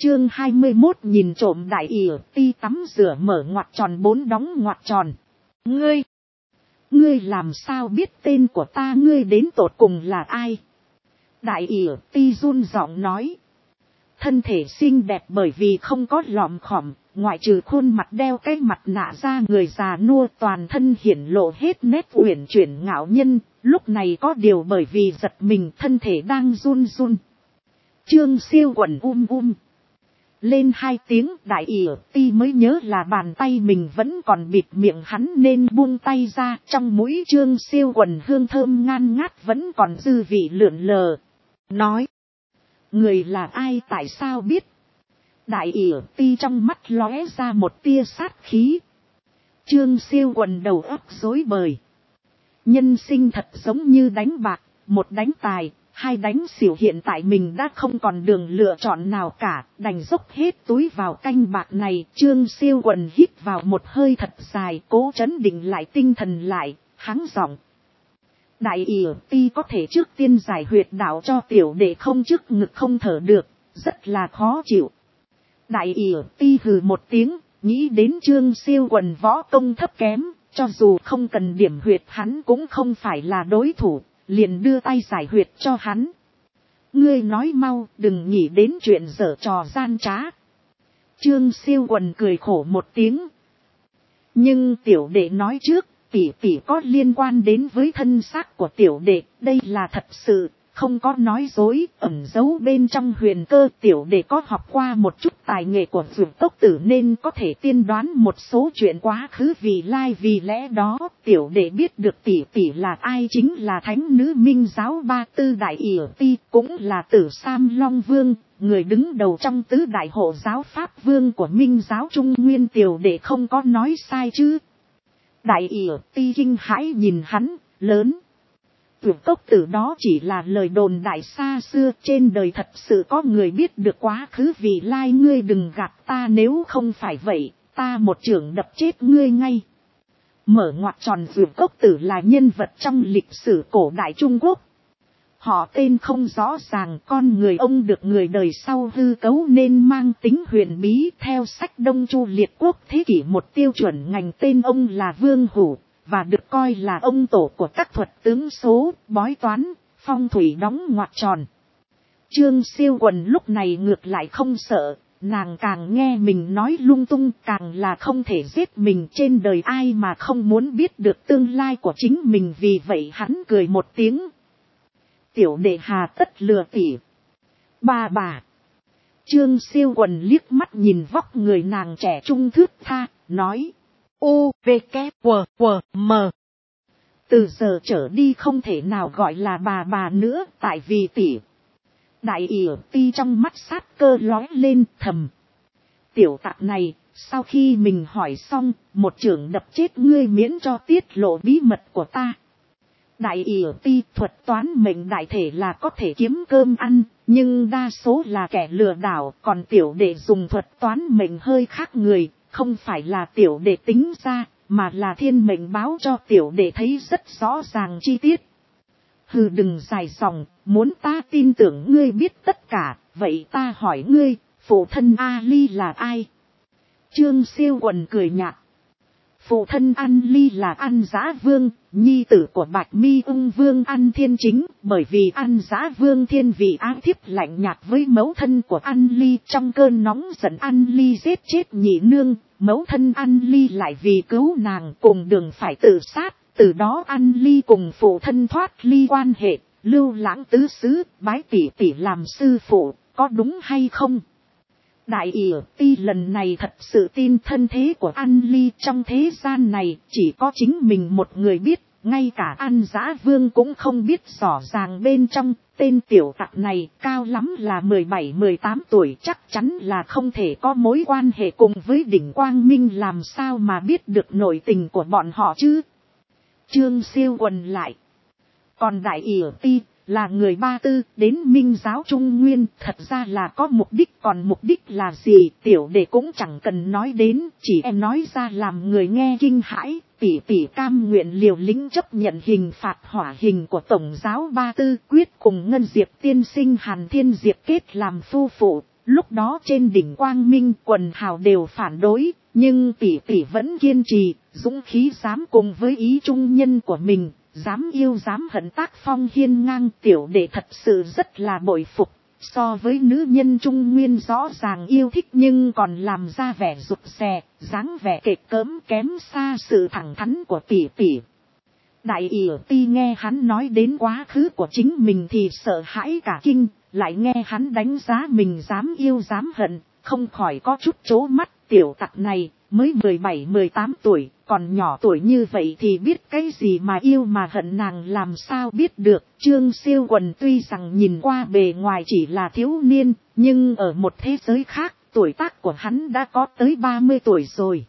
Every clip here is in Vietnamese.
Chương 21 nhìn trộm đại ỉa ti tắm rửa mở ngoặc tròn 4 đóng ngoặc tròn. Ngươi làm sao biết tên của ta, ngươi đến tột cùng là ai? Đại ỉa ti run giọng nói. Thân thể xinh đẹp bởi vì không có lọm khỏm, ngoại trừ khuôn mặt đeo cái mặt nạ ra người già nua, toàn thân hiển lộ hết nét uyển chuyển ngạo nhân, lúc này có điều bởi vì giật mình thân thể đang run run. Trương Siêu quần lên 2 tiếng, đại ỉa ti mới nhớ là bàn tay mình vẫn còn bịt miệng hắn nên buông tay ra, trong mũi Trương Siêu quần hương thơm ngan ngát vẫn còn dư vị lượn lờ. Nói, người là ai, tại sao biết? Đại ỉa ti trong mắt lóe ra một tia sát khí. Trương Siêu quần đầu óc rối bời. Nhân sinh thật giống như đánh bạc, một đánh tài, 2 đánh xỉu, hiện tại mình đã không còn đường lựa chọn nào cả, đành dốc hết túi vào canh bạc này. Trương Siêu quần hít vào một hơi thật dài, cố trấn định lại tinh thần lại, hắng giọng. Đại ỉa ti có thể trước tiên giải huyệt đạo cho tiểu đệ không, trước ngực không thở được, rất là khó chịu. Đại ỉa ti hừ một tiếng, nghĩ đến Trương Siêu quần võ công thấp kém, cho dù không cần điểm huyệt hắn cũng không phải là đối thủ, liền đưa tay giải huyệt cho hắn. Ngươi nói mau, đừng nghĩ đến chuyện giở trò gian trá. Trương Siêu quần cười khổ một tiếng. Nhưng tiểu đệ nói trước, tỷ tỷ có liên quan đến với thân xác của tiểu đệ, đây là thật sự, không có nói dối, ẩn giấu bên trong huyền cơ. Tiểu đệ có học qua một chút tài nghệ của Dược Tốc Tử nên có thể tiên đoán một số chuyện quá khứ vì lai, vì lẽ đó tiểu đệ biết được tỷ tỷ là ai, chính là thánh nữ Minh giáo Ba Tư Đại ỉa ti, cũng là Tử Sam Long Vương, người đứng đầu trong tứ đại hộ giáo Pháp Vương của Minh giáo Trung Nguyên. Tiểu đệ không có nói sai chứ? Đại ỉa ti kinh hãi nhìn hắn, lớn. Dược Tốc Tử đó chỉ là lời đồn đại xa xưa, trên đời thật sự có người biết được quá khứ vì lai, ngươi đừng gạt ta, nếu không phải vậy, ta một chưởng đập chết ngươi ngay. Mở ngoặc tròn, Dược Tốc Tử là nhân vật trong lịch sử cổ đại Trung Quốc. Họ tên không rõ ràng, con người ông được người đời sau hư cấu nên mang tính huyền bí. Theo sách Đông Chu Liệt Quốc thế kỷ 1 tiêu chuẩn ngành tên ông là Vương Hủ, và được coi là ông tổ của các thuật tướng số, bói toán, phong thủy đóng ngoặc tròn. Trương Siêu quần lúc này ngược lại không sợ, nàng càng nghe mình nói lung tung càng là không thể giết mình. Trên đời ai mà không muốn biết được tương lai của chính mình, vì vậy hắn cười một tiếng. Tiểu đệ hà tất lừa tỷ. Bà. Trương Siêu quần liếc mắt nhìn vóc người nàng trẻ trung thướt tha, nói. U, V, K, W, M. Từ giờ trở đi không thể nào gọi là bà nữa, tại vì tỷ. Đại ỉa ti trong mắt sát cơ lóe lên, thầm. Tiểu tặc này, sau khi mình hỏi xong, một chưởng đập chết ngươi miễn cho tiết lộ bí mật của ta. Đại ỉa ti thuật toán mệnh đại thể là có thể kiếm cơm ăn, nhưng đa số là kẻ lừa đảo, còn tiểu đệ dùng thuật toán mệnh hơi khác người, không phải là tiểu đệ tính ra, mà là thiên mệnh báo cho tiểu đệ thấy rất rõ ràng chi tiết. Hừ, đừng dài dòng, muốn ta tin tưởng ngươi biết tất cả, vậy ta hỏi ngươi, phụ thân Ali là ai? Trương Siêu quần cười nhạt. Phụ thân An Ly là An Dã Vương, nhi tử của Bạch Mi Ung Vương An Thiên Chính, bởi vì An Dã Vương thiên vị ác thiếp lạnh nhạt với mẫu thân của An Ly, trong cơn nóng giận An Ly giết chết nhị nương, mẫu thân An Ly lại vì cứu nàng cùng đường phải tự sát, từ đó An Ly cùng phụ thân thoát ly quan hệ, lưu lãng tứ xứ, bái tỷ tỷ làm sư phụ, có đúng hay không? Đại ỉa ti lần này thật sự tin thân thế của An Ly, trong thế gian này chỉ có chính mình một người biết, ngay cả An Dã Vương cũng không biết rõ ràng bên trong. Tên tiểu tặc này cao lắm là 17-18 tuổi, chắc chắn là không thể có mối quan hệ cùng với đỉnh Quang Minh, làm sao mà biết được nội tình của bọn họ chứ? Trương Siêu quần lại. Còn đại ỉa ti là người Ba Tư, đến Minh giáo Trung Nguyên, thật ra là có mục đích, còn mục đích là gì tiểu đệ cũng chẳng cần nói đến, chỉ em nói ra làm người nghe kinh hãi. Tỷ cam nguyện liều lĩnh chấp nhận hình phạt hỏa hình của Tổng giáo Ba Tư, quyết cùng Ngân Diệp tiên sinh Hàn Thiên Diệp kết làm phu phụ, Lúc đó trên đỉnh Quang Minh quần hào đều phản đối, nhưng tỷ tỷ vẫn kiên trì, dũng khí dám cùng với ý trung nhân của mình, dám yêu dám hận tác phong hiên ngang. Tiểu đệ thật sự rất là bội phục, so với nữ nhân trung nguyên rõ ràng yêu thích nhưng còn làm ra vẻ rụt rè, dáng vẻ kịch cỡm kém xa sự thẳng thắn của tỷ tỷ. Đại ỷ ti nghe hắn nói đến quá khứ của chính mình thì sợ hãi cả kinh, lại nghe hắn đánh giá mình dám yêu dám hận, không khỏi có chút chố mắt. Tiểu tặc này mới 17-18 tuổi, còn nhỏ tuổi như vậy thì biết cái gì mà yêu mà hận, nàng làm sao biết được. Trương Siêu Quần tuy rằng nhìn qua bề ngoài chỉ là thiếu niên, nhưng ở một thế giới khác, tuổi tác của hắn đã có tới 30 tuổi rồi.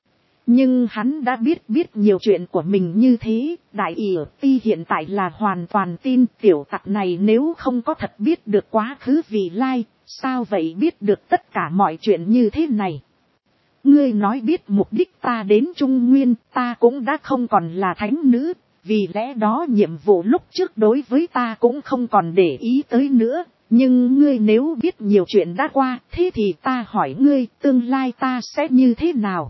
Nhưng hắn đã biết nhiều chuyện của mình như thế. Đại ỷ ti hiện tại là hoàn toàn tin tiểu tặc này nếu không có thật biết được quá khứ vị lai, sao vậy biết được tất cả mọi chuyện như thế này. Ngươi nói biết mục đích ta đến Trung Nguyên, ta cũng đã không còn là thánh nữ, vì lẽ đó nhiệm vụ lúc trước đối với ta cũng không còn để ý tới nữa. Nhưng ngươi nếu biết nhiều chuyện đã qua, thế thì ta hỏi ngươi, tương lai ta sẽ như thế nào?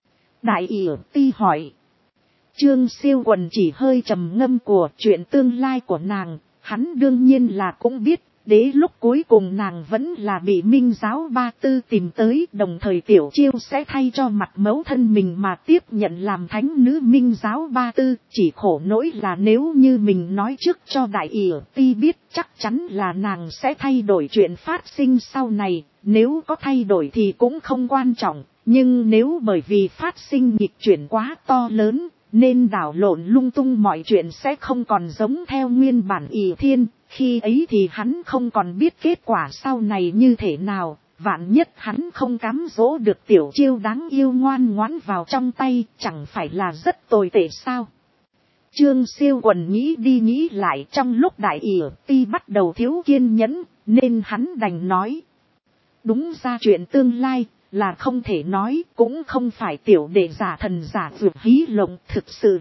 Đại ỷ ti hỏi. Trương Siêu Quần chỉ hơi trầm ngâm của chuyện tương lai của nàng, hắn đương nhiên là cũng biết. Đế lúc cuối cùng nàng vẫn là bị Minh giáo Ba Tư tìm tới, đồng thời Tiểu Chiêu sẽ thay cho mặt mẫu thân mình mà tiếp nhận làm thánh nữ Minh giáo Ba Tư. Chỉ khổ nỗi là nếu như mình nói trước cho Đại ỷ ti biết, chắc chắn là nàng sẽ thay đổi chuyện phát sinh sau này. Nếu có thay đổi thì cũng không quan trọng, nhưng nếu bởi vì phát sinh nghịch chuyển quá to lớn, nên đảo lộn lung tung mọi chuyện sẽ không còn giống theo nguyên bản ỷ thiên. Khi ấy thì hắn không còn biết kết quả sau này như thế nào, vạn nhất hắn không cám dỗ được Tiểu Chiêu đáng yêu ngoan ngoãn vào trong tay, chẳng phải là rất tồi tệ sao? Trương Siêu Quần nghĩ đi nghĩ lại, trong lúc Đại ỷ ti bắt đầu thiếu kiên nhẫn, nên hắn đành nói. Đúng ra chuyện tương lai là không thể nói, cũng không phải tiểu đệ giả thần giả vượt hí lộng, thực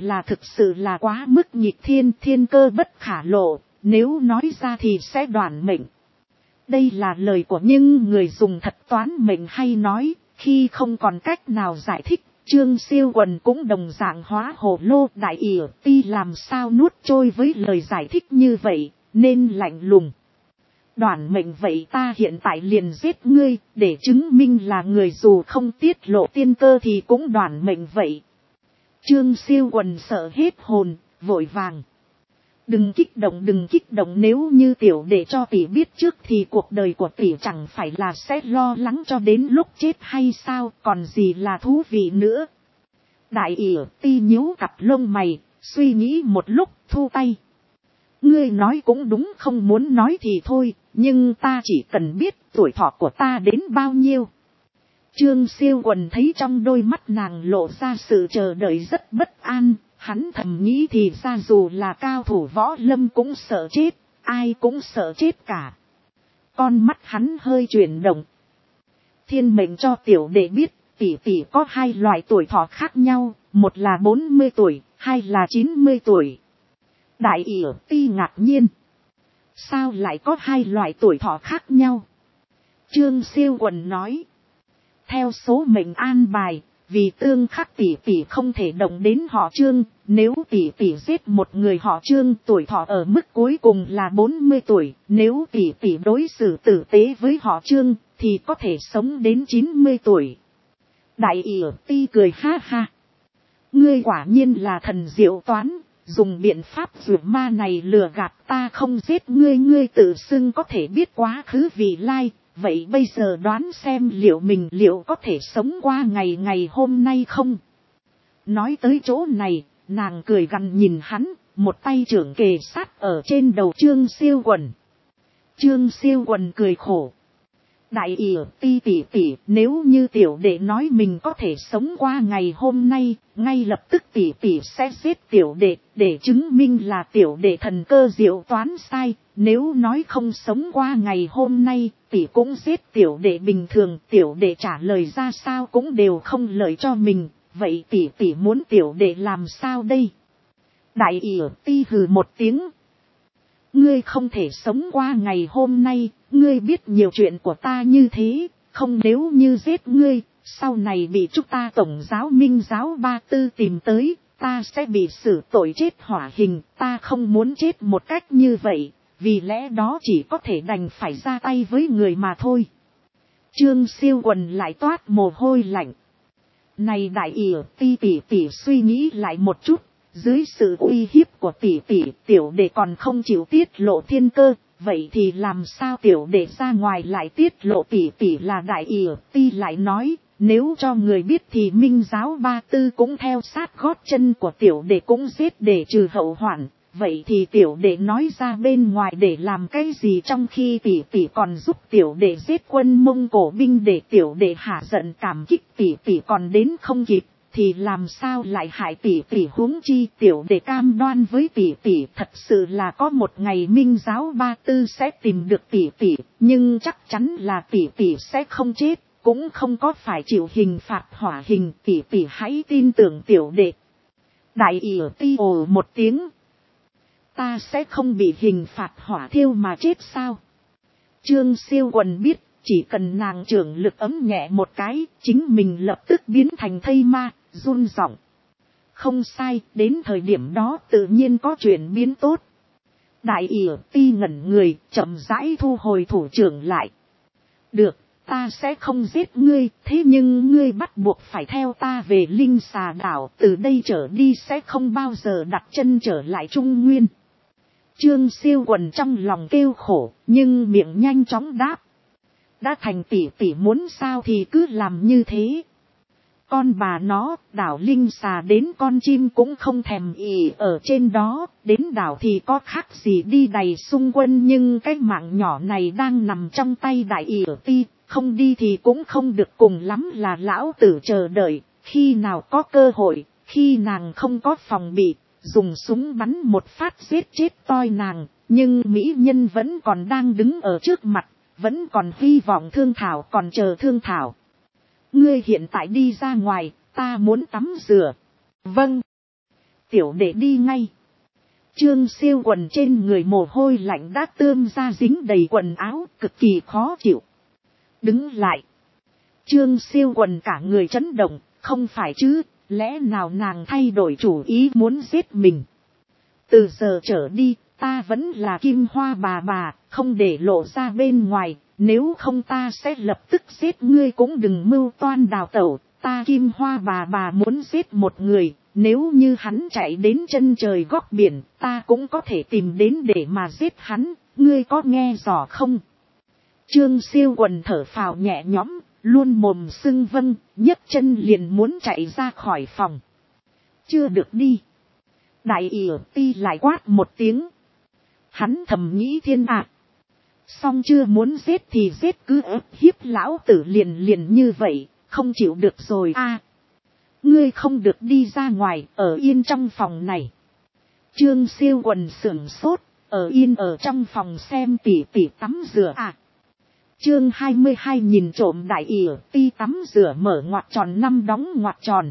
sự là quá mức nghịch thiên, thiên cơ bất khả lộ. Nếu nói ra thì sẽ đoản mệnh. Đây là lời của những người dùng thật toán mệnh hay nói, khi không còn cách nào giải thích, Trương Siêu Quần cũng đồng dạng hóa hồ lô. Đại ỷ ti làm sao nuốt trôi với lời giải thích như vậy, nên lạnh lùng. Đoản mệnh vậy ta hiện tại liền giết ngươi, để chứng minh là người dù không tiết lộ tiên cơ thì cũng đoản mệnh vậy. Trương Siêu Quần sợ hết hồn, vội vàng. Đừng kích động, nếu như tiểu để cho tỷ biết trước thì cuộc đời của tỷ chẳng phải là sẽ lo lắng cho đến lúc chết hay sao, còn gì là thú vị nữa. Đại ỷ ti nhíu cặp lông mày, suy nghĩ một lúc, thu tay. Ngươi nói cũng đúng, không muốn nói thì thôi, nhưng ta chỉ cần biết tuổi thọ của ta đến bao nhiêu. Trương Siêu Quần thấy trong đôi mắt nàng lộ ra sự chờ đợi rất bất an. Hắn thầm nghĩ thì ra dù là cao thủ võ lâm cũng sợ chết, ai cũng sợ chết cả. Con mắt hắn hơi chuyển động. Thiên mệnh cho tiểu đệ biết, tỷ tỷ có hai loại tuổi thọ khác nhau, một là 40 tuổi, hai là 90 tuổi. Đại ỷ ti ngạc nhiên. Sao lại có hai loại tuổi thọ khác nhau? Trương Siêu Quần nói. Theo số mệnh an bài. Vì tương khắc tỷ tỷ không thể động đến họ Trương, nếu tỷ tỷ giết một người họ Trương tuổi thọ ở mức cuối cùng là 40 tuổi, nếu tỷ tỷ đối xử tử tế với họ Trương thì có thể sống đến 90 tuổi. Đại ỷ ti cười ha ha. Ngươi quả nhiên là thần diệu toán, dùng biện pháp vượt ma này lừa gạt ta không giết ngươi, ngươi tự xưng có thể biết quá khứ vị lai. Vậy bây giờ đoán xem liệu có thể sống qua ngày hôm nay không? Nói tới chỗ này, nàng cười gằn nhìn hắn, một tay trưởng kề sát ở trên đầu Trương Siêu Quần. Trương Siêu Quần cười khổ. Đại ỷ ti tỷ, nếu như tiểu đệ nói mình có thể sống qua ngày hôm nay, ngay lập tức tỷ sẽ giết tiểu đệ, để chứng minh là tiểu đệ thần cơ diệu toán sai. Nếu nói không sống qua ngày hôm nay, tỷ cũng giết tiểu đệ bình thường, tiểu đệ trả lời ra sao cũng đều không lợi cho mình, vậy tỷ muốn tiểu đệ làm sao đây? Đại ỷ ti hừ một tiếng. ngươi không thể sống qua ngày hôm nay, ngươi biết nhiều chuyện của ta như thế, không nếu như giết ngươi, sau này bị chúng ta tổng giáo minh giáo ba tư tìm tới, ta sẽ bị xử tội chết hỏa hình, ta không muốn chết một cách như vậy, vì lẽ đó chỉ có thể đành phải ra tay với người mà thôi. Trương Siêu Quần lại toát mồ hôi lạnh. Này đại ỉa ti tỷ tỷ suy nghĩ lại một chút, dưới sự uy hiếp của tỷ tỷ, tiểu đệ còn không chịu tiết lộ thiên cơ, vậy thì làm sao tiểu đệ ra ngoài lại tiết lộ tỷ tỷ là đại ỉa ti lại nói, nếu cho người biết thì minh giáo ba tư cũng theo sát gót chân của tiểu đệ cũng giết để trừ hậu hoạn. Vậy thì tiểu đệ nói ra bên ngoài để làm cái gì, trong khi tỷ tỷ còn giúp tiểu đệ giết quân Mông Cổ binh để tiểu đệ hạ giận cảm kích tỷ tỷ còn đến không kịp, thì làm sao lại hại tỷ tỷ, huống chi tiểu đệ cam đoan với tỷ tỷ thật sự là có một ngày minh giáo ba tư sẽ tìm được tỷ tỷ, nhưng chắc chắn là tỷ tỷ sẽ không chết, cũng không có phải chịu hình phạt hỏa hình, tỷ tỷ hãy tin tưởng tiểu đệ. Đại ỉa ti ồ một tiếng. Ta sẽ không bị hình phạt hỏa thiêu mà chết sao? Trương Siêu Quần biết, chỉ cần nàng trưởng lực ấm nhẹ một cái, chính mình lập tức biến thành thây ma, run giọng. Không sai, đến thời điểm đó tự nhiên có chuyển biến tốt. Đại ỉa ti ngẩn người, chậm rãi thu hồi thủ trưởng lại. Được, ta sẽ không giết ngươi, thế nhưng ngươi bắt buộc phải theo ta về Linh Xà Đảo, từ đây trở đi sẽ không bao giờ đặt chân trở lại Trung Nguyên. Trương Siêu Quần trong lòng kêu khổ, nhưng miệng nhanh chóng đáp. Đã thành tỷ tỷ muốn sao thì cứ làm như thế. Con bà nó, đảo Linh Xà đến con chim cũng không thèm ỉ ở trên đó, đến đảo thì có khác gì đi đầy xung quân, nhưng cái mạng nhỏ này đang nằm trong tay đại ỉa ti, không đi thì cũng không được, cùng lắm là lão tử chờ đợi, khi nào có cơ hội, khi nàng không có phòng bị, dùng súng bắn một phát giết chết toi nàng, nhưng mỹ nhân vẫn còn đang đứng ở trước mặt, vẫn còn hy vọng thương thảo, còn chờ thương thảo. Ngươi hiện tại đi ra ngoài, ta muốn tắm rửa. Vâng. Tiểu đệ đi ngay. Trương Siêu Quần trên người mồ hôi lạnh đã tươm ra dính đầy quần áo, cực kỳ khó chịu. Đứng lại. Trương Siêu Quần cả người chấn động, không phải chứ, lẽ nào nàng thay đổi chủ ý muốn giết mình. Từ giờ trở đi, ta vẫn là Kim Hoa bà, không để lộ ra bên ngoài, nếu không ta sẽ lập tức giết ngươi, cũng đừng mưu toan đào tẩu, ta Kim Hoa bà muốn giết một người, nếu như hắn chạy đến chân trời góc biển, ta cũng có thể tìm đến để mà giết hắn, ngươi có nghe rõ không? Trương Siêu Quần thở phào nhẹ nhõm, luôn mồm xưng vâng, nhấc chân liền muốn chạy ra khỏi phòng. Chưa được đi. Đại ỉa ti lại quát một tiếng. Hắn thầm nghĩ thiên ạ. Xong chưa muốn giết thì giết, cứ ép hiếp lão tử liền như vậy, không chịu được rồi a. Ngươi không được đi ra ngoài, ở yên trong phòng này. Trương Siêu Quần sửng sốt, ở yên ở trong phòng xem tỷ tỷ tắm rửa à. Chương 22 nhìn trộm đại ỉa ti tắm rửa mở ngoặc tròn 5 đóng ngoặc tròn.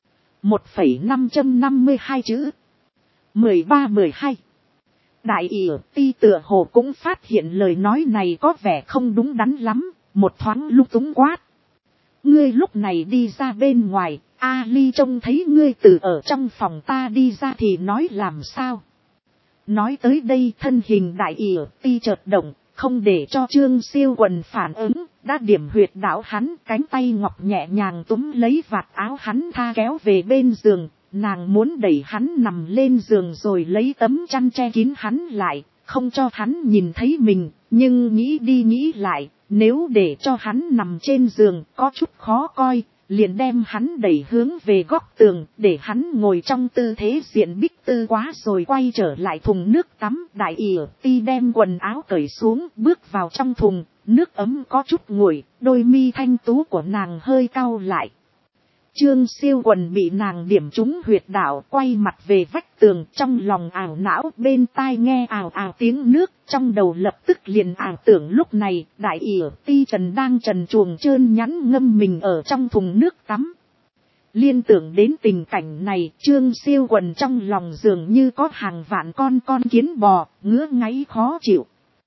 1,552 chữ. 13-12. Đại ỉa ti tựa hồ cũng phát hiện lời nói này có vẻ không đúng đắn lắm, một thoáng lúc túng quát. Ngươi lúc này đi ra bên ngoài, Ali trông thấy ngươi từ ở trong phòng ta đi ra thì nói làm sao? Nói tới đây thân hình đại ỉa ti chợt động, không để cho Trương Siêu Quần phản ứng, đã điểm huyệt đạo hắn, cánh tay ngọc nhẹ nhàng túm lấy vạt áo hắn tha kéo về bên giường, nàng muốn đẩy hắn nằm lên giường rồi lấy tấm chăn che kín hắn lại, không cho hắn nhìn thấy mình, nhưng nghĩ đi nghĩ lại, nếu để cho hắn nằm trên giường có chút khó coi, liền đem hắn đẩy hướng về góc tường, để hắn ngồi trong tư thế diện bích tư quá rồi quay trở lại thùng nước tắm. Đại ỉa ti đem quần áo cởi xuống, bước vào trong thùng, nước ấm có chút nguội, đôi mi thanh tú của nàng hơi cau lại. Trương Siêu Quần bị nàng điểm trúng huyệt đạo, quay mặt về vách tường, trong lòng ảo não, bên tai nghe ào ào tiếng nước, trong đầu lập tức liền ảo tưởng lúc này đại ỉa ti trần đang trần truồng trơn nhắn ngâm mình ở trong thùng nước tắm. Liên tưởng đến tình cảnh này, Trương Siêu Quần trong lòng dường như có hàng vạn con kiến bò, ngứa ngáy khó chịu.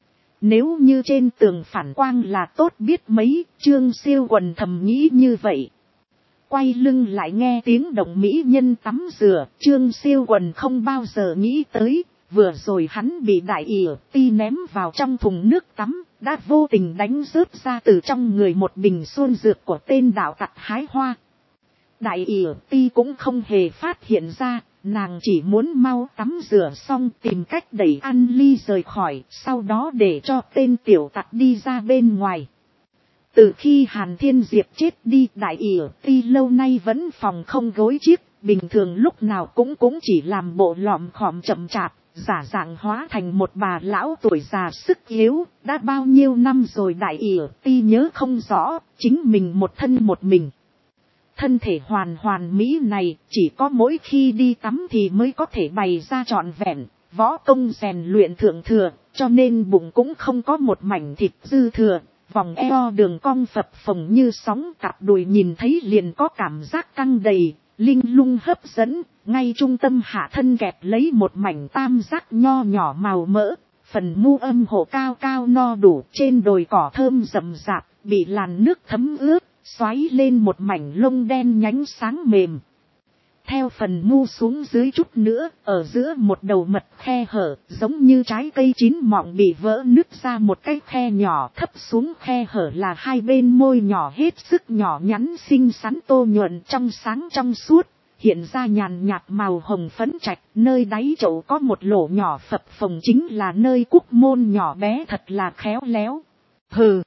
Nếu như trên tường phản quang là tốt biết mấy, Trương Siêu Quần thầm nghĩ như vậy. Quay lưng lại nghe tiếng động mỹ nhân tắm rửa, Trương Siêu Quần không bao giờ nghĩ tới, vừa rồi hắn bị Đại ỉa ti ném vào trong thùng nước tắm, đã vô tình đánh rớt ra từ trong người một bình xuân dược của tên đạo tặc hái hoa. Đại ỉa ti cũng không hề phát hiện ra, nàng chỉ muốn mau tắm rửa xong tìm cách đẩy An Ly rời khỏi, sau đó để cho tên tiểu tặc đi ra bên ngoài. Từ khi Hàn Thiên Diệp chết đi, Đại ỉa ti lâu nay vẫn phòng không gối chiếc, bình thường lúc nào cũng chỉ làm bộ lọm khọm chậm chạp, giả dạng hóa thành một bà lão tuổi già sức yếu. Đã bao nhiêu năm rồi Đại ỉa ti nhớ không rõ, chính mình một thân một mình. Thân thể hoàn mỹ này chỉ có mỗi khi đi tắm thì mới có thể bày ra trọn vẹn, võ công rèn luyện thượng thừa, cho nên bụng cũng không có một mảnh thịt dư thừa, vòng eo đường cong phập phồng như sóng, cặp đùi nhìn thấy liền có cảm giác căng đầy, linh lung hấp dẫn, ngay trung tâm hạ thân kẹp lấy một mảnh tam giác nho nhỏ màu mỡ, phần mu âm hộ cao cao no đủ, trên đồi cỏ thơm rậm rạp, bị làn nước thấm ướt, xoáy lên một mảnh lông đen nhánh sáng mềm. Theo phần mu xuống dưới chút nữa, ở giữa một đầu mật khe hở, giống như trái cây chín mọng bị vỡ nứt ra một cái khe nhỏ, thấp xuống khe hở là hai bên môi nhỏ hết sức nhỏ nhắn xinh xắn tô nhuận trong sáng trong suốt, hiện ra nhàn nhạt màu hồng phấn trạch, nơi đáy chậu có một lỗ nhỏ phập phồng chính là nơi cúc môn nhỏ bé thật là khéo léo. Hừ!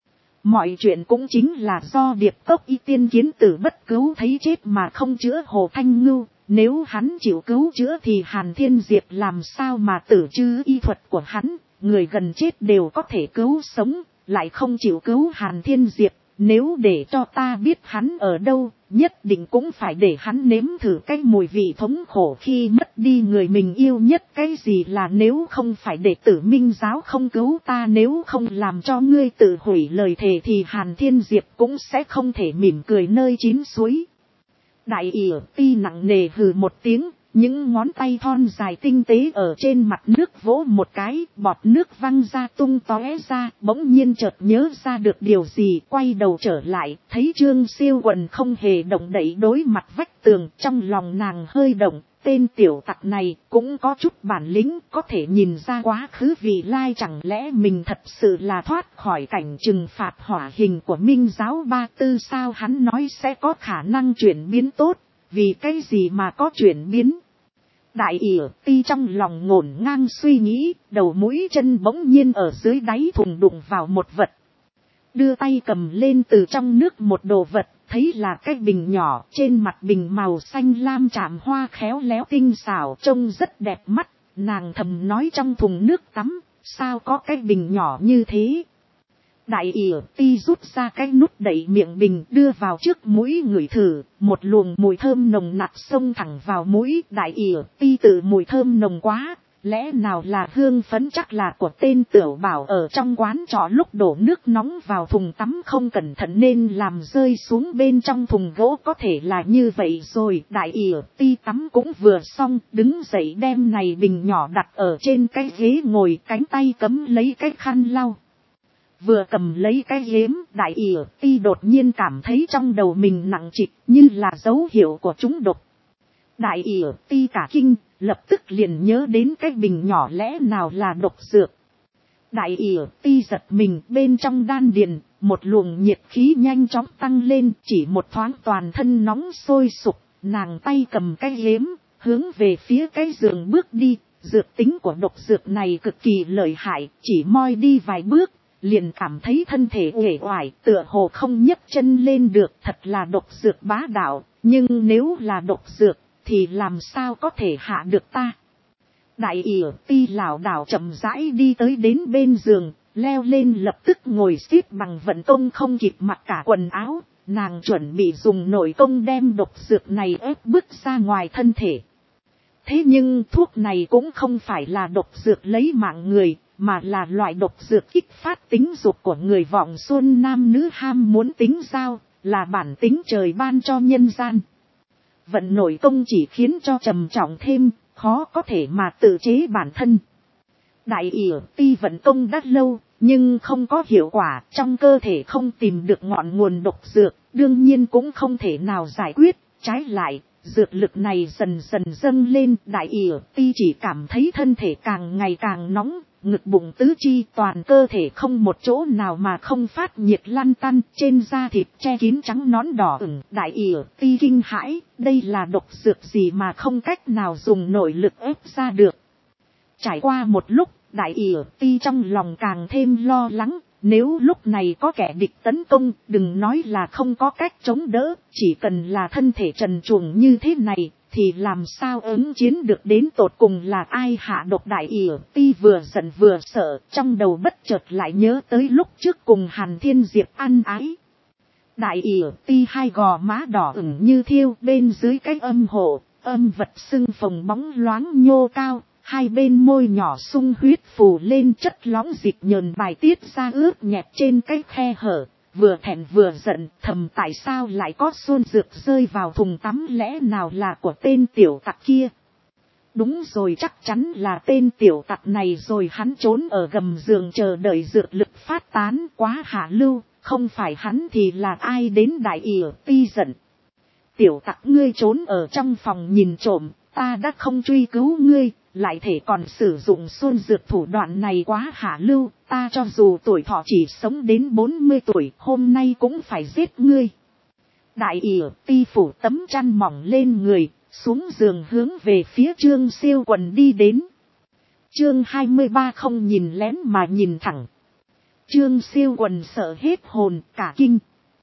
Mọi chuyện cũng chính là do Điệp Cốc Y tiên kiến tử bất cứu thấy chết mà không chữa Hồ Thanh Ngưu. Nếu hắn chịu cứu chữa thì Hàn Thiên Diệp làm sao mà tử chứ, y thuật của hắn, người gần chết đều có thể cứu sống, lại không chịu cứu Hàn Thiên Diệp. Nếu để cho ta biết hắn ở đâu, nhất định cũng phải để hắn nếm thử cái mùi vị thống khổ khi mất đi người mình yêu nhất. Cái gì là nếu không phải để Tử Minh giáo không cứu ta, nếu không làm cho ngươi tự hủy lời thề thì Hàn Thiên Diệp cũng sẽ không thể mỉm cười nơi chín suối. Đại ỉa ti nặng nề hừ một tiếng, những ngón tay thon dài tinh tế ở trên mặt nước vỗ một cái, bọt nước văng ra tung tóe ra, bỗng nhiên chợt nhớ ra được điều gì, quay đầu trở lại, thấy Trương Siêu Quần không hề động đậy đối mặt vách tường, trong lòng nàng hơi động, tên tiểu tặc này cũng có chút bản lĩnh, có thể nhìn ra quá khứ vị lai, chẳng lẽ mình thật sự là thoát khỏi cảnh trừng phạt hỏa hình của Minh giáo Ba Tư sao? Hắn nói sẽ có khả năng chuyển biến tốt, vì cái gì mà có chuyển biến? Đại ỉa ti trong lòng ngổn ngang suy nghĩ, đầu mũi chân bỗng nhiên ở dưới đáy thùng đụng vào một vật. Đưa tay cầm lên từ trong nước một đồ vật, thấy là cái bình nhỏ, trên mặt bình màu xanh lam chạm hoa khéo léo tinh xảo, trông rất đẹp mắt. Nàng thầm nói trong thùng nước tắm, sao có cái bình nhỏ như thế? Đại ỉa ti rút ra cái nút đậy miệng bình đưa vào trước mũi ngửi thử, một luồng mùi thơm nồng nặc xông thẳng vào mũi. Đại ỉa ti tự mùi thơm nồng quá, lẽ nào là hương phấn, chắc là của tên Tiểu Bảo ở trong quán trọ lúc đổ nước nóng vào thùng tắm không cẩn thận nên làm rơi xuống bên trong thùng gỗ, có thể là như vậy rồi. Đại ỉa ti tắm cũng vừa xong, đứng dậy đem này bình nhỏ đặt ở trên cái ghế ngồi, cánh tay cấm lấy cái khăn lau. Vừa cầm lấy cái ghếm, đại ỉa ti đột nhiên cảm thấy trong đầu mình nặng trịch, như là dấu hiệu của trúng độc. Đại ỉa ti cả kinh, lập tức liền nhớ đến cái bình nhỏ, lẽ nào là độc dược. Đại ỉa ti giật mình, bên trong đan điền, một luồng nhiệt khí nhanh chóng tăng lên, chỉ một thoáng toàn thân nóng sôi sục, nàng tay cầm cái ghếm, hướng về phía cái giường bước đi. Dược tính của độc dược này cực kỳ lợi hại, chỉ moi đi vài bước, liền cảm thấy thân thể uể oải, tựa hồ không nhấc chân lên được. Thật là độc dược bá đạo, nhưng nếu là độc dược thì làm sao có thể hạ được ta? Đại ỉa ti lảo đảo chậm rãi đi tới đến bên giường, leo lên lập tức ngồi xếp bằng vận công không kịp mặc cả quần áo. Nàng chuẩn bị dùng nội công đem độc dược này ép bước ra ngoài thân thể. Thế nhưng thuốc này cũng không phải là độc dược lấy mạng người, mà là loại độc dược kích phát tính dục của người vọng xuân nam nữ ham muốn tính giao, là bản tính trời ban cho nhân gian. vận nội công chỉ khiến cho trầm trọng thêm, khó có thể mà tự chế bản thân. Đại ỉa ti vận công đã lâu, nhưng không có hiệu quả, trong cơ thể không tìm được ngọn nguồn độc dược, đương nhiên cũng không thể nào giải quyết. Trái lại, dược lực này dần dần dâng lên, đại ỉa ti chỉ cảm thấy thân thể càng ngày càng nóng, ngực bụng tứ chi toàn cơ thể không một chỗ nào mà không phát nhiệt lăn tăn, trên da thịt che kín trắng nõn đỏ ửng. Đại ỉa ti kinh hãi, đây là độc dược gì mà không cách nào dùng nội lực ép ra được. Trải qua một lúc, đại ỉa ti trong lòng càng thêm lo lắng, nếu lúc này có kẻ địch tấn công, đừng nói là không có cách chống đỡ, chỉ cần là thân thể trần truồng như thế này, thì làm sao ứng chiến được, đến tột cùng là ai hạ độc. Đại ỉa ti vừa giận vừa sợ, trong đầu bất chợt lại nhớ tới lúc trước cùng Hàn Thiên Diệp ăn ái. Đại ỉa ti hai gò má đỏ ửng như thiêu, bên dưới cái âm hộ, âm vật sưng phồng bóng loáng nhô cao, hai bên môi nhỏ sung huyết phù lên chất lỏng dịch nhờn bài tiết ra ướt nhẹp trên cái khe hở, vừa thẹn vừa giận, thầm tại sao lại có xuân dược rơi vào thùng tắm, lẽ nào là của tên tiểu tặc kia. Đúng rồi, chắc chắn là tên tiểu tặc này rồi, hắn trốn ở gầm giường chờ đợi dược lực phát tán, quá hạ lưu, không phải hắn thì là ai. Đến đại ỉa ti giận. Tiểu tặc, ngươi trốn ở trong phòng nhìn trộm, ta đã không truy cứu ngươi, lại thể còn sử dụng xuân dược, thủ đoạn này quá hạ lưu, ta cho dù tuổi thọ chỉ sống đến 40 tuổi, hôm nay cũng phải giết ngươi. Đại ỉa ti phủ tấm chăn mỏng lên người, xuống giường hướng về phía Trương Siêu Quần đi đến. Chương 23 không nhìn lén mà nhìn thẳng. Trương Siêu Quần sợ hết hồn, cả kinh.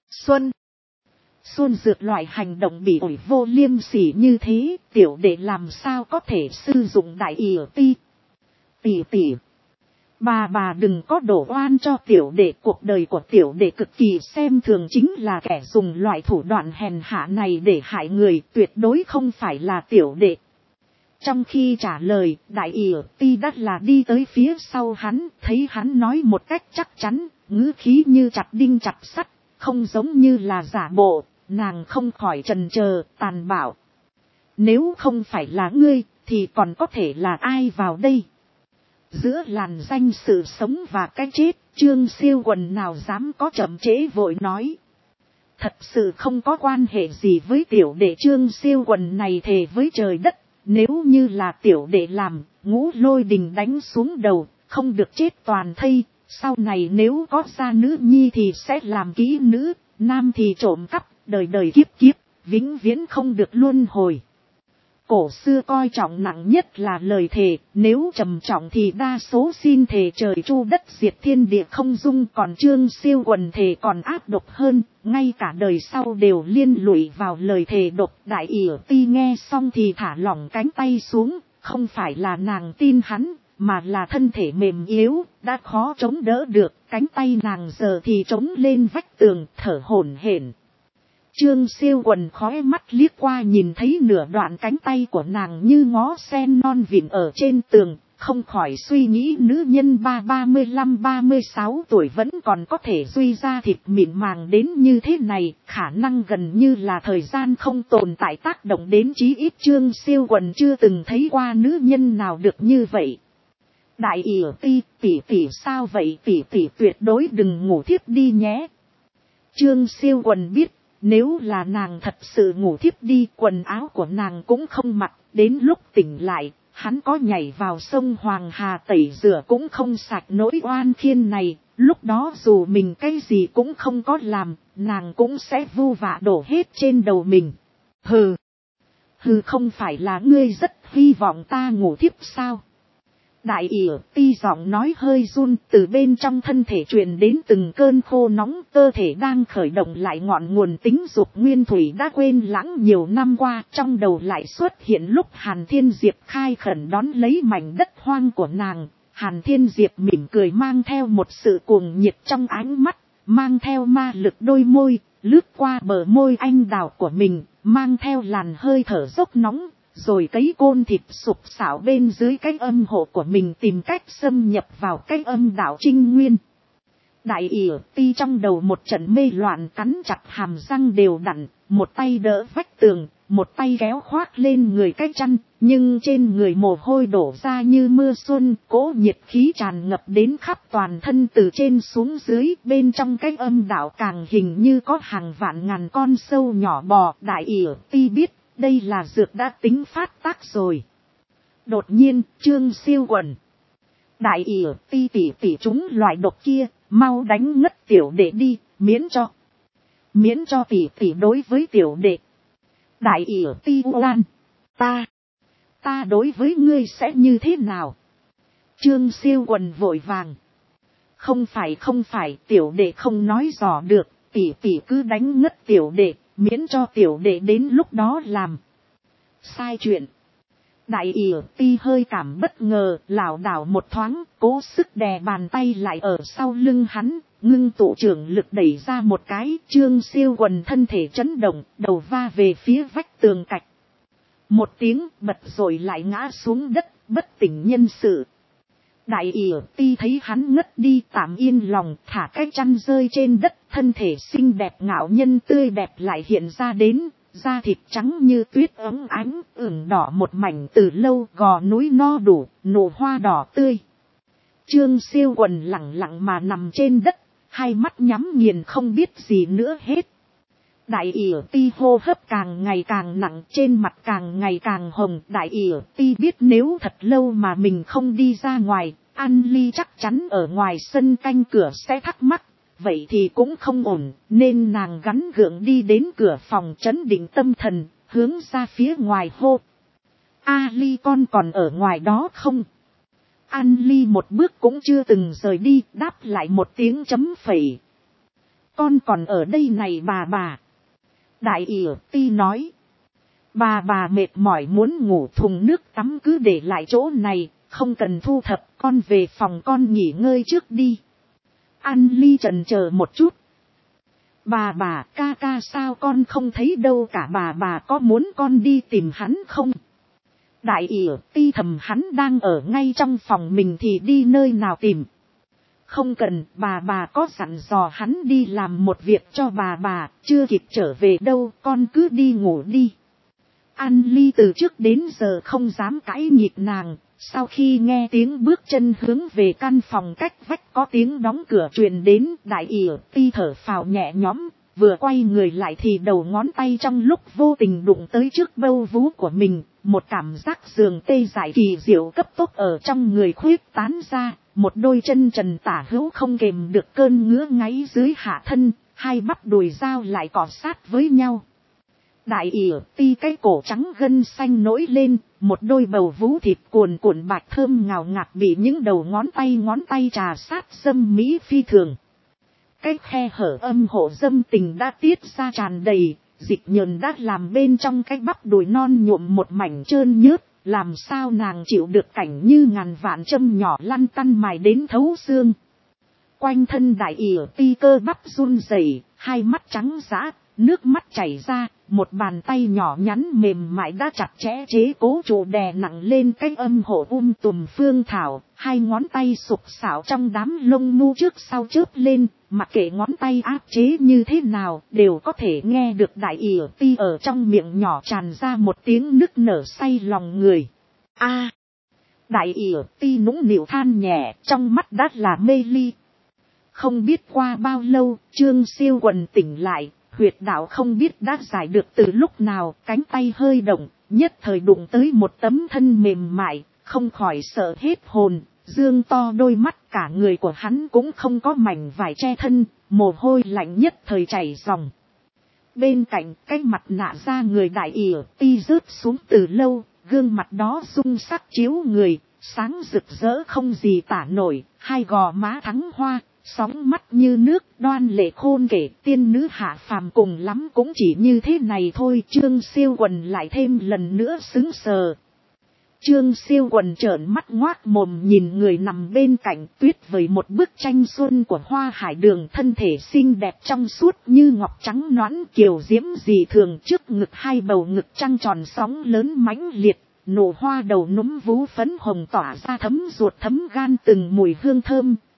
Xuân dược loại hành động bị ổi vô liêm sỉ như thế, tiểu đệ làm sao có thể sử dụng. Đại ỉa ti. Tỷ. Bà đừng có đổ oan cho tiểu đệ, cuộc đời của tiểu đệ cực kỳ xem thường, chính là kẻ dùng loại thủ đoạn hèn hạ này để hại người, tuyệt đối không phải là tiểu đệ. Trong khi trả lời, đại ỉa ti đắt là đi tới phía sau hắn, thấy hắn nói một cách chắc chắn, ngữ khí như chặt đinh chặt sắt, không giống như là giả bộ, nàng không khỏi chần chờ, tàn bạo. Nếu không phải là ngươi, thì còn có thể là ai vào đây? Giữa làn danh sự sống và cái chết, Trương Siêu Quần nào dám có chậm trễ, vội nói. Thật sự không có quan hệ gì với tiểu đệ. Trương Siêu Quần này thề với trời đất, nếu như là tiểu đệ làm, Ngũ Lôi Đình đánh xuống đầu, không được chết toàn thây, sau này nếu có ra nữ nhi thì sẽ làm kỹ nữ, nam thì trộm cắp, đời đời kiếp kiếp, vĩnh viễn không được luân hồi. Cổ xưa coi trọng nặng nhất là lời thề, nếu trầm trọng thì đa số xin thề trời chu đất diệt thiên địa không dung, còn Trương Siêu Quần thề còn ác độc hơn, ngay cả đời sau đều liên lụy vào lời thề độc. Đại ỉa ti nghe xong thì thả lỏng cánh tay xuống, không phải là nàng tin hắn, mà là thân thể mềm yếu, đã khó chống đỡ được, cánh tay nàng giờ thì chống lên vách tường, thở hổn hển. Trương Siêu Quần khóe mắt liếc qua nhìn thấy nửa đoạn cánh tay của nàng như ngó sen non vịn ở trên tường, không khỏi suy nghĩ nữ nhân 35-36 tuổi vẫn còn có thể duy ra thịt mịn màng đến như thế này, khả năng gần như là thời gian không tồn tại tác động đến, chí ít Trương Siêu Quần chưa từng thấy qua nữ nhân nào được như vậy. Đại ỉa ti, tỷ sao vậy? Tỷ tuyệt đối đừng ngủ thiếp đi nhé. Trương Siêu Quần biết, nếu là nàng thật sự ngủ thiếp đi, quần áo của nàng cũng không mặc, đến lúc tỉnh lại, hắn có nhảy vào sông Hoàng Hà tẩy rửa cũng không sạch nỗi oan khiên này, lúc đó dù mình cái gì cũng không có làm, nàng cũng sẽ vu vạ đổ hết trên đầu mình. Hừ, không phải là ngươi rất hy vọng ta ngủ thiếp sao? Đại ỉa ti giọng nói hơi run, từ bên trong thân thể truyền đến từng cơn khô nóng, cơ thể đang khởi động lại ngọn nguồn tính dục nguyên thủy đã quên lãng nhiều năm qua, trong đầu lại xuất hiện lúc Hàn Thiên Diệp khai khẩn đón lấy mảnh đất hoang của nàng. Hàn Thiên Diệp mỉm cười mang theo một sự cuồng nhiệt trong ánh mắt, mang theo ma lực đôi môi, lướt qua bờ môi anh đào của mình, mang theo làn hơi thở dốc nóng. Rồi cấy côn thịt sụp sạo bên dưới cái âm hộ của mình, tìm cách xâm nhập vào cái âm đạo trinh nguyên. Đại ỉa ti trong đầu một trận mê loạn, cắn chặt hàm răng đều đặn, một tay đỡ vách tường, một tay kéo khoác lên người cái chăn, nhưng trên người mồ hôi đổ ra như mưa xuân, cỗ nhiệt khí tràn ngập đến khắp toàn thân từ trên xuống dưới, bên trong cái âm đạo càng hình như có hàng vạn ngàn con sâu nhỏ bò. Đại ỉa ti biết, đây là dược đã tính phát tác rồi. Đột nhiên, Trương Siêu quần. Đại ỉa ti tỉ chúng loại độc kia, mau đánh ngất tiểu đệ đi, miễn cho tỉ đối với tiểu đệ. Đại ỉa ti oan, ta đối với ngươi sẽ như thế nào? Trương Siêu quần vội vàng. Không phải, tiểu đệ không nói dò được, tỉ cứ đánh ngất tiểu đệ, miễn cho tiểu đệ đến lúc đó làm sai chuyện. Đại ỉa ti hơi cảm bất ngờ, lảo đảo một thoáng, cố sức đè bàn tay lại ở sau lưng hắn, ngưng tụ trưởng lực đẩy ra một cái. Trương Siêu quần thân thể chấn động, đầu va về phía vách tường cạch. Một tiếng bật rồi lại ngã xuống đất, bất tỉnh nhân sự. Đại ỉa ti thấy hắn ngất đi, tạm yên lòng, thả cái chăn rơi trên đất, thân thể xinh đẹp ngạo nhân tươi đẹp lại hiện ra đến. Da thịt trắng như tuyết óng ánh, ửng đỏ một mảnh từ lâu, gò núi no đủ, nụ hoa đỏ tươi. Trương Siêu quần lặng lặng mà nằm trên đất, hai mắt nhắm nghiền không biết gì nữa hết. Đại ỉa ti hô hấp càng ngày càng nặng, trên mặt càng ngày càng hồng. Đại ỉa ti biết nếu thật lâu mà mình không đi ra ngoài, An Ly chắc chắn ở ngoài sân canh cửa sẽ thắc mắc. Vậy thì cũng không ổn, nên nàng gắn gượng đi đến cửa phòng trấn định tâm thần, hướng ra phía ngoài hô. A Ly con còn ở ngoài đó không? An Ly một bước cũng chưa từng rời đi, đáp lại một tiếng chấm phẩy. Con còn ở đây này bà. Đại ỉa ti nói. Bà mệt mỏi muốn ngủ, thùng nước tắm cứ để lại chỗ này, không cần thu thập, con về phòng con nghỉ ngơi trước đi. An Ly chần chờ một chút. Bà ca sao con không thấy đâu cả, bà có muốn con đi tìm hắn không? Đại ỉa ti thầm hắn đang ở ngay trong phòng mình thì đi nơi nào tìm. Không cần, bà có dặn dò hắn đi làm một việc cho bà, chưa kịp trở về đâu, con cứ đi ngủ đi. An Ly từ trước đến giờ không dám cãi nhịp nàng. Sau khi nghe tiếng bước chân hướng về căn phòng cách vách có tiếng đóng cửa truyền đến, đại ỉa ti thở phào nhẹ nhõm, vừa quay người lại thì đầu ngón tay trong lúc vô tình đụng tới trước bâu vú của mình, một cảm giác giường tê dại kỳ diệu cấp tốc ở trong người khuếch tán ra, một đôi chân trần tả hữu không kềm được cơn ngứa ngáy dưới hạ thân, hai bắp đùi dao lại cọ sát với nhau. Đại ỉa ti cái cổ trắng gân xanh nổi lên, một đôi bầu vú thịt cuồn cuộn bạch thơm ngào ngạt bị những đầu ngón tay trà sát dâm mỹ phi thường. Cái khe hở âm hộ dâm tình đã tiết ra tràn đầy, dịch nhờn đã làm bên trong cái bắp đùi non nhuộm một mảnh trơn nhớt, làm sao nàng chịu được cảnh như ngàn vạn châm nhỏ lăn tăn mài đến thấu xương. Quanh thân đại ỉa ti cơ bắp run rẩy, hai mắt trắng dã, nước mắt chảy ra, một bàn tay nhỏ nhắn mềm mại đã chặt chẽ chế cố trụ đè nặng lên cái âm hộ tùm phương thảo, hai ngón tay sục sạo trong đám lông mu trước sau chớp lên, mặc kệ ngón tay áp chế như thế nào, đều có thể nghe được đại ỉa ti ở trong miệng nhỏ tràn ra một tiếng nức nở say lòng người. A, đại ỉa ti nũng nịu than nhẹ, trong mắt đã là mê ly. Không biết qua bao lâu, Trương Siêu quần tỉnh lại. Huyệt đạo không biết đã giải được từ lúc nào, cánh tay hơi động, nhất thời đụng tới một tấm thân mềm mại, không khỏi sợ hết hồn, dương to đôi mắt, cả người của hắn cũng không có mảnh vải che thân, mồ hôi lạnh nhất thời chảy ròng. Bên cạnh cái mặt nạ da người đại ỉa ti rớt xuống từ lâu, gương mặt đó rung sắc chiếu người, sáng rực rỡ không gì tả nổi, hai gò má thắng hoa. Sóng mắt như nước, đoan lệ khôn kể, tiên nữ hạ phàm cùng lắm cũng chỉ như thế này thôi. Trương Siêu quần lại thêm lần nữa sững sờ. Trương Siêu quần trợn mắt ngoác mồm nhìn người nằm bên cạnh, tuyết với một bức tranh xuân của Hoa Hải Đường, thân thể xinh đẹp trong suốt như ngọc trắng nõn kiều diễm dị thường, trước ngực hai bầu ngực trăng tròn sóng lớn mãnh liệt. Nụ hoa đầu núm vú phấn hồng tỏa ra thấm ruột thấm gan từng mùi hương thơm,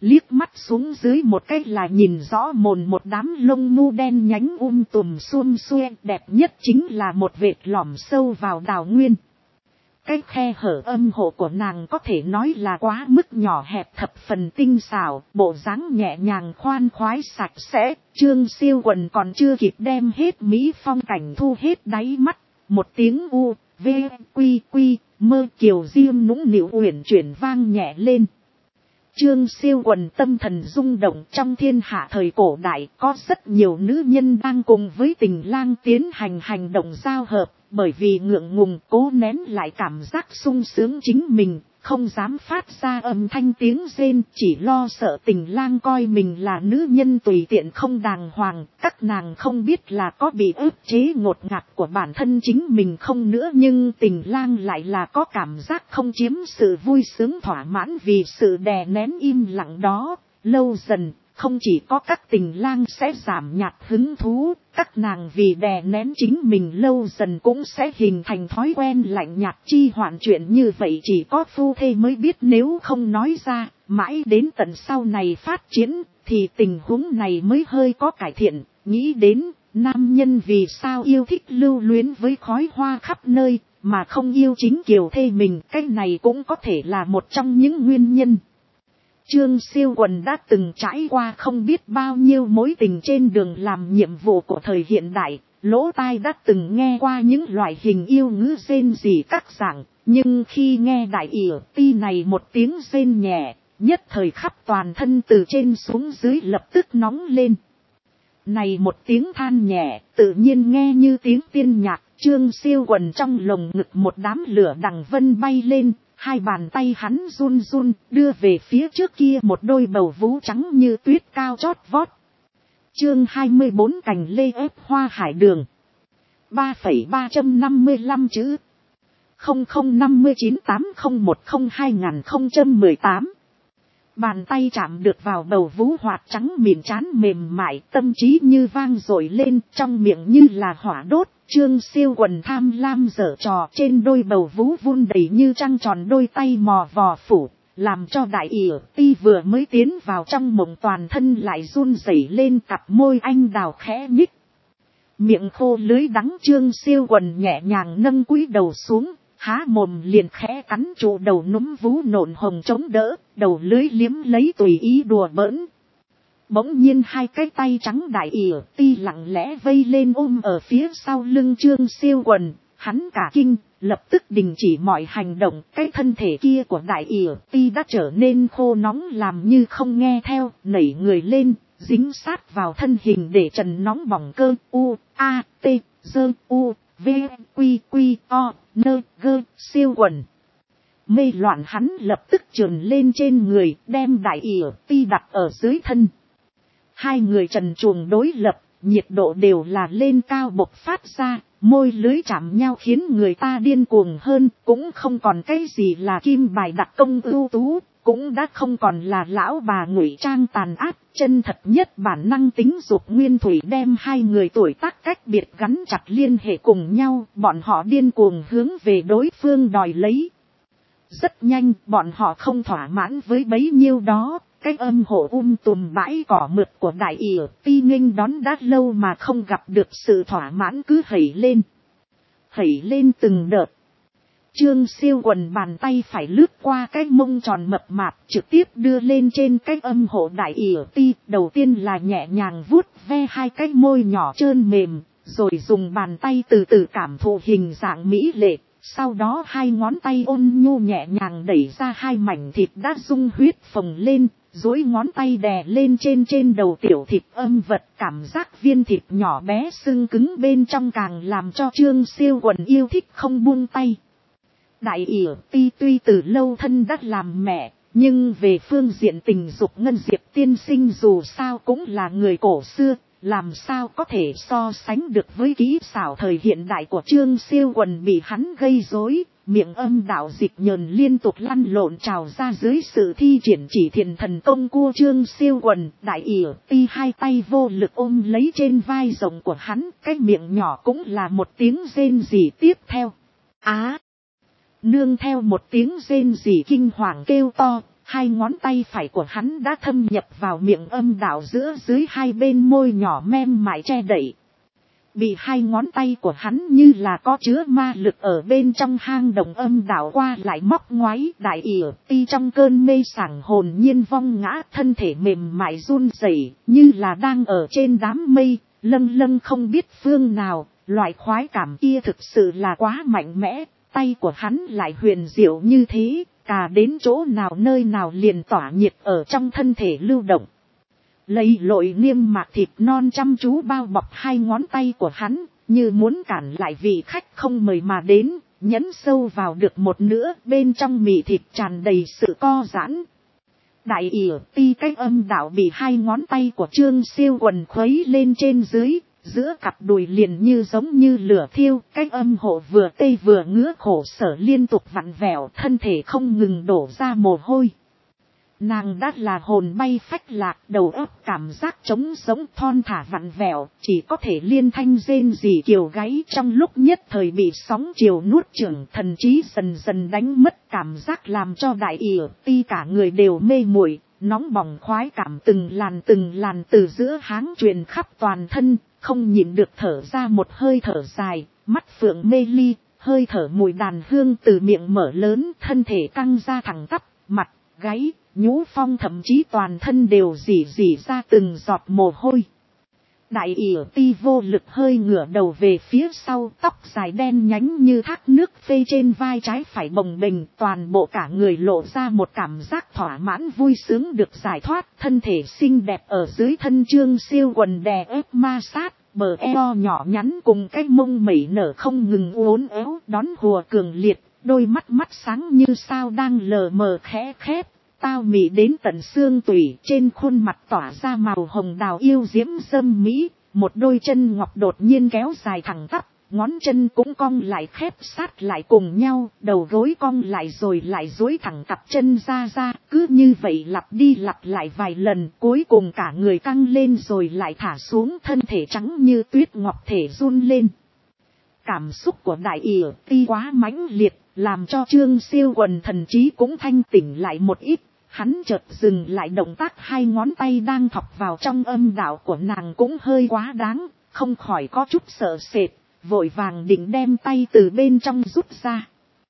liếc mắt xuống dưới một cái là nhìn rõ mồn một đám lông mu đen nhánh tùm xuum xuê, đẹp nhất chính là một vệt lõm sâu vào đào nguyên. Cái khe hở âm hộ của nàng có thể nói là quá mức nhỏ hẹp thập phần tinh xảo, bộ dáng nhẹ nhàng khoan khoái sạch sẽ. Trương Siêu Quần còn chưa kịp đem hết mỹ phong cảnh thu hết đáy mắt, một tiếng u, v, quy quy, mơ kiều diêm nũng nịu uyển chuyển vang nhẹ lên. Trương Siêu Quần tâm thần rung động. Trong thiên hạ thời cổ đại có rất nhiều nữ nhân đang cùng với tình lang tiến hành hành động giao hợp, bởi vì ngượng ngùng cố nén lại cảm giác sung sướng chính mình, không dám phát ra âm thanh tiếng rên, chỉ lo sợ tình lang coi mình là nữ nhân tùy tiện không đàng hoàng. Các nàng không biết là có bị ức chế ngột ngạt của bản thân chính mình không nữa, nhưng tình lang lại là có cảm giác không chiếm sự vui sướng thỏa mãn vì sự đè nén im lặng đó. Lâu dần, không chỉ có các tình lang sẽ giảm nhạt hứng thú, các nàng vì đè nén chính mình lâu dần cũng sẽ hình thành thói quen lạnh nhạt chi hoạn. Chuyện như vậy chỉ có phu thê mới biết, nếu không nói ra, mãi đến tận sau này phát triển, thì tình huống này mới hơi có cải thiện. Nghĩ đến, nam nhân vì sao yêu thích lưu luyến với khói hoa khắp nơi, mà không yêu chính kiều thê mình, cái này cũng có thể là một trong những nguyên nhân. Trương Siêu Quần đã từng trải qua không biết bao nhiêu mối tình trên đường làm nhiệm vụ của thời hiện đại, lỗ tai đã từng nghe qua những loại hình yêu ngữ rên rỉ các dạng, nhưng khi nghe đại ỉa ti này một tiếng rên nhẹ, nhất thời khắp toàn thân từ trên xuống dưới lập tức nóng lên. Này một tiếng than nhẹ, tự nhiên nghe như tiếng tiên nhạc. Trương Siêu Quần trong lồng ngực một đám lửa đằng vân bay lên. Hai bàn tay hắn run run, đưa về phía trước kia một đôi bầu vú trắng như tuyết cao chót vót. Chương 24 cành lê ép hoa hải đường. 3,355 chữ. 005980102018. Bàn tay chạm được vào bầu vú hoạt trắng mịn trán mềm mại, tâm trí như vang dội lên, trong miệng như là hỏa đốt. Trương Siêu Quần tham lam giở trò, trên đôi bầu vú vun đầy như trăng tròn đôi tay mò vò phủ, làm cho đại ỉa ti vừa mới tiến vào trong mộng toàn thân lại run rẩy lên, cặp môi anh đào khẽ nhích. Miệng khô lưới đắng. Trương Siêu Quần nhẹ nhàng nâng cúi đầu xuống, há mồm liền khẽ cắn trụ đầu núm vú nộn hồng chống đỡ, đầu lưới liếm lấy tùy ý đùa bỡn. Bỗng nhiên hai cái tay trắng đại ỉa ti lặng lẽ vây lên ôm ở phía sau lưng Trương Siêu Quần, hắn cả kinh, lập tức đình chỉ mọi hành động. Cái thân thể kia của đại ỉa ti đã trở nên khô nóng, làm như không nghe theo, nảy người lên, dính sát vào thân hình để trần nóng bỏng cơ. U, A, T, Dơ, U, V, Quy, Quy, O, Nơ, Gơ, Siêu Quần. Mê loạn hắn lập tức trườn lên trên người, đem đại ỉa ti đặt ở dưới thân. Hai người trần truồng đối lập, nhiệt độ đều là lên cao bộc phát ra, môi lưới chạm nhau khiến người ta điên cuồng hơn, cũng không còn cái gì là kim bài đặc công ưu tú, cũng đã không còn là lão bà ngụy trang tàn ác. Chân thật nhất bản năng tính dục nguyên thủy đem hai người tuổi tác cách biệt gắn chặt liên hệ cùng nhau, bọn họ điên cuồng hướng về đối phương đòi lấy. Rất nhanh, bọn họ không thỏa mãn với bấy nhiêu đó. Cái âm hộ tùm bãi cỏ mượt của đại ỉa ti nghênh đón đã lâu mà không gặp được sự thỏa mãn cứ hẩy lên từng đợt. Trương Siêu Quần bàn tay phải lướt qua cái mông tròn mập mạp, trực tiếp đưa lên trên cái âm hộ đại ỉa ti. Đầu tiên là nhẹ nhàng vuốt ve hai cái môi nhỏ trơn mềm, rồi dùng bàn tay từ từ cảm thụ hình dạng mỹ lệ. Sau đó hai ngón tay ôn nhu nhẹ nhàng đẩy ra hai mảnh thịt đã dung huyết phồng lên, duỗi ngón tay đè lên trên đầu tiểu thịt âm vật. Cảm giác viên thịt nhỏ bé sưng cứng bên trong càng làm cho Trương Siêu Quần yêu thích không buông tay. Đại ỉa ti tuy từ lâu thân đã làm mẹ, nhưng về phương diện tình dục Ngân Diệp tiên sinh dù sao cũng là người cổ xưa, làm sao có thể so sánh được với kỹ xảo thời hiện đại của Trương Siêu Quần. Bị hắn gây rối, miệng âm đạo dịch nhờn liên tục lăn lộn trào ra dưới sự thi triển chỉ thiền thần công của Trương Siêu Quần. Đại ỉa ti hai tay vô lực ôm lấy trên vai rộng của hắn, cái miệng nhỏ cũng là một tiếng rên rỉ tiếp theo. Nương theo một tiếng rên rỉ kinh hoàng kêu to, Hai ngón tay phải của hắn đã thâm nhập vào miệng âm đạo giữa dưới hai bên môi nhỏ mem mại che đậy. Bị hai ngón tay của hắn như là có chứa ma lực ở bên trong hang động âm đạo qua lại móc ngoáy. Đại ỉa ti trong cơn mê sảng hồn nhiên vong ngã, thân thể mềm mại run rẩy như là đang ở trên đám mây, lâng lâng không biết phương nào. Loại khoái cảm kia thực sự là quá mạnh mẽ, tay của hắn lại huyền diệu như thế, cả đến chỗ nào nơi nào liền tỏa nhiệt ở trong thân thể lưu động. Lầy lội niêm mạc thịt non chăm chú bao bọc hai ngón tay của hắn, như muốn cản lại vị khách không mời mà đến, nhấn sâu vào được một nửa, bên trong mì thịt tràn đầy sự co giãn. Đại ỉa ti cái âm đạo bị hai ngón tay của Trương Siêu Quần khuấy lên trên dưới, giữa cặp đùi liền như giống như lửa thiêu, cái âm hộ vừa tê vừa ngứa khổ sở liên tục vặn vẹo, thân thể không ngừng đổ ra mồ hôi. Nàng đã là hồn bay phách lạc, đầu óc cảm giác trống sống thon thả vặn vẹo, chỉ có thể liên thanh rên rỉ kiều gáy, trong lúc nhất thời bị sóng chiều nuốt chửng, thần trí dần dần đánh mất cảm giác, làm cho đại ỉa ti cả người đều mê muội, nóng bỏng khoái cảm từng làn từ giữa háng truyền khắp toàn thân, không nhịn được thở ra một hơi thở dài, mắt phượng mê ly, hơi thở mùi đàn hương từ miệng mở lớn, thân thể căng ra thẳng tắp, mặt, gáy, nhũ phong thậm chí toàn thân đều rỉ ra từng giọt mồ hôi. Đại ỉa ti vô lực hơi ngửa đầu về phía sau, tóc dài đen nhánh như thác nước phê trên vai trái phải bồng bềnh, toàn bộ cả người lộ ra một cảm giác thỏa mãn vui sướng được giải thoát, thân thể xinh đẹp ở dưới thân Trương Siêu Quần đè ép ma sát, bờ eo nhỏ nhắn cùng cái mông mẩy nở không ngừng uốn éo đón hùa cường liệt, đôi mắt sáng như sao đang lờ mờ khẽ khép. Tao mị đến tận xương tủy, trên khuôn mặt tỏa ra màu hồng đào yêu diễm dâm mỹ, một đôi chân ngọc đột nhiên kéo dài thẳng tắp, ngón chân cũng cong lại khép sát lại cùng nhau, đầu gối cong lại rồi lại duỗi thẳng cặp chân ra, cứ như vậy lặp đi lặp lại vài lần, cuối cùng cả người căng lên rồi lại thả xuống, thân thể trắng như tuyết ngọc thể run lên. Cảm xúc của đại ỉa ti quá mãnh liệt, làm cho Trương Siêu Quần thần trí cũng thanh tỉnh lại một ít. Hắn chợt dừng lại động tác, hai ngón tay đang thọc vào trong âm đạo của nàng cũng hơi quá đáng, không khỏi có chút sợ sệt, vội vàng định đem tay từ bên trong rút ra.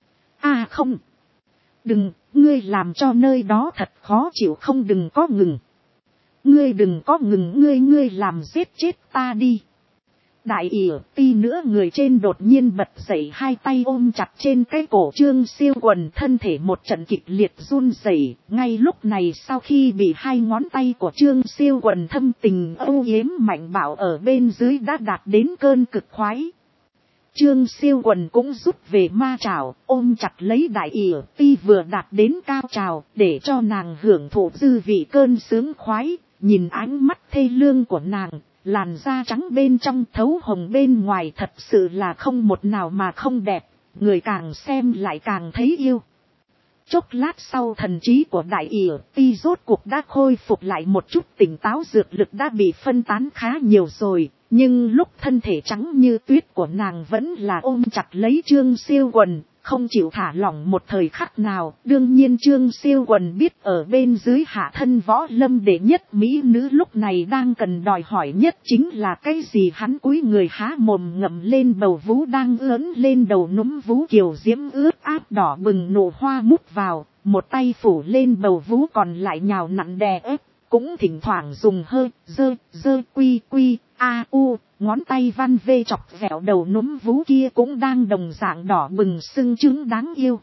À không! Đừng, ngươi làm cho nơi đó thật khó chịu, không, đừng có ngừng. Ngươi đừng có ngừng, ngươi làm giết chết ta đi. Đại ỉa ti nữa người trên đột nhiên bật dậy, hai tay ôm chặt trên cái cổ Trương Siêu Quần, thân thể một trận kịch liệt run rẩy. Ngay lúc này sau khi bị hai ngón tay của Trương Siêu Quần thâm tình âu yếm mạnh bạo ở bên dưới đã đạt đến cơn cực khoái. Trương Siêu Quần cũng rút về ma trảo, ôm chặt lấy đại ỉa ti vừa đạt đến cao trào, để cho nàng hưởng thụ dư vị cơn sướng khoái, nhìn ánh mắt thê lương của nàng. Làn da trắng bên trong thấu hồng bên ngoài, thật sự là không một nào mà không đẹp, người càng xem lại càng thấy yêu. Chốc lát sau thần trí của đại ỉa ti rốt cuộc đã khôi phục lại một chút tỉnh táo, dược lực đã bị phân tán khá nhiều rồi, nhưng lúc thân thể trắng như tuyết của nàng vẫn là ôm chặt lấy Trương Siêu Quần, không chịu thả lỏng một thời khắc nào. Đương nhiên Trương Siêu Quần biết ở bên dưới hạ thân võ lâm đệ nhất mỹ nữ lúc này đang cần đòi hỏi nhất chính là cái gì. Hắn cúi người há mồm ngậm lên bầu vú đang ướn lên đầu núm vú kiều diễm ướt át đỏ bừng nụ hoa mút vào, một tay phủ lên bầu vú còn lại nhào nặn đè ép, cũng thỉnh thoảng dùng hơi dơ quy a u, ngón tay văn vê chọc vẹo đầu núm vú kia cũng đang đồng dạng đỏ bừng sưng trứng đáng yêu.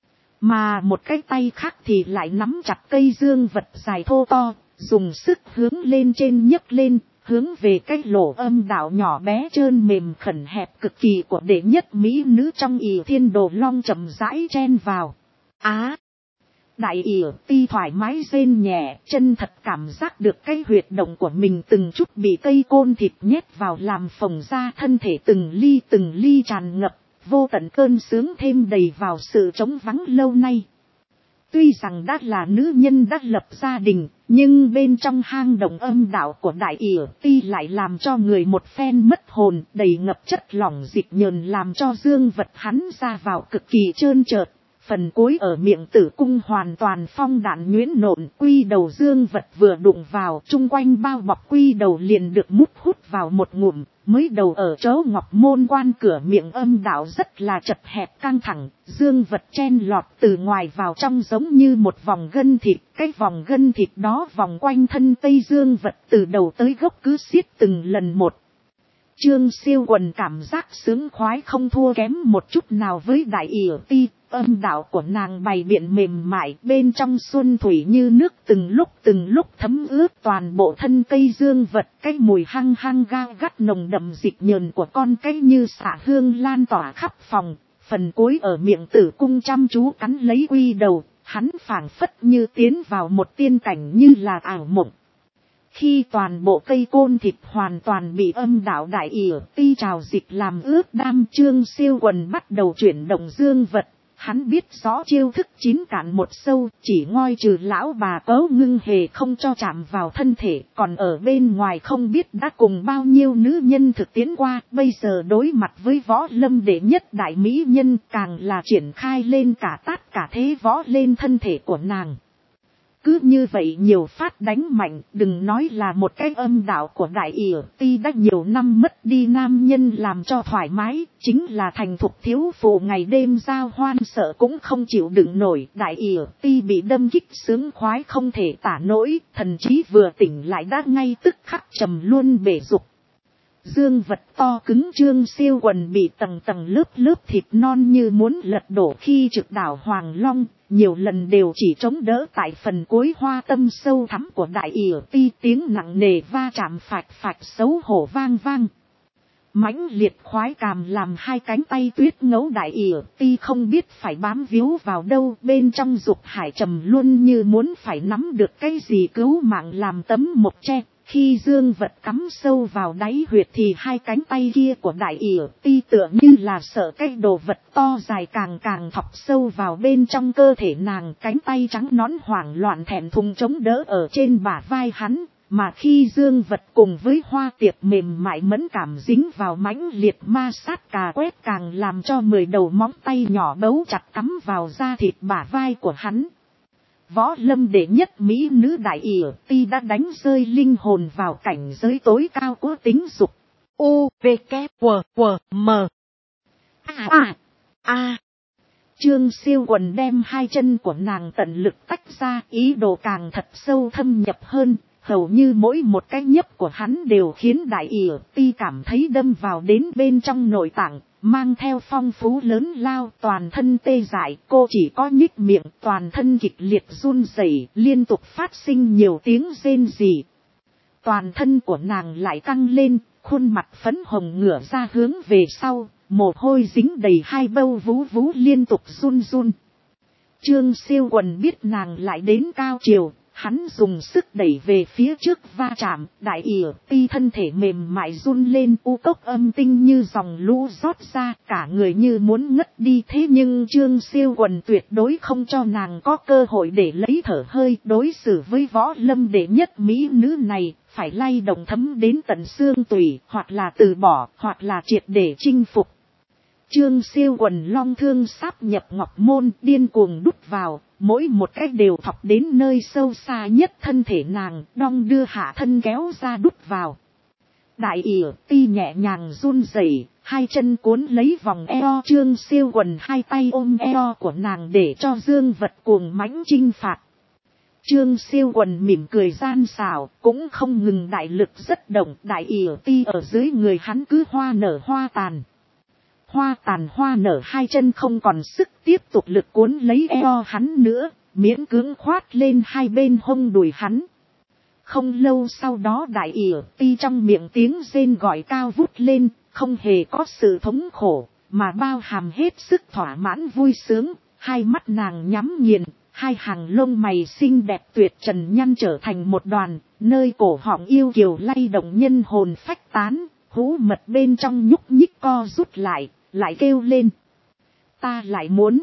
Mà một cái tay khác thì lại nắm chặt cây dương vật dài thô to, dùng sức hướng lên trên nhấc lên, hướng về cái lỗ âm đạo nhỏ bé trơn mềm khẩn hẹp cực kỳ của đệ nhất mỹ nữ trong ỷ thiên đồ long chậm rãi chen vào. Đại ỉa ti thoải mái rên nhẹ, chân thật cảm giác được cái huyệt động của mình từng chút bị cây côn thịt nhét vào làm phồng ra, thân thể từng ly tràn ngập, vô tận cơn sướng thêm đầy vào sự trống vắng lâu nay. Tuy rằng đã là nữ nhân đã lập gia đình, nhưng bên trong hang động âm đạo của đại ỉa ti lại làm cho người một phen mất hồn, đầy ngập chất lỏng dịch nhờn làm cho dương vật hắn ra vào cực kỳ trơn trượt. phần cuối ở miệng tử cung hoàn toàn phong đạn nhuyễn nộn, quy đầu dương vật vừa đụng vào, chung quanh bao bọc quy đầu liền được mút hút vào một ngụm, mới đầu ở chỗ ngọc môn quan cửa miệng âm đạo rất là chật hẹp căng thẳng, dương vật chen lọt từ ngoài vào trong giống như một vòng gân thịt, cái vòng gân thịt đó vòng quanh thân tây dương vật từ đầu tới gốc cứ siết từng lần một. Trương Siêu Quần cảm giác sướng khoái không thua kém một chút nào với Đại Yểu Ti, âm đạo của nàng bày biện mềm mại, bên trong xuân thủy như nước từng lúc thấm ướt toàn bộ thân cây dương vật, cái mùi hăng hăng ga gắt nồng đậm dịch nhờn của con cây như xả hương lan tỏa khắp phòng, phần cuối ở miệng tử cung chăm chú cắn lấy quy đầu, hắn phảng phất như tiến vào một tiên cảnh như là ảo mộng. Khi toàn bộ cây côn thịt hoàn toàn bị âm đạo Đại Yểu Ti trào dịch làm ướt đam, Trương Siêu Quần bắt đầu chuyển động dương vật. Hắn biết rõ chiêu thức chín cạn một sâu, chỉ ngoi trừ lão bà Cấu Ngưng hề không cho chạm vào thân thể, còn ở bên ngoài không biết đã cùng bao nhiêu nữ nhân thực tiễn qua, bây giờ đối mặt với Võ Lâm đệ nhất đại mỹ nhân càng là triển khai lên cả tát cả thế võ lên thân thể của nàng. Cứ như vậy nhiều phát đánh mạnh, đừng nói là một cái âm đạo của Đại Yểu Ti đã nhiều năm mất đi nam nhân làm cho thoải mái, chính là thành thục thiếu phụ ngày đêm giao hoan sợ cũng không chịu đựng nổi. Đại Yểu Ti bị đâm kích sướng khoái không thể tả nổi, thần trí vừa tỉnh lại đã ngay tức khắc trầm luôn bể dục. Dương vật to cứng Trương Siêu Quần bị tầng tầng lớp thịt non như muốn lật đổ khi trực đảo Hoàng Long, nhiều lần đều chỉ chống đỡ tại phần cuối hoa tâm sâu thẳm của Đại Yểu Ti, tiếng nặng nề va chạm phạch phạch xấu hổ vang vang. Mãnh liệt khoái cảm làm hai cánh tay tuyết ngấu Đại Yểu Ti không biết phải bám víu vào đâu, bên trong dục hải trầm luôn như muốn phải nắm được cái gì cứu mạng làm tấm mộc tre. Khi dương vật cắm sâu vào đáy huyệt thì hai cánh tay kia của Đại Yểu Ti tựa như là sợ cái đồ vật to dài càng thọc sâu vào bên trong cơ thể nàng, cánh tay trắng nõn hoảng loạn thẹn thùng chống đỡ ở trên bả vai hắn, mà khi dương vật cùng với hoa tiệp mềm mại mẫn cảm dính vào mãnh liệt ma sát cà quét càng làm cho 10 đầu móng tay nhỏ bấu chặt cắm vào da thịt bả vai của hắn. Võ Lâm đệ nhất mỹ nữ Đại Yểu Ti đã đánh rơi linh hồn vào cảnh giới tối cao của tính dục. U, V, K, W, W, M. Trương Siêu Quần đem hai chân của nàng tận lực tách ra, ý đồ càng thật sâu thâm nhập hơn, hầu như mỗi một cái nhấp của hắn đều khiến Đại Yểu Ti cảm thấy đâm vào đến bên trong nội tạng, mang theo phong phú lớn lao, toàn thân tê dại, cô chỉ có nhích miệng, toàn thân kịch liệt run rẩy, liên tục phát sinh nhiều tiếng rên rỉ. Toàn thân của nàng lại căng lên, khuôn mặt phấn hồng ngửa ra hướng về sau, mồ hôi dính đầy hai bâu vú vú liên tục run run. Trương Siêu Quần biết nàng lại đến cao triều, hắn dùng sức đẩy về phía trước va chạm, Đại Yểu Ti thân thể mềm mại run lên, u cốc âm tinh như dòng lũ rót ra, cả người như muốn ngất đi, thế nhưng Trương Siêu Quần tuyệt đối không cho nàng có cơ hội để lấy thở hơi, đối xử với Võ Lâm đệ nhất mỹ nữ này, phải lay động thấm đến tận xương tủy, hoặc là từ bỏ, hoặc là triệt để chinh phục. Trương Siêu Quần long thương sáp nhập ngọc môn, điên cuồng đút vào, mỗi một cách đều thọc đến nơi sâu xa nhất thân thể nàng, đong đưa hạ thân kéo ra đút vào. Đại Yểu Ti nhẹ nhàng run rẩy, hai chân cuốn lấy vòng eo Trương Siêu Quần, hai tay ôm eo của nàng để cho dương vật cuồng mãnh chinh phạt. Trương Siêu Quần mỉm cười gian xảo, cũng không ngừng đại lực rất động, Đại Yểu Ti ở dưới người hắn cứ hoa nở hoa tàn. Hoa tàn hoa nở, hai chân không còn sức tiếp tục lực cuốn lấy eo hắn nữa, miễn cưỡng khoát lên hai bên hông đùi hắn. Không lâu sau đó Đại Yểu Ti trong miệng tiếng rên gọi cao vút lên, không hề có sự thống khổ, mà bao hàm hết sức thỏa mãn vui sướng, hai mắt nàng nhắm nghiền, hai hàng lông mày xinh đẹp tuyệt trần nhăn trở thành một đoàn, nơi cổ họng yêu kiều lay động nhân hồn phách tán, hú mật bên trong nhúc nhích co rút lại kêu lên. Ta lại muốn,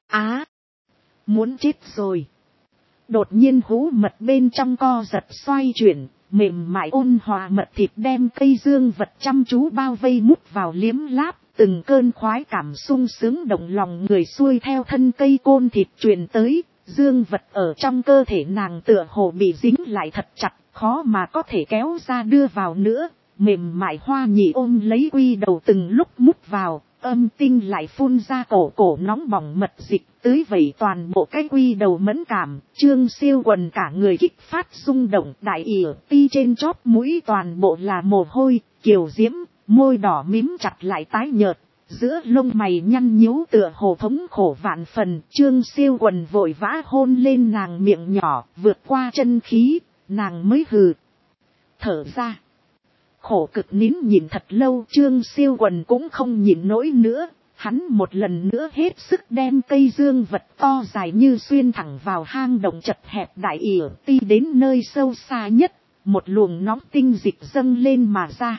muốn chết rồi. Đột nhiên hú mật bên trong co giật xoay chuyển, mềm mại ôn hòa mật thịt đem cây dương vật chăm chú bao vây mút vào liếm láp, từng cơn khoái cảm sung sướng động lòng người xuôi theo thân cây côn thịt truyền tới, dương vật ở trong cơ thể nàng tựa hồ bị dính lại thật chặt, khó mà có thể kéo ra đưa vào nữa, mềm mại hoa nhị ôm lấy quy đầu từng lúc mút vào, âm tinh lại phun ra cổ nóng bỏng mật dịch tưới vẩy toàn bộ cái quy đầu mẫn cảm. Trương Siêu Quần cả người kích phát rung động, đại ỉa ti trên chóp mũi toàn bộ là mồ hôi, kiều diễm, môi đỏ mím chặt lại tái nhợt, giữa lông mày nhăn nhíu tựa hồ thống khổ vạn phần. Trương Siêu Quần vội vã hôn lên nàng miệng nhỏ, vượt qua chân khí, nàng mới hừ thở ra. Khổ cực nín nhịn thật lâu, Trương Siêu Quần cũng không nhịn nổi nữa, hắn một lần nữa hết sức đem cây dương vật to dài như xuyên thẳng vào hang động chật hẹp đại ỉa ti đến nơi sâu xa nhất, một luồng nóng tinh dịch dâng lên mà ra.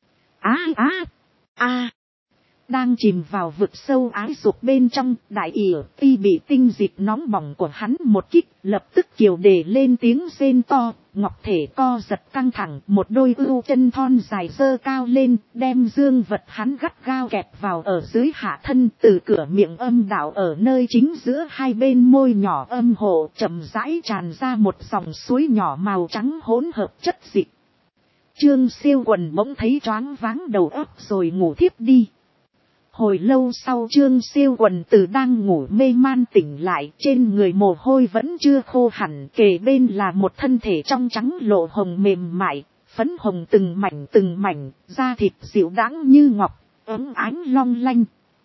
Đang chìm vào vực sâu ái dục bên trong, đại ỉa ti bị tinh dịch nóng bỏng của hắn một kích, lập tức kiều đề lên tiếng rên to, ngọc thể co giật căng thẳng, một đôi ưu chân thon dài dơ cao lên, đem dương vật hắn gắt gao kẹp vào ở dưới hạ thân, từ cửa miệng âm đạo ở nơi chính giữa hai bên môi nhỏ âm hộ chậm rãi tràn ra một dòng suối nhỏ màu trắng hỗn hợp chất dịch. Trương Siêu Quần bỗng thấy choáng váng đầu óc rồi ngủ thiếp đi. Hồi lâu sau Trương Siêu Quần từ đang ngủ mê man tỉnh lại, trên người mồ hôi vẫn chưa khô hẳn, kề bên là một thân thể trong trắng lộ hồng mềm mại, phấn hồng từng mảnh, da thịt dịu đãng như ngọc, ấm ánh long lanh.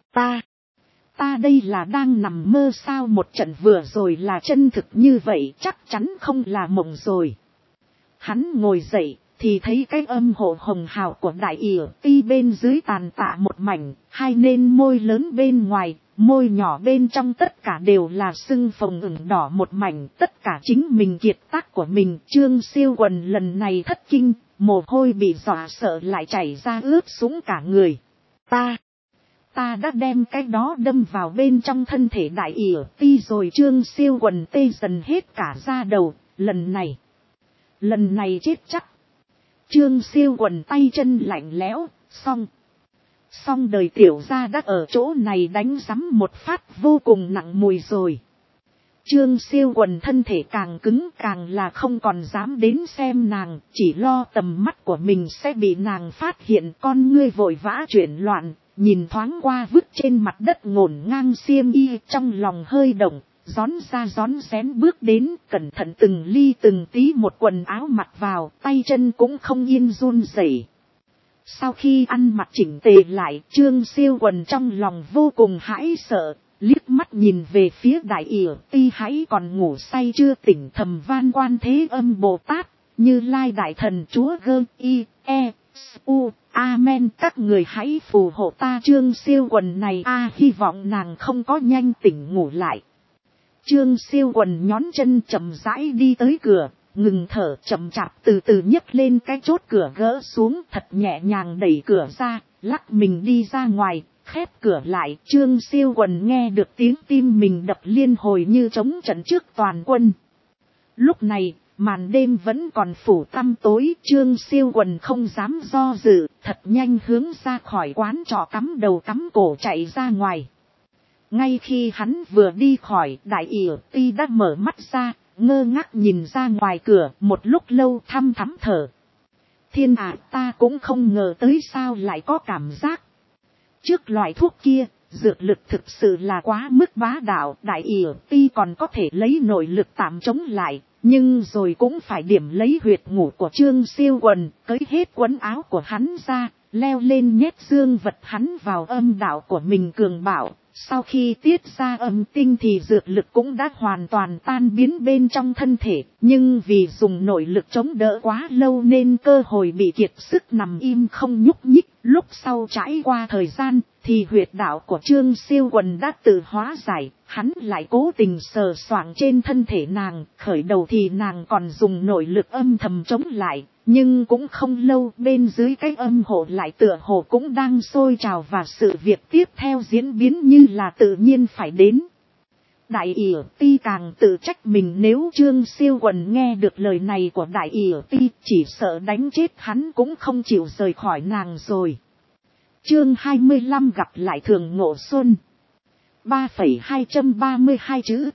Ta đây là đang nằm mơ sao? Một trận vừa rồi là chân thực như vậy, chắc chắn không là mộng rồi. Hắn ngồi dậy thì thấy cái âm hộ hồng hào của đại ỉa ti bên dưới tàn tạ một mảnh, hai nên môi lớn bên ngoài, môi nhỏ bên trong tất cả đều là sưng phồng ửng đỏ một mảnh, tất cả chính mình kiệt tác của mình. Trương Siêu Quần lần này thất kinh, mồ hôi bị dọa sợ lại chảy ra ướt sũng cả người. Ta đã đem cái đó đâm vào bên trong thân thể đại ỉa ti rồi. Trương Siêu Quần tê dần hết cả da đầu, lần này chết chắc. Trương Siêu Quần tay chân lạnh lẽo, xong đời tiểu gia đã ở chỗ này đánh rắm một phát vô cùng nặng mùi rồi. Trương Siêu Quần thân thể càng cứng, càng là không còn dám đến xem nàng, chỉ lo tầm mắt của mình sẽ bị nàng phát hiện. Con ngươi vội vã chuyển loạn, nhìn thoáng qua vứt trên mặt đất ngổn ngang xiêm y, trong lòng hơi động, rón ra rón rén bước đến, cẩn thận từng ly từng tí một quần áo mặc vào, tay chân cũng không yên run rẩy. Sau khi ăn mặc chỉnh tề lại, Trương Siêu Quần trong lòng vô cùng hãi sợ, liếc mắt nhìn về phía đại ỉa ti hãy còn ngủ say chưa tỉnh, thầm van Quan Thế Âm Bồ Tát, Như Lai Đại Thần Chúa G.I.E.S.U. Amen, các người hãy phù hộ ta. Trương Siêu Quần này hy vọng nàng không có nhanh tỉnh ngủ lại. Trương Siêu Quần nhón chân chậm rãi đi tới cửa, ngừng thở, chậm chạp từ từ nhấc lên cái chốt cửa gỡ xuống, thật nhẹ nhàng đẩy cửa ra, lắc mình đi ra ngoài, khép cửa lại. Trương Siêu Quần nghe được tiếng tim mình đập liên hồi như trống trận trước toàn quân. Lúc này, màn đêm vẫn còn phủ tăm tối, Trương Siêu Quần không dám do dự, thật nhanh hướng ra khỏi quán trọ, cắm đầu cắm cổ chạy ra ngoài. Ngay khi hắn vừa đi khỏi, đại ỉa ti đã mở mắt ra, ngơ ngác nhìn ra ngoài cửa, một lúc lâu thăm thắm thở. Thiên ạ, ta cũng không ngờ tới sao lại có cảm giác. Trước loại thuốc kia, dược lực thực sự là quá mức bá đạo, đại ỉa ti còn có thể lấy nội lực tạm chống lại, nhưng rồi cũng phải điểm lấy huyệt ngủ của Trương Siêu Quần, cởi hết quần áo của hắn ra, leo lên nhét dương vật hắn vào âm đạo của mình cường bạo. Sau khi tiết ra âm tinh thì dược lực cũng đã hoàn toàn tan biến bên trong thân thể, nhưng vì dùng nội lực chống đỡ quá lâu nên cơ hội bị kiệt sức nằm im không nhúc nhích. Lúc sau trải qua thời gian thì huyệt đạo của Trương Siêu Quần đã tự hóa giải, hắn lại cố tình sờ soạng trên thân thể nàng. Khởi đầu thì nàng còn dùng nội lực âm thầm chống lại, nhưng cũng không lâu, bên dưới cái âm hộ lại tựa hồ cũng đang sôi trào, và sự việc tiếp theo diễn biến như là tự nhiên phải đến. Đại ỉa ti càng tự trách mình, nếu Trương Siêu Quần nghe được lời này của đại ỉa ti, chỉ sợ đánh chết hắn cũng không chịu rời khỏi nàng rồi. Chương 25 gặp lại Thường Ngộ Xuân. 3,232 chữ.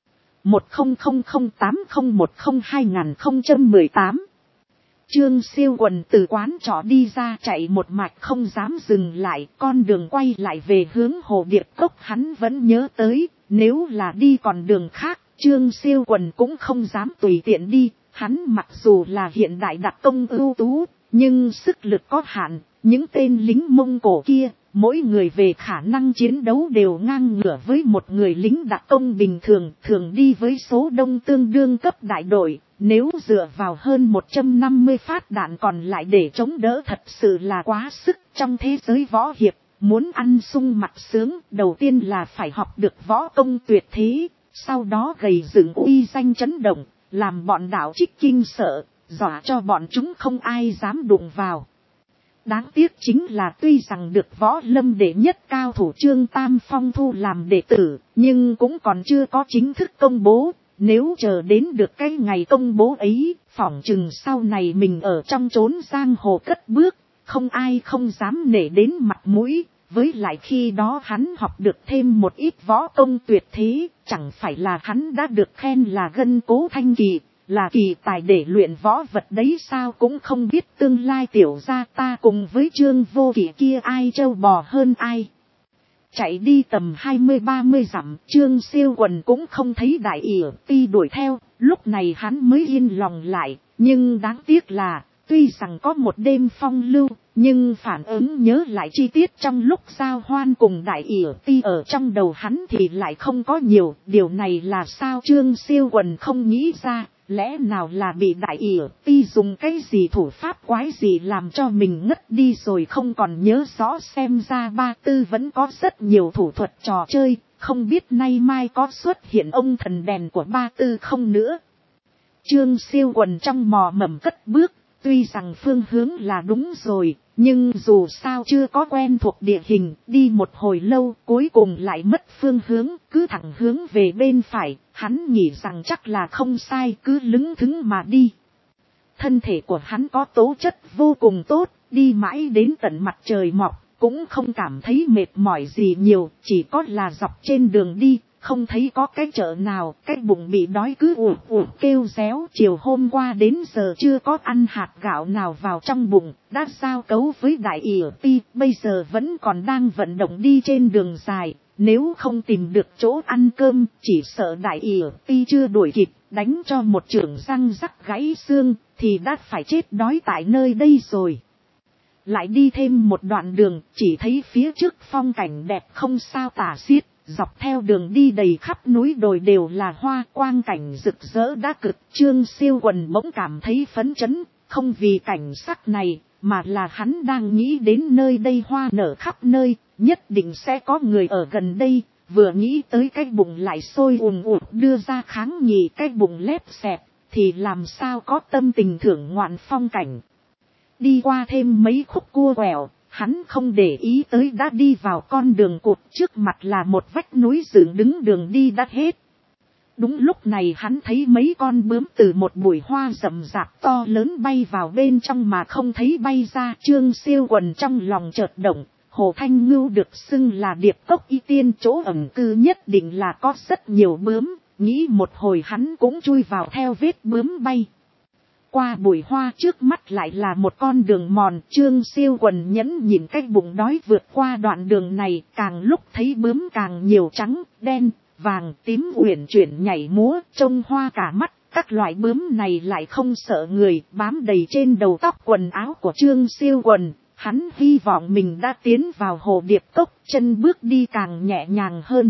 100080102018. Trương Siêu Quần từ quán trọ đi ra chạy một mạch không dám dừng lại, con đường quay lại về hướng Hồ Điệp Cốc hắn vẫn nhớ tới, nếu là đi còn đường khác, Trương Siêu Quần cũng không dám tùy tiện đi, hắn mặc dù là hiện đại đặc công ưu tú, nhưng sức lực có hạn, những tên lính Mông Cổ kia, mỗi người về khả năng chiến đấu đều ngang ngửa với một người lính đặc công bình thường, thường đi với số đông tương đương cấp đại đội. Nếu dựa vào hơn 150 phát đạn còn lại để chống đỡ thật sự là quá sức. Trong thế giới võ hiệp, muốn ăn sung mặc sướng, đầu tiên là phải học được võ công tuyệt thế, sau đó gầy dựng uy danh chấn động, làm bọn đạo trích kinh sợ, dọa cho bọn chúng không ai dám đụng vào. Đáng tiếc chính là tuy rằng được võ lâm đệ nhất cao thủ Trương Tam Phong thu làm đệ tử, nhưng cũng còn chưa có chính thức công bố. Nếu chờ đến được cái ngày công bố ấy, phỏng chừng sau này mình ở trong chốn giang hồ cất bước, không ai không dám nể đến mặt mũi. Với lại khi đó hắn học được thêm một ít võ công tuyệt thế, chẳng phải là hắn đã được khen là gân cố thanh kỳ, là kỳ tài để luyện võ vật đấy sao. Cũng không biết tương lai tiểu gia ta cùng với Trương Vô Kỵ kia ai trâu bò hơn ai. Chạy đi tầm 20-30 dặm, Trương Siêu Quần cũng không thấy Đại ỉa ti đuổi theo, lúc này hắn mới yên lòng lại, nhưng đáng tiếc là, tuy rằng có một đêm phong lưu, nhưng phản ứng nhớ lại chi tiết trong lúc giao hoan cùng Đại ỉa ti ở trong đầu hắn thì lại không có nhiều. Điều này là sao Trương Siêu Quần không nghĩ ra, lẽ nào là bị Đại ỉa ti dùng cái gì thủ pháp quái gì làm cho mình ngất đi rồi không còn nhớ rõ. Xem ra Ba Tư vẫn có rất nhiều thủ thuật trò chơi, không biết nay mai có xuất hiện ông thần đèn của Ba Tư không nữa. Trương Siêu Quần trong mò mẫm cất bước, tuy rằng phương hướng là đúng rồi, nhưng dù sao chưa có quen thuộc địa hình, đi một hồi lâu cuối cùng lại mất phương hướng, cứ thẳng hướng về bên phải, hắn nghĩ rằng chắc là không sai, cứ lững thững mà đi. Thân thể của hắn có tố chất vô cùng tốt, đi mãi đến tận mặt trời mọc, cũng không cảm thấy mệt mỏi gì nhiều, chỉ có là dọc trên đường đi, không thấy có cái chợ nào, cái bụng bị đói cứ ụt ụt kêu réo. Chiều hôm qua đến giờ chưa có ăn hạt gạo nào vào trong bụng, đã giao cấu với Đại ỉa ti, bây giờ vẫn còn đang vận động đi trên đường dài. Nếu không tìm được chỗ ăn cơm, chỉ sợ Đại ỉa ti chưa đuổi kịp, đánh cho một chưởng răng rắc gãy xương, thì đã phải chết đói tại nơi đây rồi. Lại đi thêm một đoạn đường, chỉ thấy phía trước phong cảnh đẹp không sao tả xiết. Dọc theo đường đi đầy khắp núi đồi đều là hoa, quang cảnh rực rỡ đã cực. Trương Siêu Quần bỗng cảm thấy phấn chấn, không vì cảnh sắc này, mà là hắn đang nghĩ đến nơi đây hoa nở khắp nơi, nhất định sẽ có người ở gần đây. Vừa nghĩ tới cái bụng lại sôi ùn ùn đưa ra kháng nghị cái bụng lép xẹp, thì làm sao có tâm tình thưởng ngoạn phong cảnh. Đi qua thêm mấy khúc cua quẹo, hắn không để ý tới đã đi vào con đường cụt, trước mặt là một vách núi dựng đứng, đường đi đã hết. Đúng lúc này hắn thấy mấy con bướm từ một bụi hoa rậm rạp to lớn bay vào bên trong mà không thấy bay ra. Trương Siêu Quần trong lòng chợt động, Hồ Thanh Ngưu được xưng là Điệp Cốc y tiên, chỗ ẩn cư nhất định là có rất nhiều bướm, nghĩ một hồi hắn cũng chui vào theo vết bướm bay. Qua bụi hoa trước mắt lại là một con đường mòn. Trương Siêu Quần nhẫn nhìn cái bụng đói vượt qua đoạn đường này, càng lúc thấy bướm càng nhiều, trắng, đen, vàng, tím uyển chuyển nhảy múa, trông hoa cả mắt. Các loại bướm này lại không sợ người, bám đầy trên đầu tóc quần áo của Trương Siêu Quần. Hắn hy vọng mình đã tiến vào Hồ Điệp Cốc, chân bước đi càng nhẹ nhàng hơn.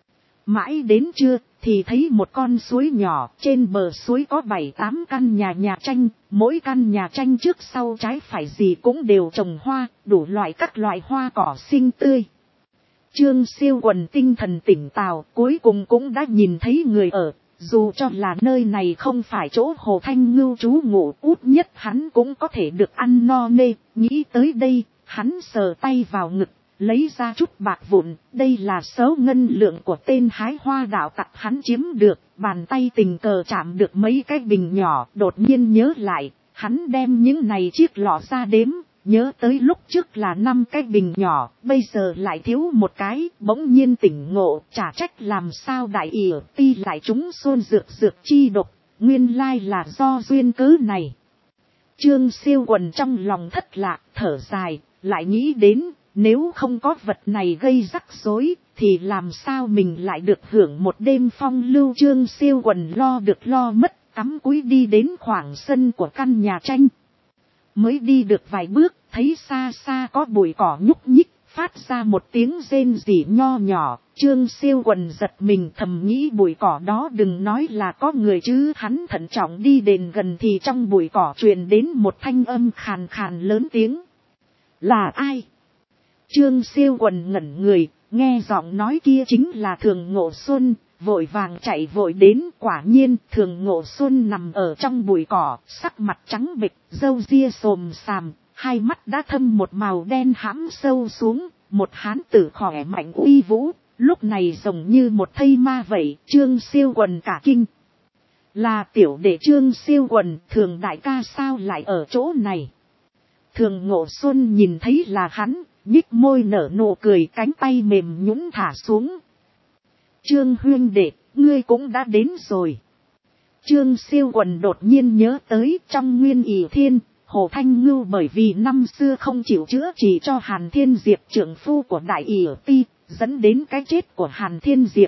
Mãi đến trưa thì thấy một con suối nhỏ, trên bờ suối có 7-8 căn nhà tranh, mỗi căn nhà tranh trước sau trái phải gì cũng đều trồng hoa, đủ loại các loại hoa cỏ xinh tươi. Trương Siêu Quần tinh thần tỉnh táo, cuối cùng cũng đã nhìn thấy người ở, dù cho là nơi này không phải chỗ Hồ Thanh Ngưu trú ngụ, út nhất hắn cũng có thể được ăn no nê. Nghĩ tới đây, hắn sờ tay vào ngực, lấy ra chút bạc vụn, đây là số ngân lượng của tên hái hoa đạo tặc hắn chiếm được. Bàn tay tình cờ chạm được mấy cái bình nhỏ, đột nhiên nhớ lại, hắn đem những này chiếc lọ ra đếm, nhớ tới lúc trước là 5 cái bình nhỏ, bây giờ lại thiếu một cái, bỗng nhiên tỉnh ngộ, chả trách làm sao đại ỉa ti lại trúng xôn dược chi độc, nguyên lai là do duyên cớ này. Trương Siêu Quần trong lòng thất lạc, thở dài, lại nghĩ đến, nếu không có vật này gây rắc rối, thì làm sao mình lại được hưởng một đêm phong lưu. Trương Siêu Quần lo được lo mất, cắm cúi đi đến khoảng sân của căn nhà tranh. Mới đi được vài bước, thấy xa xa có bụi cỏ nhúc nhích, phát ra một tiếng rên rỉ nho nhỏ. Trương Siêu Quần giật mình, thầm nghĩ bụi cỏ đó đừng nói là có người chứ. Hắn thận trọng đi đến gần thì trong bụi cỏ truyền đến một thanh âm khàn khàn lớn tiếng. Là ai? Trương Siêu Quần ngẩn người, nghe giọng nói kia chính là Thường Ngộ Xuân, vội vàng chạy vội đến. Quả nhiên Thường Ngộ Xuân nằm ở trong bụi cỏ, sắc mặt trắng bệch, râu ria xồm xàm, hai mắt đã thâm một màu đen hãm sâu xuống. Một hán tử khỏe mạnh uy vũ, lúc này giống như một thây ma vậy. Trương Siêu Quần cả kinh. Là tiểu đệ Trương Siêu Quần, Thường đại ca sao lại ở chỗ này? Thường Ngộ Xuân nhìn thấy là hắn, nhích môi nở nụ cười, cánh tay mềm nhũn thả xuống. Trương huynh đệ, ngươi cũng đã đến rồi. Trương Siêu Quần đột nhiên nhớ tới trong Nguyên Ỷ Thiên, Hồ Thanh Ngưu bởi vì năm xưa không chịu chữa trị cho Hàn Thiên Diệp trưởng phu của Đại Ỷ Ti, dẫn đến cái chết của Hàn Thiên Diệp.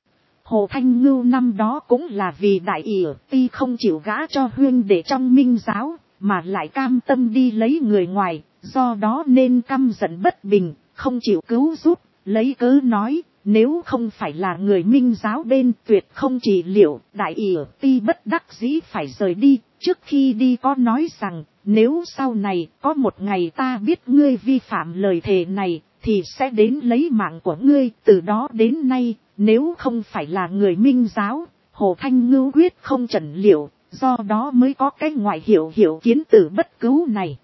Hồ Thanh Ngưu năm đó cũng là vì Đại Ỷ Ti không chịu gả cho huynh đệ trong Minh giáo, mà lại cam tâm đi lấy người ngoài, do đó nên căm giận bất bình, không chịu cứu giúp, lấy cớ nói, nếu không phải là người Minh giáo bên tuyệt không trị liệu, Đại Ỷ Ti bất đắc dĩ phải rời đi. Trước khi đi có nói rằng, nếu sau này có một ngày ta biết ngươi vi phạm lời thề này, thì sẽ đến lấy mạng của ngươi. Từ đó đến nay, nếu không phải là người Minh giáo, Hồ Thanh Ngưu quyết không trần liệu, do đó mới có cái ngoại hiệu kiến tử bất cứu này.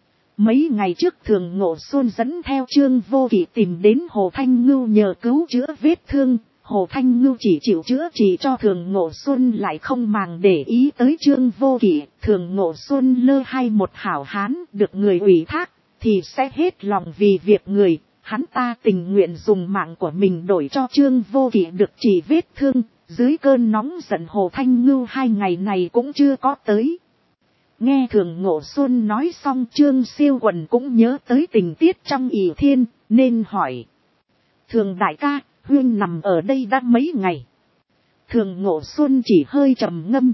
Mấy ngày trước Thường Ngộ Xuân dẫn theo Trương Vô Kỵ tìm đến Hồ Thanh Ngưu nhờ cứu chữa vết thương. Hồ Thanh Ngưu chỉ chịu chữa trị cho Thường Ngộ Xuân, lại không màng để ý tới Trương Vô Kỵ. Thường Ngộ Xuân lơ hay một hảo hán được người ủy thác, thì sẽ hết lòng vì việc người. Hắn ta tình nguyện dùng mạng của mình đổi cho Trương Vô Kỵ được trị vết thương. Dưới cơn nóng giận Hồ Thanh Ngưu 2 ngày này cũng chưa có tới. Nghe Thường Ngộ Xuân nói xong, Trương Siêu Quần cũng nhớ tới tình tiết trong Ỷ Thiên, nên hỏi. Thường đại ca, huynh nằm ở đây đã mấy ngày? Thường Ngộ Xuân chỉ hơi trầm ngâm.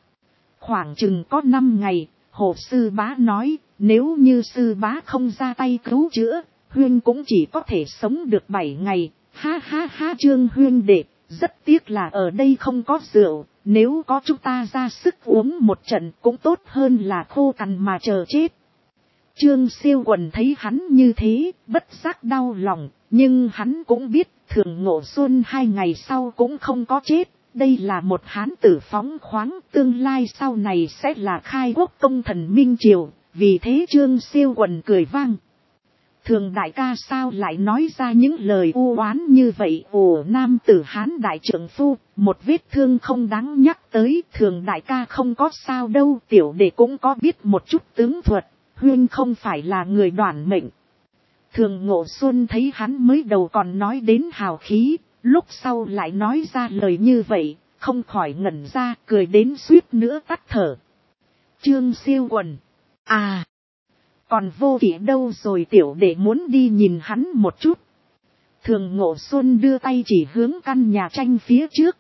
Khoảng chừng có 5 ngày, Hồ sư bá nói, nếu như sư bá không ra tay cứu chữa, huynh cũng chỉ có thể sống được 7 ngày. Ha ha ha, Trương huynh đệ, rất tiếc là ở đây không có rượu, nếu có chúng ta ra sức uống một trận cũng tốt hơn là khô cằn mà chờ chết. Trương Siêu Quần thấy hắn như thế, bất giác đau lòng, nhưng hắn cũng biết Thường Ngộ Xuân 2 ngày sau cũng không có chết. Đây là một hán tử phóng khoáng, tương lai sau này sẽ là khai quốc công thần Minh Triều, vì thế Trương Siêu Quần cười vang. Thường đại ca sao lại nói ra những lời u oán như vậy? Ồ, nam tử hán đại trưởng phu, một vết thương không đáng nhắc tới. Thường đại ca không có sao đâu, tiểu đệ cũng có biết một chút tướng thuật, huynh không phải là người đoản mệnh. Thường Ngộ Xuân thấy hắn mới đầu còn nói đến hào khí, lúc sau lại nói ra lời như vậy, không khỏi ngẩn ra, cười đến suýt nữa tắt thở. Trương Siêu Quần, à, còn Vô Kỵ đâu rồi? Tiểu đệ muốn đi nhìn hắn một chút. Thường Ngộ Xuân đưa tay chỉ hướng căn nhà tranh phía trước.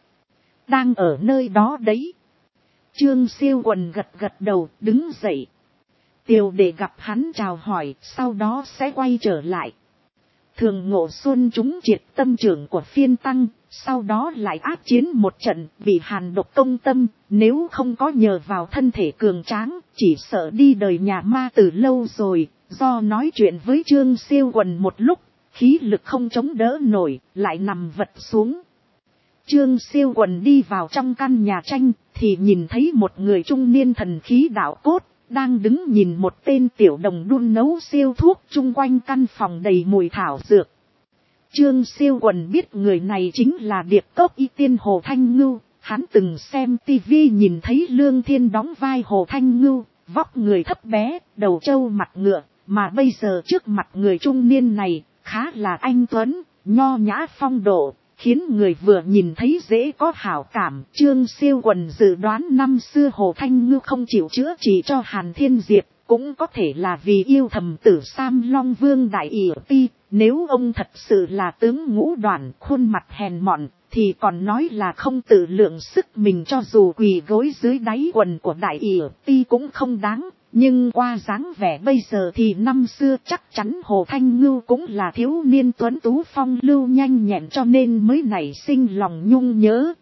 Đang ở nơi đó đấy. Trương Siêu Quần gật gật đầu, đứng dậy. Tiểu đệ gặp hắn chào hỏi, sau đó sẽ quay trở lại. Thường Ngộ Xuân trúng triệt tâm trưởng của phiên tăng, sau đó lại ác chiến một trận, bị hàn độc công tâm, nếu không có nhờ vào thân thể cường tráng, chỉ sợ đi đời nhà ma từ lâu rồi. Do nói chuyện với Trương Siêu Quần một lúc, khí lực không chống đỡ nổi, lại nằm vật xuống. Trương Siêu Quần đi vào trong căn nhà tranh, thì nhìn thấy một người trung niên thần khí đạo cốt, đang đứng nhìn một tên tiểu đồng đun nấu siêu thuốc, chung quanh căn phòng đầy mùi thảo dược. Trương Siêu Quần biết người này chính là Điệp Cốc Y Tiên Hồ Thanh Ngưu, hắn từng xem tivi nhìn thấy Lương Thiên đóng vai Hồ Thanh Ngưu, vóc người thấp bé, đầu trâu mặt ngựa, mà bây giờ trước mặt người trung niên này, khá là anh tuấn, nho nhã phong độ, khiến người vừa nhìn thấy dễ có hảo cảm. Trương Siêu Quần dự đoán năm xưa Hồ Thanh Ngưu không chịu chữa trị cho Hàn Thiên Diệp, cũng có thể là vì yêu thầm tử Sam Long Vương Đại ỷ Ti. Nếu ông thật sự là tướng Ngũ Đoàn, khuôn mặt hèn mọn, thì còn nói là không tự lượng sức mình, cho dù quỳ gối dưới đáy quần của Đại ỷ Ti cũng không đáng. Nhưng qua dáng vẻ bây giờ thì năm xưa chắc chắn Hồ Thanh Ngưu cũng là thiếu niên tuấn tú phong lưu nhanh nhẹn, cho nên mới nảy sinh lòng nhung nhớ.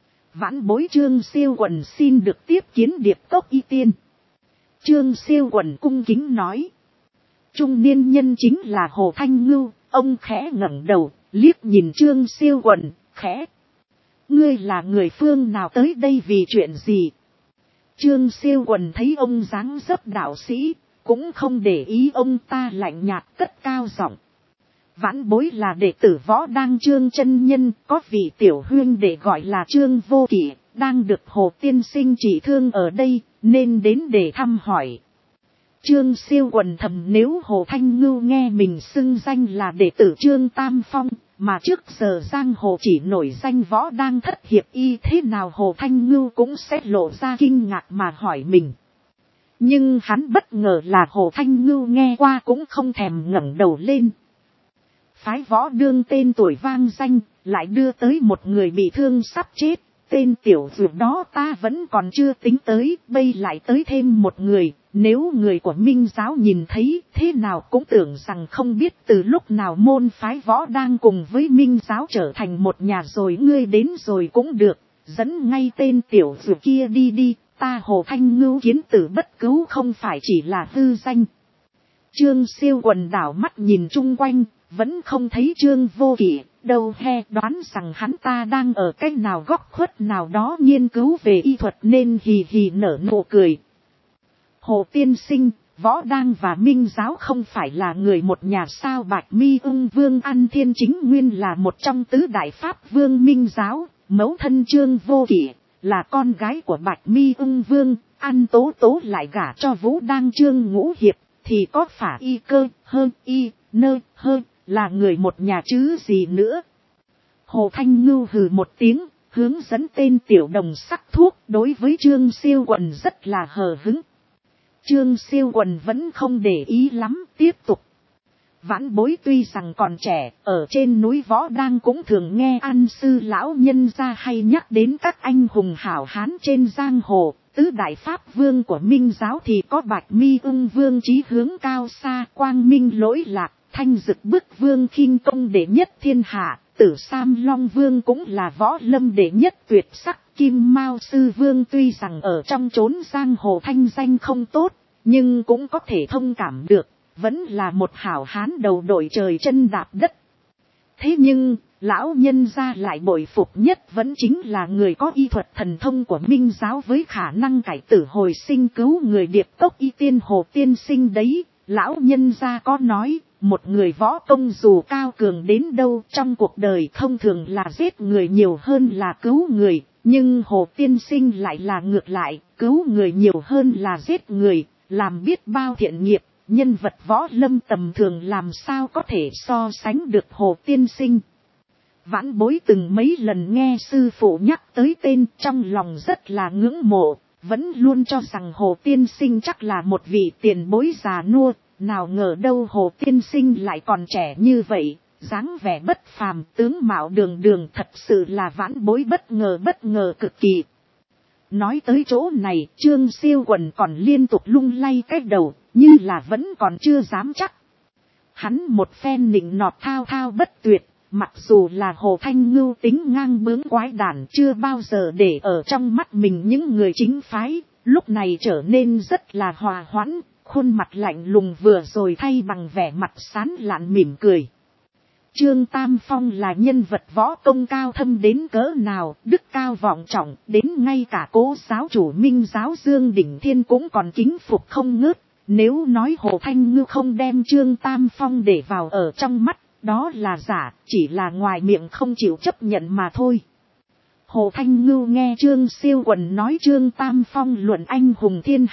Vãn bối Trương Siêu Quần xin được tiếp kiến Điệp Cốc Y Tiên. Trương Siêu Quần cung kính nói. Trung niên nhân chính là Hồ Thanh Ngưu. Ông khẽ ngẩng đầu, liếc nhìn Trương Siêu Quần, khẽ. Ngươi là người phương nào, tới đây vì chuyện gì? Trương Siêu Quần thấy ông dáng dấp đạo sĩ, cũng không để ý ông ta, lạnh nhạt cất cao giọng. Vãn bối là đệ tử Võ Đang Trương chân nhân, có vị tiểu huynh đệ gọi là Trương Vô Kỵ, đang được Hồ tiên sinh trị thương ở đây, nên đến để thăm hỏi. Trương Siêu Quần thầm, nếu Hồ Thanh Ngưu nghe mình xưng danh là đệ tử Trương Tam Phong, mà trước giờ giang hồ chỉ nổi danh Võ Đang thất hiệp y, thế nào Hồ Thanh Ngưu cũng sẽ lộ ra kinh ngạc mà hỏi mình. Nhưng hắn bất ngờ là Hồ Thanh Ngưu nghe qua cũng không thèm ngẩng đầu lên. Phái Võ Đương tên tuổi vang danh, lại đưa tới một người bị thương sắp chết. Tên tiểu dược đó ta vẫn còn chưa tính tới, bây lại tới thêm một người. Nếu người của Minh giáo nhìn thấy, thế nào cũng tưởng rằng không biết từ lúc nào môn phái Võ đang cùng với Minh giáo trở thành một nhà rồi. Ngươi đến rồi cũng được, dẫn ngay tên tiểu dược kia đi đi, ta Hồ Thanh Ngưu kiến tử bất cứu không phải chỉ là hư danh. Trương Siêu Quần đảo mắt nhìn chung quanh, vẫn không thấy Trương Vô Kỵ đâu he, đoán rằng hắn ta đang ở cách nào góc khuất nào đó nghiên cứu về y thuật nên hì hì nở nụ cười. Hồ tiên sinh, Võ Đang và Minh giáo không phải là người một nhà sao? Bạch Mi Ưng Vương An Thiên Chính Nguyên là một trong tứ đại pháp vương Minh giáo, mẫu thân Trương Vô Kỵ là con gái của Bạch Mi Ưng Vương, An Tố Tố lại gả cho Vũ Đang Trương Ngũ Hiệp, thì có phả y cơ hơn y nơ hơn là người một nhà chứ gì nữa. Hồ Thanh Ngưu hừ một tiếng, hướng dẫn tên tiểu đồng sắc thuốc, đối với Trương Siêu Quần rất là hờ hững. Trương Siêu Quần vẫn không để ý lắm, tiếp tục. Vãn bối tuy rằng còn trẻ, ở trên núi Võ Đang cũng thường nghe An sư lão nhân gia hay nhắc đến các anh hùng hảo hán trên giang hồ. Tứ đại pháp vương của Minh giáo thì có Bạch Mi Ưng Vương chí hướng cao xa, Quang Minh Lỗi Lạc, Thanh Dực Bức Vương khinh công đệ nhất thiên hạ, Tử Sam Long Vương cũng là võ lâm đệ nhất tuyệt sắc. Kim Mao Sư Vương tuy rằng ở trong chốn giang hồ thanh danh không tốt, nhưng cũng có thể thông cảm được, vẫn là một hảo hán đầu đội trời chân đạp đất. Thế nhưng, lão nhân gia lại bội phục nhất vẫn chính là người có y thuật thần thông của Minh giáo với khả năng cải tử hồi sinh cứu người, Điệp Cốc Y Tiên Hồ tiên sinh đấy. Lão nhân gia có nói, một người võ công dù cao cường đến đâu trong cuộc đời thông thường là giết người nhiều hơn là cứu người, nhưng Hồ tiên sinh lại là ngược lại, cứu người nhiều hơn là giết người, làm biết bao thiện nghiệp. Nhân vật võ lâm tầm thường làm sao có thể so sánh được Hồ tiên sinh. Vãn bối từng mấy lần nghe sư phụ nhắc tới tên, trong lòng rất là ngưỡng mộ, vẫn luôn cho rằng Hồ tiên sinh chắc là một vị tiền bối già nua, nào ngờ đâu Hồ tiên sinh lại còn trẻ như vậy, dáng vẻ bất phàm, tướng mạo đường đường, thật sự là vãn bối bất ngờ cực kỳ. Nói tới chỗ này, Trương Siêu Quần còn liên tục lung lay cái đầu, như là vẫn còn chưa dám chắc. Hắn một phen nịnh nọt thao thao bất tuyệt, mặc dù là Hồ Thanh Ngưu tính ngang bướng quái đản chưa bao giờ để ở trong mắt mình những người chính phái, lúc này trở nên rất là hòa hoãn, khuôn mặt lạnh lùng vừa rồi thay bằng vẻ mặt sán lạn mỉm cười. Trương Tam Phong là nhân vật võ công cao thâm đến cỡ nào, đức cao vọng trọng, đến ngay cả cố giáo chủ Minh giáo Dương Đỉnh Thiên cũng còn kính phục không ngớt. Nếu nói Hồ Thanh Ngưu không đem Trương Tam Phong để vào ở trong mắt, đó là giả, chỉ là ngoài miệng không chịu chấp nhận mà thôi. Hồ Thanh Ngưu nghe Trương Siêu Quần nói Trương Tam Phong luận anh hùng thiên hạ,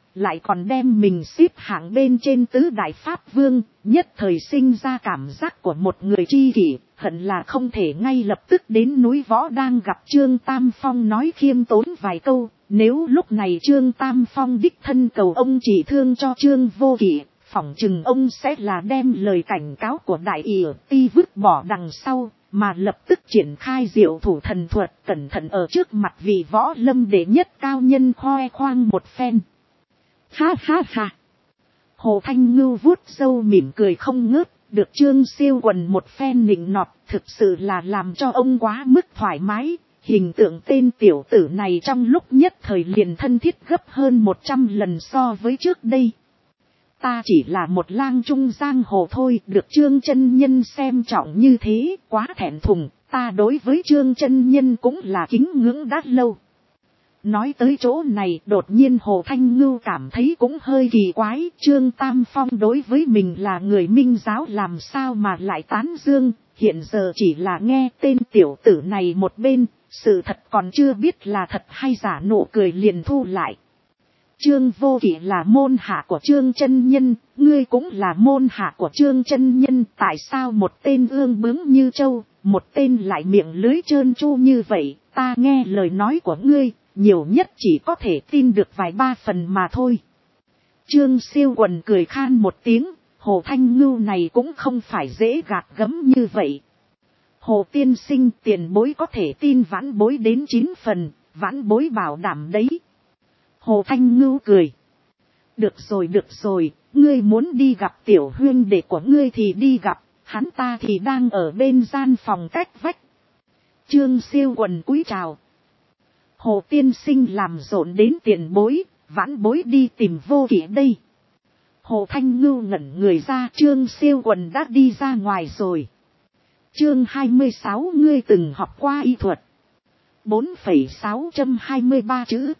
lại còn đem mình xếp hạng bên trên tứ đại pháp vương, nhất thời sinh ra cảm giác của một người tri kỷ, hận là không thể ngay lập tức đến núi Võ đang gặp Trương Tam Phong nói khiêm tốn vài câu. Nếu lúc này Trương Tam Phong đích thân cầu ông chỉ thương cho Trương Vô Kỵ, phỏng chừng ông sẽ là đem lời cảnh cáo của Đại ỷ Ti vứt bỏ đằng sau, mà lập tức triển khai diệu thủ thần thuật, cẩn thận ở trước mặt vị võ lâm đệ nhất cao nhân khoe khoang một phen. Ha ha ha! Hồ Thanh Ngưu vuốt râu mỉm cười không ngớt, được Trương Siêu Quần một phen nịnh nọt, thực sự là làm cho ông quá mức thoải mái. Hình tượng tên tiểu tử này trong lúc nhất thời liền thân thiết gấp hơn 100 lần so với trước đây. Ta chỉ là một lang trung giang hồ thôi, được Trương chân nhân xem trọng như thế, quá thẹn thùng, ta đối với Trương chân nhân cũng là kính ngưỡng đã lâu. Nói tới chỗ này, đột nhiên Hồ Thanh Ngưu cảm thấy cũng hơi kỳ quái, Trương Tam Phong đối với mình là người Minh giáo làm sao mà lại tán dương, hiện giờ chỉ là nghe tên tiểu tử này một bên, sự thật còn chưa biết là thật hay giả, nụ cười liền thu lại. Trương Vô Kỵ là môn hạ của Trương chân nhân, ngươi cũng là môn hạ của Trương chân nhân, tại sao một tên ương bướng như trâu, một tên lại miệng lưới trơn tru như vậy, ta nghe lời nói của ngươi, nhiều nhất chỉ có thể tin được vài ba phần mà thôi. Trương Siêu Quần cười khan một tiếng, Hồ Thanh Ngưu này cũng không phải dễ gạt gẫm như vậy. Hồ tiên sinh, tiền bối có thể tin vãn bối đến 9 phần, vãn bối bảo đảm đấy. Hồ Thanh Ngưu cười. Được rồi, ngươi muốn đi gặp tiểu huynh đệ của ngươi thì đi gặp, hắn ta thì đang ở bên gian phòng cách vách. Trương Siêu Quần cúi chào. Hồ tiên sinh làm rộn đến tiền bối, vãn bối đi tìm Vô Kỵ đây. Hồ Thanh Ngưu ngẩn người ra, Trương Siêu Quần đã đi ra ngoài rồi. Chương 26, ngươi từng học qua y thuật. 4,623 chữ.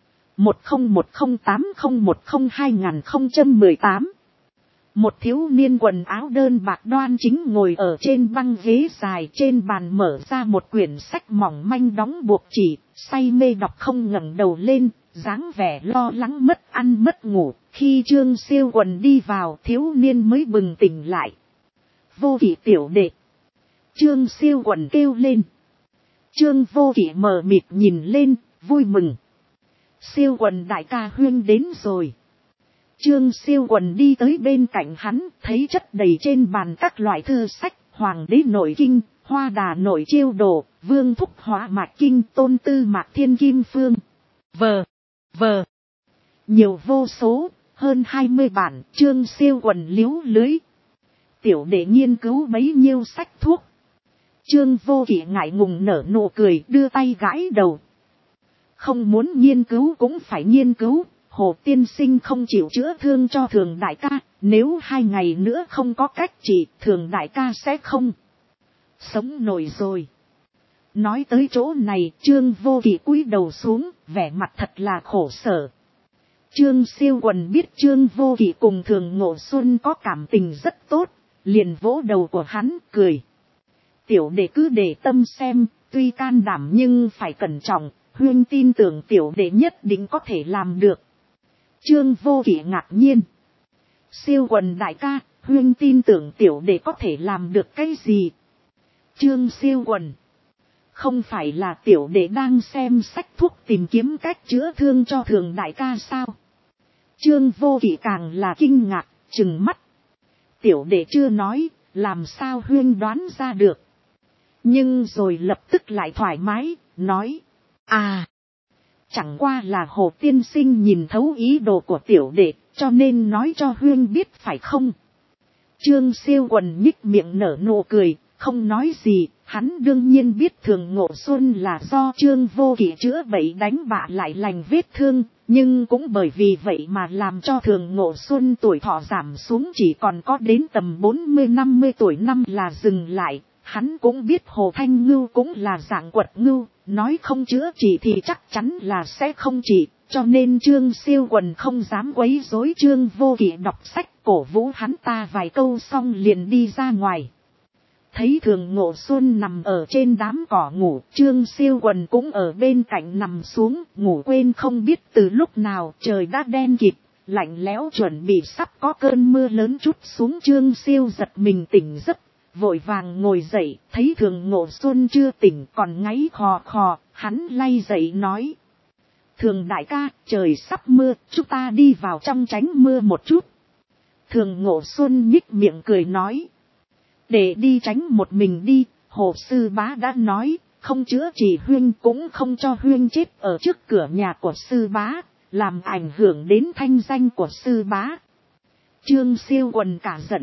101080102018. Một thiếu niên quần áo đơn bạc đoan chính ngồi ở trên băng ghế dài, trên bàn mở ra một quyển sách mỏng manh đóng buộc chỉ, say mê đọc không ngẩng đầu lên, dáng vẻ lo lắng mất ăn mất ngủ. Khi Trương Siêu Quần đi vào, thiếu niên mới bừng tỉnh lại. Vô Kỵ tiểu đệ. Trương Siêu Quần kêu lên. Trương Vô Kỵ mờ mịt nhìn lên, vui mừng. Siêu Quần đại ca huynh đến rồi. Trương Siêu Quần đi tới bên cạnh hắn, thấy chất đầy trên bàn các loại thư sách, Hoàng đế nội kinh, Hoa đà nội chiêu đồ, Vương thúc hóa mạch kinh, Tôn tư mạc thiên kim phương. Vờ. Nhiều vô số, hơn 20 bản, Trương Siêu Quần liếu lưới. Tiểu đệ nghiên cứu bấy nhiêu sách thuốc. Trương Vô Kỵ ngại ngùng nở nụ cười, đưa tay gãi đầu. Không muốn nghiên cứu cũng phải nghiên cứu. Hồ tiên sinh không chịu chữa thương cho Thường đại ca, nếu 2 ngày nữa không có cách trị, Thường đại ca sẽ không sống nổi rồi. Nói tới chỗ này, Trương Vô Kỵ cúi đầu xuống, vẻ mặt thật là khổ sở. Trương Siêu Quần biết Trương Vô Kỵ cùng Thường Ngộ Xuân có cảm tình rất tốt, liền vỗ đầu của hắn, cười. Tiểu đệ cứ để tâm xem, tuy can đảm nhưng phải cẩn trọng, huynh tin tưởng tiểu đệ nhất định có thể làm được. Trương Vô Kỵ ngạc nhiên. Siêu Quần đại ca, huynh tin tưởng tiểu đệ có thể làm được cái gì? Trương Siêu Quần. Không phải là tiểu đệ đang xem sách thuốc tìm kiếm cách chữa thương cho Thường đại ca sao? Trương Vô Kỵ càng là kinh ngạc, trừng mắt. Tiểu đệ chưa nói, làm sao huynh đoán ra được? Nhưng rồi lập tức lại thoải mái, nói. Chẳng qua là Hồ tiên sinh nhìn thấu ý đồ của tiểu đệ, cho nên nói cho huynh biết phải không? Trương Siêu Quần nhích miệng nở nụ cười, không nói gì. Hắn đương nhiên biết Thường Ngộ Xuân là do Trương Vô Kỵ chữa bệnh đánh bạ lại lành vết thương, nhưng cũng bởi vì vậy mà làm cho Thường Ngộ Xuân tuổi thọ giảm xuống chỉ còn có đến tầm 40-50 tuổi năm là dừng lại. Hắn cũng biết Hồ Thanh Ngưu cũng là dạng quật ngưu, nói không chữa trị thì chắc chắn là sẽ không trị, cho nên Trương Siêu Quần không dám quấy rối Trương Vô Kỵ đọc sách, cổ vũ hắn ta vài câu xong liền đi ra ngoài. thấy Thường Ngộ Xuân nằm ở trên đám cỏ ngủ, Trương Siêu Quần cũng ở bên cạnh nằm xuống, ngủ quên không biết từ lúc nào trời đã đen kịt, lạnh lẽo chuẩn bị sắp có cơn mưa lớn trút xuống. Trương Siêu giật mình tỉnh giấc, vội vàng ngồi dậy, thấy Thường Ngộ Xuân chưa tỉnh còn ngáy khò khò, hắn lay dậy nói. Thường đại ca, trời sắp mưa, chúng ta đi vào trong tránh mưa một chút. Thường Ngộ Xuân nhích miệng cười nói. Để đi tránh một mình đi, Hồ Sư Bá đã nói, không chữa trị Huyên cũng không cho Huyên chết ở trước cửa nhà của Sư Bá, làm ảnh hưởng đến thanh danh của Sư Bá. Trương Siêu Quần cả giận.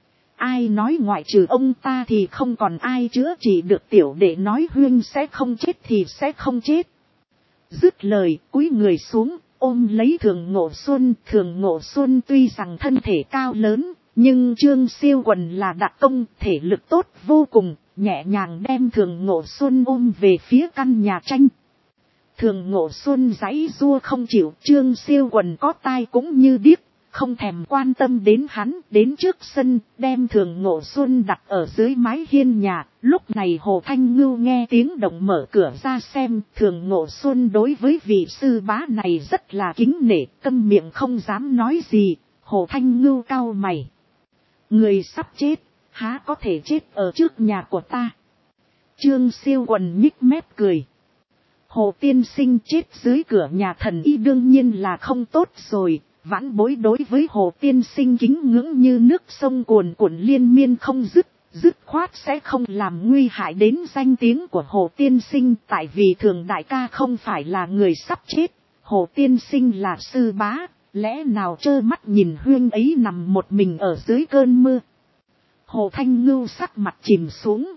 Ai nói ngoại trừ ông ta thì không còn ai chữa trị được, tiểu đệ nói Huyên sẽ không chết thì sẽ không chết. Dứt lời, cúi người xuống, ôm lấy Thường Ngộ Xuân. Thường Ngộ Xuân tuy rằng thân thể cao lớn, nhưng Trương Siêu Quần là đặc công, thể lực tốt vô cùng, nhẹ nhàng đem Thường Ngộ Xuân ôm về phía căn nhà tranh. Thường Ngộ Xuân giãy giụa không chịu, Trương Siêu Quần có tai cũng như điếc, không thèm quan tâm đến hắn, đến trước sân, đem Thường Ngộ Xuân đặt ở dưới mái hiên nhà. Lúc này Hồ Thanh Ngưu nghe tiếng động mở cửa ra xem, Thường Ngộ Xuân đối với vị sư bá này rất là kính nể, câm miệng không dám nói gì. Hồ Thanh Ngưu cau mày. Người sắp chết, há có thể chết ở trước nhà của ta. Trương Siêu Quần nhích mép cười. Hồ tiên sinh chết dưới cửa nhà thần y đương nhiên là không tốt rồi. Vãn bối đối với Hồ tiên sinh kính ngưỡng như nước sông cuồn cuộn liên miên không dứt, dứt khoát sẽ không làm nguy hại đến danh tiếng của Hồ tiên sinh. Tại vì Thường đại ca không phải là người sắp chết, Hồ tiên sinh là sư bá, lẽ nào trơ mắt nhìn Huyên ấy nằm một mình ở dưới cơn mưa. Hồ Thanh Ngưu sắc mặt chìm xuống.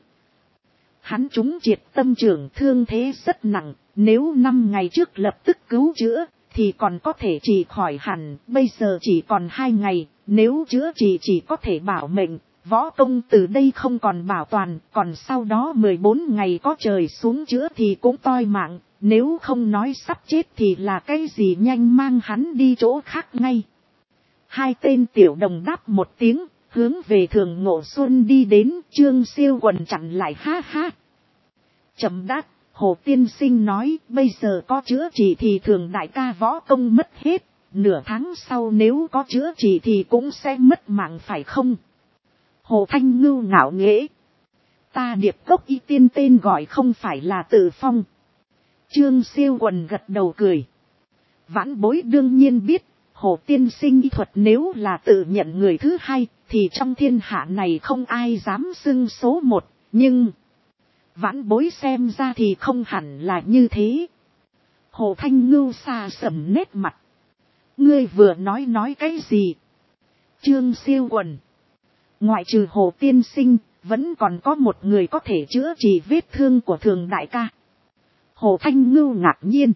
Hắn trúng triệt tâm trưởng, thương thế rất nặng, nếu 5 ngày trước lập tức cứu chữa thì còn có thể trị khỏi hẳn, bây giờ chỉ còn 2 ngày, nếu chữa trị chỉ có thể bảo mệnh, võ công từ đây không còn bảo toàn, còn sau đó 14 ngày có trời xuống chữa thì cũng toi mạng, nếu không nói sắp chết thì là cái gì, nhanh mang hắn đi chỗ khác ngay. Hai tên tiểu đồng đáp một tiếng, hướng về Thường Ngộ Xuân đi đến. Trương Siêu Quần chặn lại, ha ha. Chậm đát, Hồ tiên sinh nói, bây giờ có chữa trị thì Thường đại ca võ công mất hết, nửa tháng sau nếu có chữa trị thì cũng sẽ mất mạng phải không? Hồ Thanh Ngưu ngạo nghễ. Ta Điệp Cốc Y Tiên tên gọi không phải là Tự Phong. Trương Siêu Quần gật đầu cười. Vãn bối đương nhiên biết, Hồ tiên sinh y thuật nếu là tự nhận người thứ hai, thì trong thiên hạ này không ai dám xưng số một, nhưng vãn bối xem ra thì không hẳn là như thế. Hồ Thanh Ngưu xa sầm nét mặt. Ngươi vừa nói cái gì? Trương Siêu Quần. Ngoại trừ Hồ tiên sinh, vẫn còn có một người có thể chữa trị vết thương của Thường đại ca. Hồ Thanh Ngưu ngạc nhiên.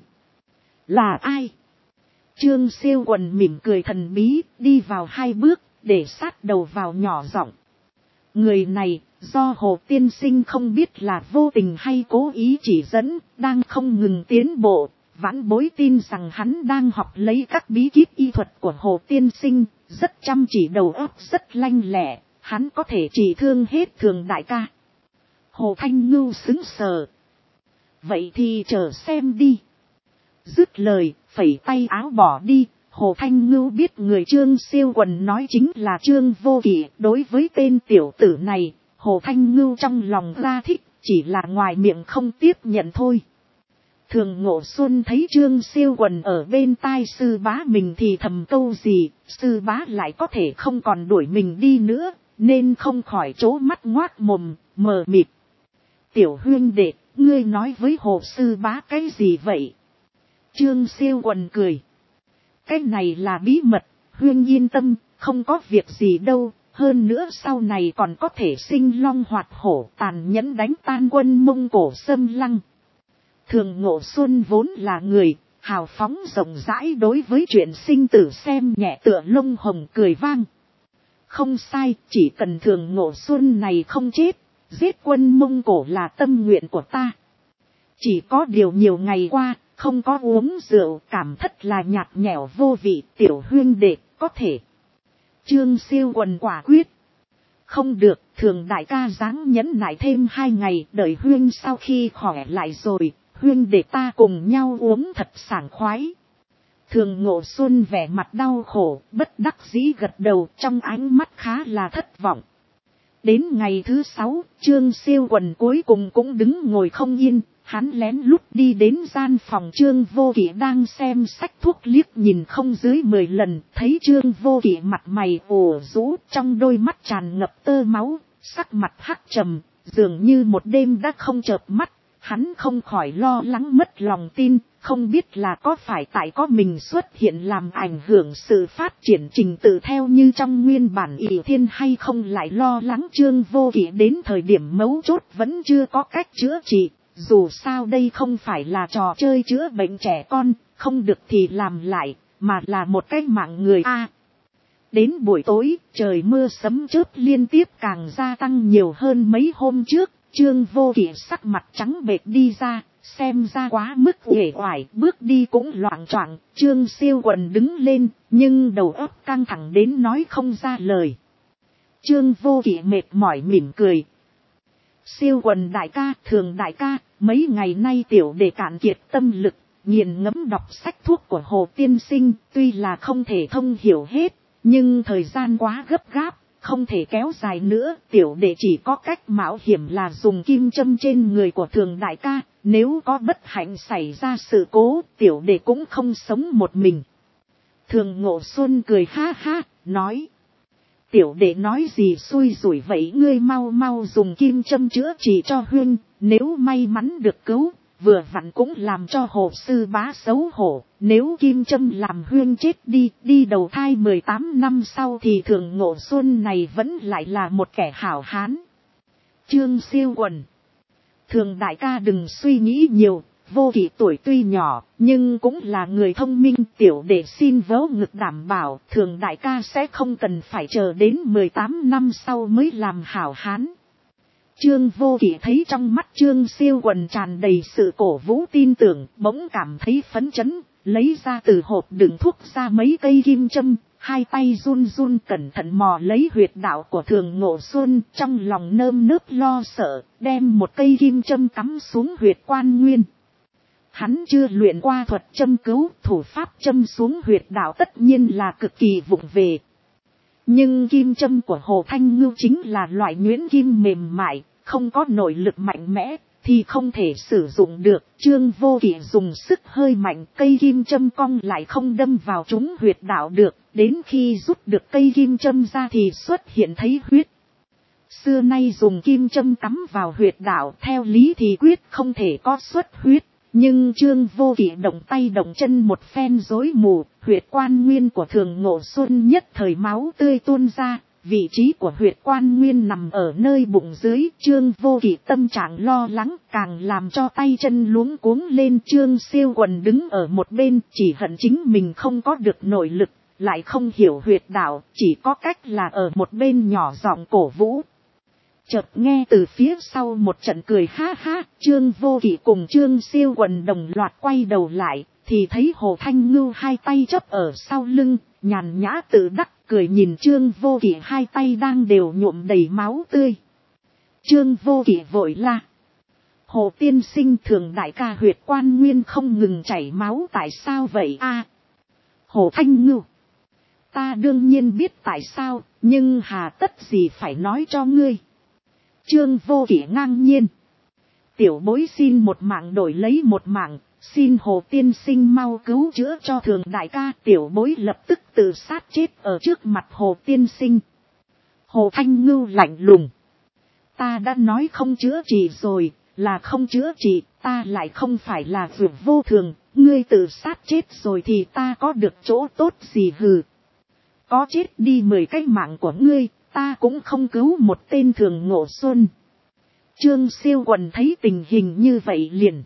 Là ai? Trương Siêu Quần mỉm cười thần bí, đi vào 2 bước, để sát đầu vào nhỏ giọng. Người này, do Hồ tiên sinh không biết là vô tình hay cố ý chỉ dẫn, đang không ngừng tiến bộ. Vãn bối tin rằng hắn đang học lấy các bí kíp y thuật của Hồ tiên sinh, rất chăm chỉ, đầu óc rất lanh lẹ, hắn có thể trị thương hết Thường đại ca. Hồ Thanh Ngưu sững sờ. Vậy thì chờ xem đi. Dứt lời, phẩy tay áo bỏ đi. Hồ Thanh Ngưu biết người Trương Siêu Quần nói chính là Trương Vô Kỵ. Đối với tên tiểu tử này, Hồ Thanh Ngưu trong lòng ra thích, chỉ là ngoài miệng không tiếp nhận thôi. Thường Ngộ Xuân thấy Trương Siêu Quần ở bên tai sư bá mình thì thầm câu gì, sư bá lại có thể không còn đuổi mình đi nữa, nên không khỏi trố mắt ngoác mồm, mờ mịt. Tiểu huynh đệ, ngươi nói với Hồ sư bá cái gì vậy? Trương Siêu Quần cười. Cái này là bí mật, huynh yên tâm, không có việc gì đâu, hơn nữa sau này còn có thể sinh long hoạt hổ, tàn nhẫn đánh tan quân Mông Cổ xâm lăng. Thường Ngộ Xuân vốn là người hào phóng rộng rãi, đối với chuyện sinh tử xem nhẹ tựa lông hồng, cười vang. Không sai, chỉ cần Thường Ngộ Xuân này không chết, giết quân Mông Cổ là tâm nguyện của ta. Chỉ có điều nhiều ngày qua, không có uống rượu, cảm thất là nhạt nhẽo vô vị, tiểu huynh đệ, có thể. Trương Siêu Quần quả quyết. Không được, thường đại ca dáng nhẫn nại thêm 2 ngày, đợi Huyên sau khi khỏe lại rồi, Huyên để ta cùng nhau uống thật sảng khoái. Thường Ngộ Xuân vẻ mặt đau khổ, bất đắc dĩ gật đầu, trong ánh mắt khá là thất vọng. Đến ngày thứ 6, Trương Siêu Quần cuối cùng cũng đứng ngồi không yên, hắn lén lút đi đến gian phòng Trương Vô Kỵ đang xem sách thuốc, liếc nhìn không dưới 10 lần, thấy Trương Vô Kỵ mặt mày ủ rũ, trong đôi mắt tràn ngập tơ máu, sắc mặt hắc trầm, dường như một đêm đã không chợp mắt. Hắn không khỏi lo lắng mất lòng tin, không biết là có phải tại có mình xuất hiện làm ảnh hưởng sự phát triển trình tự theo như trong nguyên bản ỷ thiên, hay không lại lo lắng Trương Vô Kỵ đến thời điểm mấu chốt vẫn chưa có cách chữa trị. Dù sao đây không phải là trò chơi chữa bệnh trẻ con, không được thì làm lại, mà là một cái mạng người a. Đến buổi tối, trời mưa sấm chớp liên tiếp càng gia tăng nhiều hơn mấy hôm trước. Trương Vô Kỵ sắc mặt trắng bệch đi ra, xem ra quá mức uể oải, bước đi cũng loạng choạng. Trương Siêu Quần đứng lên, nhưng đầu óc căng thẳng đến nói không ra lời. Trương Vô Kỵ mệt mỏi mỉm cười. Siêu Quần đại ca, thường đại ca, mấy ngày nay tiểu đệ cạn kiệt tâm lực, nghiền ngẫm đọc sách thuốc của Hồ tiên sinh, tuy là không thể thông hiểu hết, nhưng thời gian quá gấp gáp. Không thể kéo dài nữa, tiểu đệ chỉ có cách mạo hiểm là dùng kim châm trên người của thường đại ca, nếu có bất hạnh xảy ra sự cố, tiểu đệ cũng không sống một mình. Thường Ngộ Xuân cười ha ha, nói. Tiểu đệ nói gì xui rủi vậy, ngươi mau mau dùng kim châm chữa trị cho Huyên, nếu may mắn được cứu, vừa vặn cũng làm cho Hồ sư bá xấu hổ, nếu kim châm làm Huyên chết đi đầu thai 18 năm sau thì Thường Ngộ Xuân này vẫn lại là một kẻ hảo hán. Trương Siêu Quần. Thường đại ca đừng suy nghĩ nhiều, Vô Kỵ tuổi tuy nhỏ, nhưng cũng là người thông minh, tiểu đệ xin vớ ngực đảm bảo, thường đại ca sẽ không cần phải chờ đến 18 năm sau mới làm hảo hán. Trương Vô Kỵ thấy trong mắt Trương Siêu Quần tràn đầy sự cổ vũ tin tưởng, bỗng cảm thấy phấn chấn, lấy ra từ hộp đựng thuốc ra mấy cây kim châm, hai tay run run cẩn thận mò lấy huyệt đạo của Thường Ngộ Xuân, trong lòng nơm nớp lo sợ, đem một cây kim châm cắm xuống huyệt Quan Nguyên. Hắn chưa luyện qua thuật châm cứu, thủ pháp châm xuống huyệt đạo tất nhiên là cực kỳ vụng về. Nhưng kim châm của Hồ Thanh Ngưu chính là loại nhuyễn kim mềm mại, không có nội lực mạnh mẽ, thì không thể sử dụng được. Trương Vô Kỵ dùng sức hơi mạnh, cây kim châm cong lại không đâm vào trúng huyệt đạo được, đến khi rút được cây kim châm ra thì xuất hiện thấy huyết. Xưa nay dùng kim châm cắm vào huyệt đạo, theo lý thì quyết không thể có xuất huyết. Nhưng Trương Vô Kỵ động tay động chân một phen rối mù, huyệt Quan Nguyên của Thường Ngộ Xuân nhất thời máu tươi tuôn ra, vị trí của huyệt Quan Nguyên nằm ở nơi bụng dưới. Trương Vô Kỵ tâm trạng lo lắng, càng làm cho tay chân luống cuống lên. Trương Siêu Quần đứng ở một bên, chỉ hận chính mình không có được nội lực, lại không hiểu huyệt đạo, chỉ có cách là ở một bên nhỏ giọng cổ vũ. Chợt nghe từ phía sau một trận cười ha ha, Trương Vô Kỵ cùng Trương Siêu Quần đồng loạt quay đầu lại, thì thấy Hồ Thanh Ngưu hai tay chấp ở sau lưng, nhàn nhã tự đắc, cười nhìn Trương Vô Kỵ hai tay đang đều nhuộm đầy máu tươi. Trương Vô Kỵ vội la. Hồ tiên sinh, thường đại ca huyệt Quan Nguyên không ngừng chảy máu tại sao vậy a? Hồ Thanh Ngưu. Ta đương nhiên biết tại sao, nhưng hà tất gì phải nói cho ngươi. Trương Vô Kỵ ngang nhiên. Tiểu bối xin một mạng đổi lấy một mạng, xin Hồ tiên sinh mau cứu chữa cho thường đại ca. Tiểu bối lập tức tự sát chết ở trước mặt Hồ tiên sinh. Hồ Thanh Ngưu lạnh lùng. Ta đã nói không chữa trị rồi, là không chữa trị, ta lại không phải là vượt vô thường, ngươi tự sát chết rồi thì ta có được chỗ tốt gì hừ. Có chết đi 10 cái mạng của ngươi, ta cũng không cứu một tên Thường Ngộ Xuân. Trương Siêu Quần thấy tình hình như vậy liền.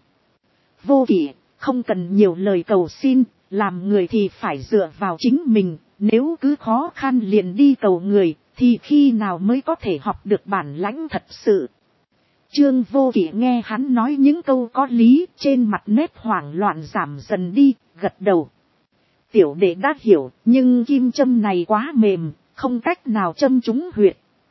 Vô Kỵ, không cần nhiều lời cầu xin, làm người thì phải dựa vào chính mình, nếu cứ khó khăn liền đi cầu người, thì khi nào mới có thể học được bản lãnh thật sự. Trương Vô Kỵ nghe hắn nói những câu có lý, trên mặt nét hoảng loạn giảm dần đi, gật đầu. Tiểu đệ đã hiểu, nhưng kim châm này quá mềm, không cách nào châm trúng huyệt.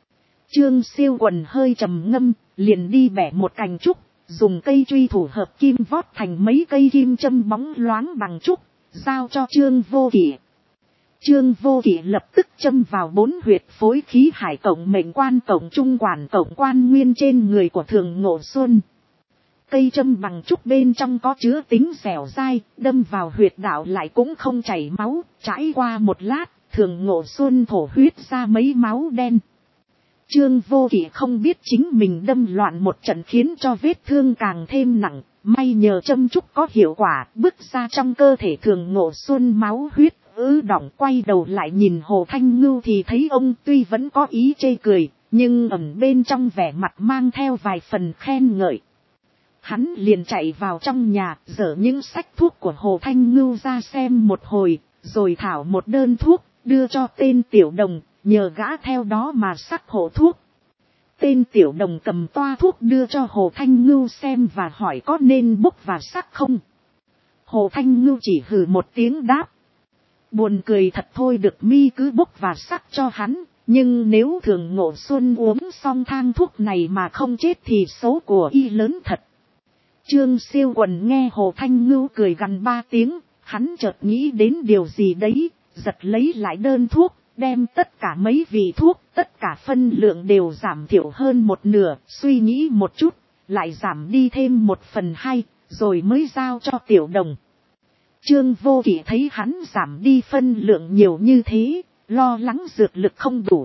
Trương Siêu Quần hơi trầm ngâm, liền đi bẻ một cành trúc, dùng cây truy thủ hợp kim vót thành mấy cây kim châm bóng loáng bằng trúc, giao cho Trương Vô Kỵ. Trương Vô Kỵ lập tức châm vào 4 huyệt phối khí hải cộng mệnh quan cộng trung quản cộng quan nguyên trên người của Thường Ngộ Xuân. Cây châm bằng trúc bên trong có chứa tính dẻo dai, đâm vào huyệt đạo lại cũng không chảy máu, trải qua một lát, Thường Ngộ Xuân thổ huyết ra mấy máu đen. Trương Vô Kỵ không biết chính mình đâm loạn một trận khiến cho vết thương càng thêm nặng, may nhờ châm trúc có hiệu quả, bước ra trong cơ thể Thường Ngộ Xuân máu huyết ứ đọng, quay đầu lại nhìn Hồ Thanh Ngưu thì thấy ông tuy vẫn có ý chê cười, nhưng ẩn bên trong vẻ mặt mang theo vài phần khen ngợi. Hắn liền chạy vào trong nhà, dở những sách thuốc của Hồ Thanh Ngưu ra xem một hồi, rồi thảo một đơn thuốc, đưa cho tên tiểu đồng, nhờ gã theo đó mà sắc hộ thuốc. Tên tiểu đồng cầm toa thuốc đưa cho Hồ Thanh Ngưu xem và hỏi có nên bốc và sắc không. Hồ Thanh Ngưu chỉ hừ một tiếng đáp. Buồn cười thật thôi, được mi cứ bốc và sắc cho hắn, nhưng nếu Thường Ngộ Xuân uống xong thang thuốc này mà không chết thì số của y lớn thật. Trương Siêu Quần nghe Hồ Thanh Ngưu cười gằn 3 tiếng, hắn chợt nghĩ đến điều gì đấy, giật lấy lại đơn thuốc, đem tất cả mấy vị thuốc, tất cả phân lượng đều giảm thiểu hơn một nửa, suy nghĩ một chút, lại giảm đi thêm 1/2, rồi mới giao cho tiểu đồng. Trương Vô Kỵ thấy hắn giảm đi phân lượng nhiều như thế, lo lắng dược lực không đủ.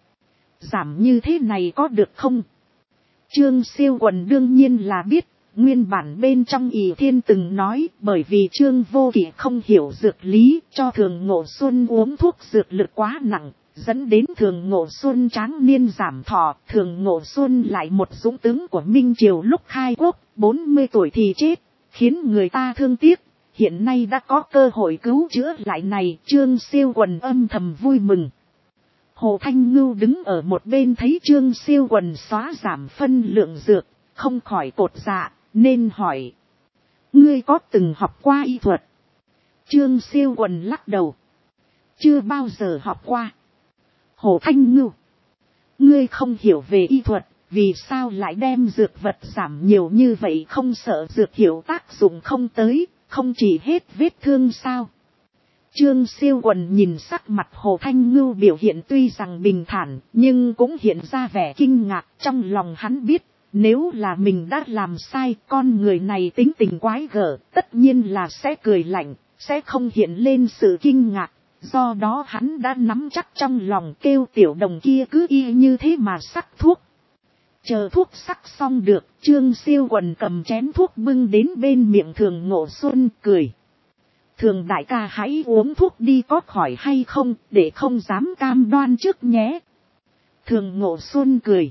Giảm như thế này có được không? Trương Siêu Quần đương nhiên là biết, nguyên bản bên trong Ỷ Thiên từng nói, bởi vì Trương Vô Kỵ không hiểu dược lý, cho Thường Ngộ Xuân uống thuốc dược lực quá nặng, dẫn đến Thường Ngộ Xuân tráng niên giảm thọ. Thường Ngộ Xuân lại một dũng tướng của Minh Triều lúc khai quốc, 40 tuổi thì chết, khiến người ta thương tiếc. Hiện nay đã có cơ hội cứu chữa lại này, Trương Siêu Quần âm thầm vui mừng. Hồ Thanh Ngưu đứng ở một bên thấy Trương Siêu Quần xóa giảm phân lượng dược, không khỏi cột dạ, nên hỏi. Ngươi có từng học qua y thuật? Trương Siêu Quần lắc đầu. Chưa bao giờ học qua. Hồ Thanh Ngưu, ngươi không hiểu về y thuật, vì sao lại đem dược vật giảm nhiều như vậy, không sợ dược hiệu tác dụng không tới, không chỉ hết vết thương sao? Trương Siêu Quần nhìn sắc mặt Hồ Thanh Ngưu biểu hiện tuy rằng bình thản, nhưng cũng hiện ra vẻ kinh ngạc. Trong lòng hắn biết, nếu là mình đã làm sai, con người này tính tình quái gở, tất nhiên là sẽ cười lạnh, sẽ không hiện lên sự kinh ngạc. Do đó hắn đã nắm chắc trong lòng, kêu tiểu đồng kia cứ y như thế mà sắc thuốc. Chờ thuốc sắc xong được, Trương Siêu Quần cầm chén thuốc bưng đến bên miệng Thường Ngộ Xuân, cười. Thường đại ca hãy uống thuốc đi, có khỏi hay không, để không dám cam đoan trước nhé. Thường Ngộ Xuân cười.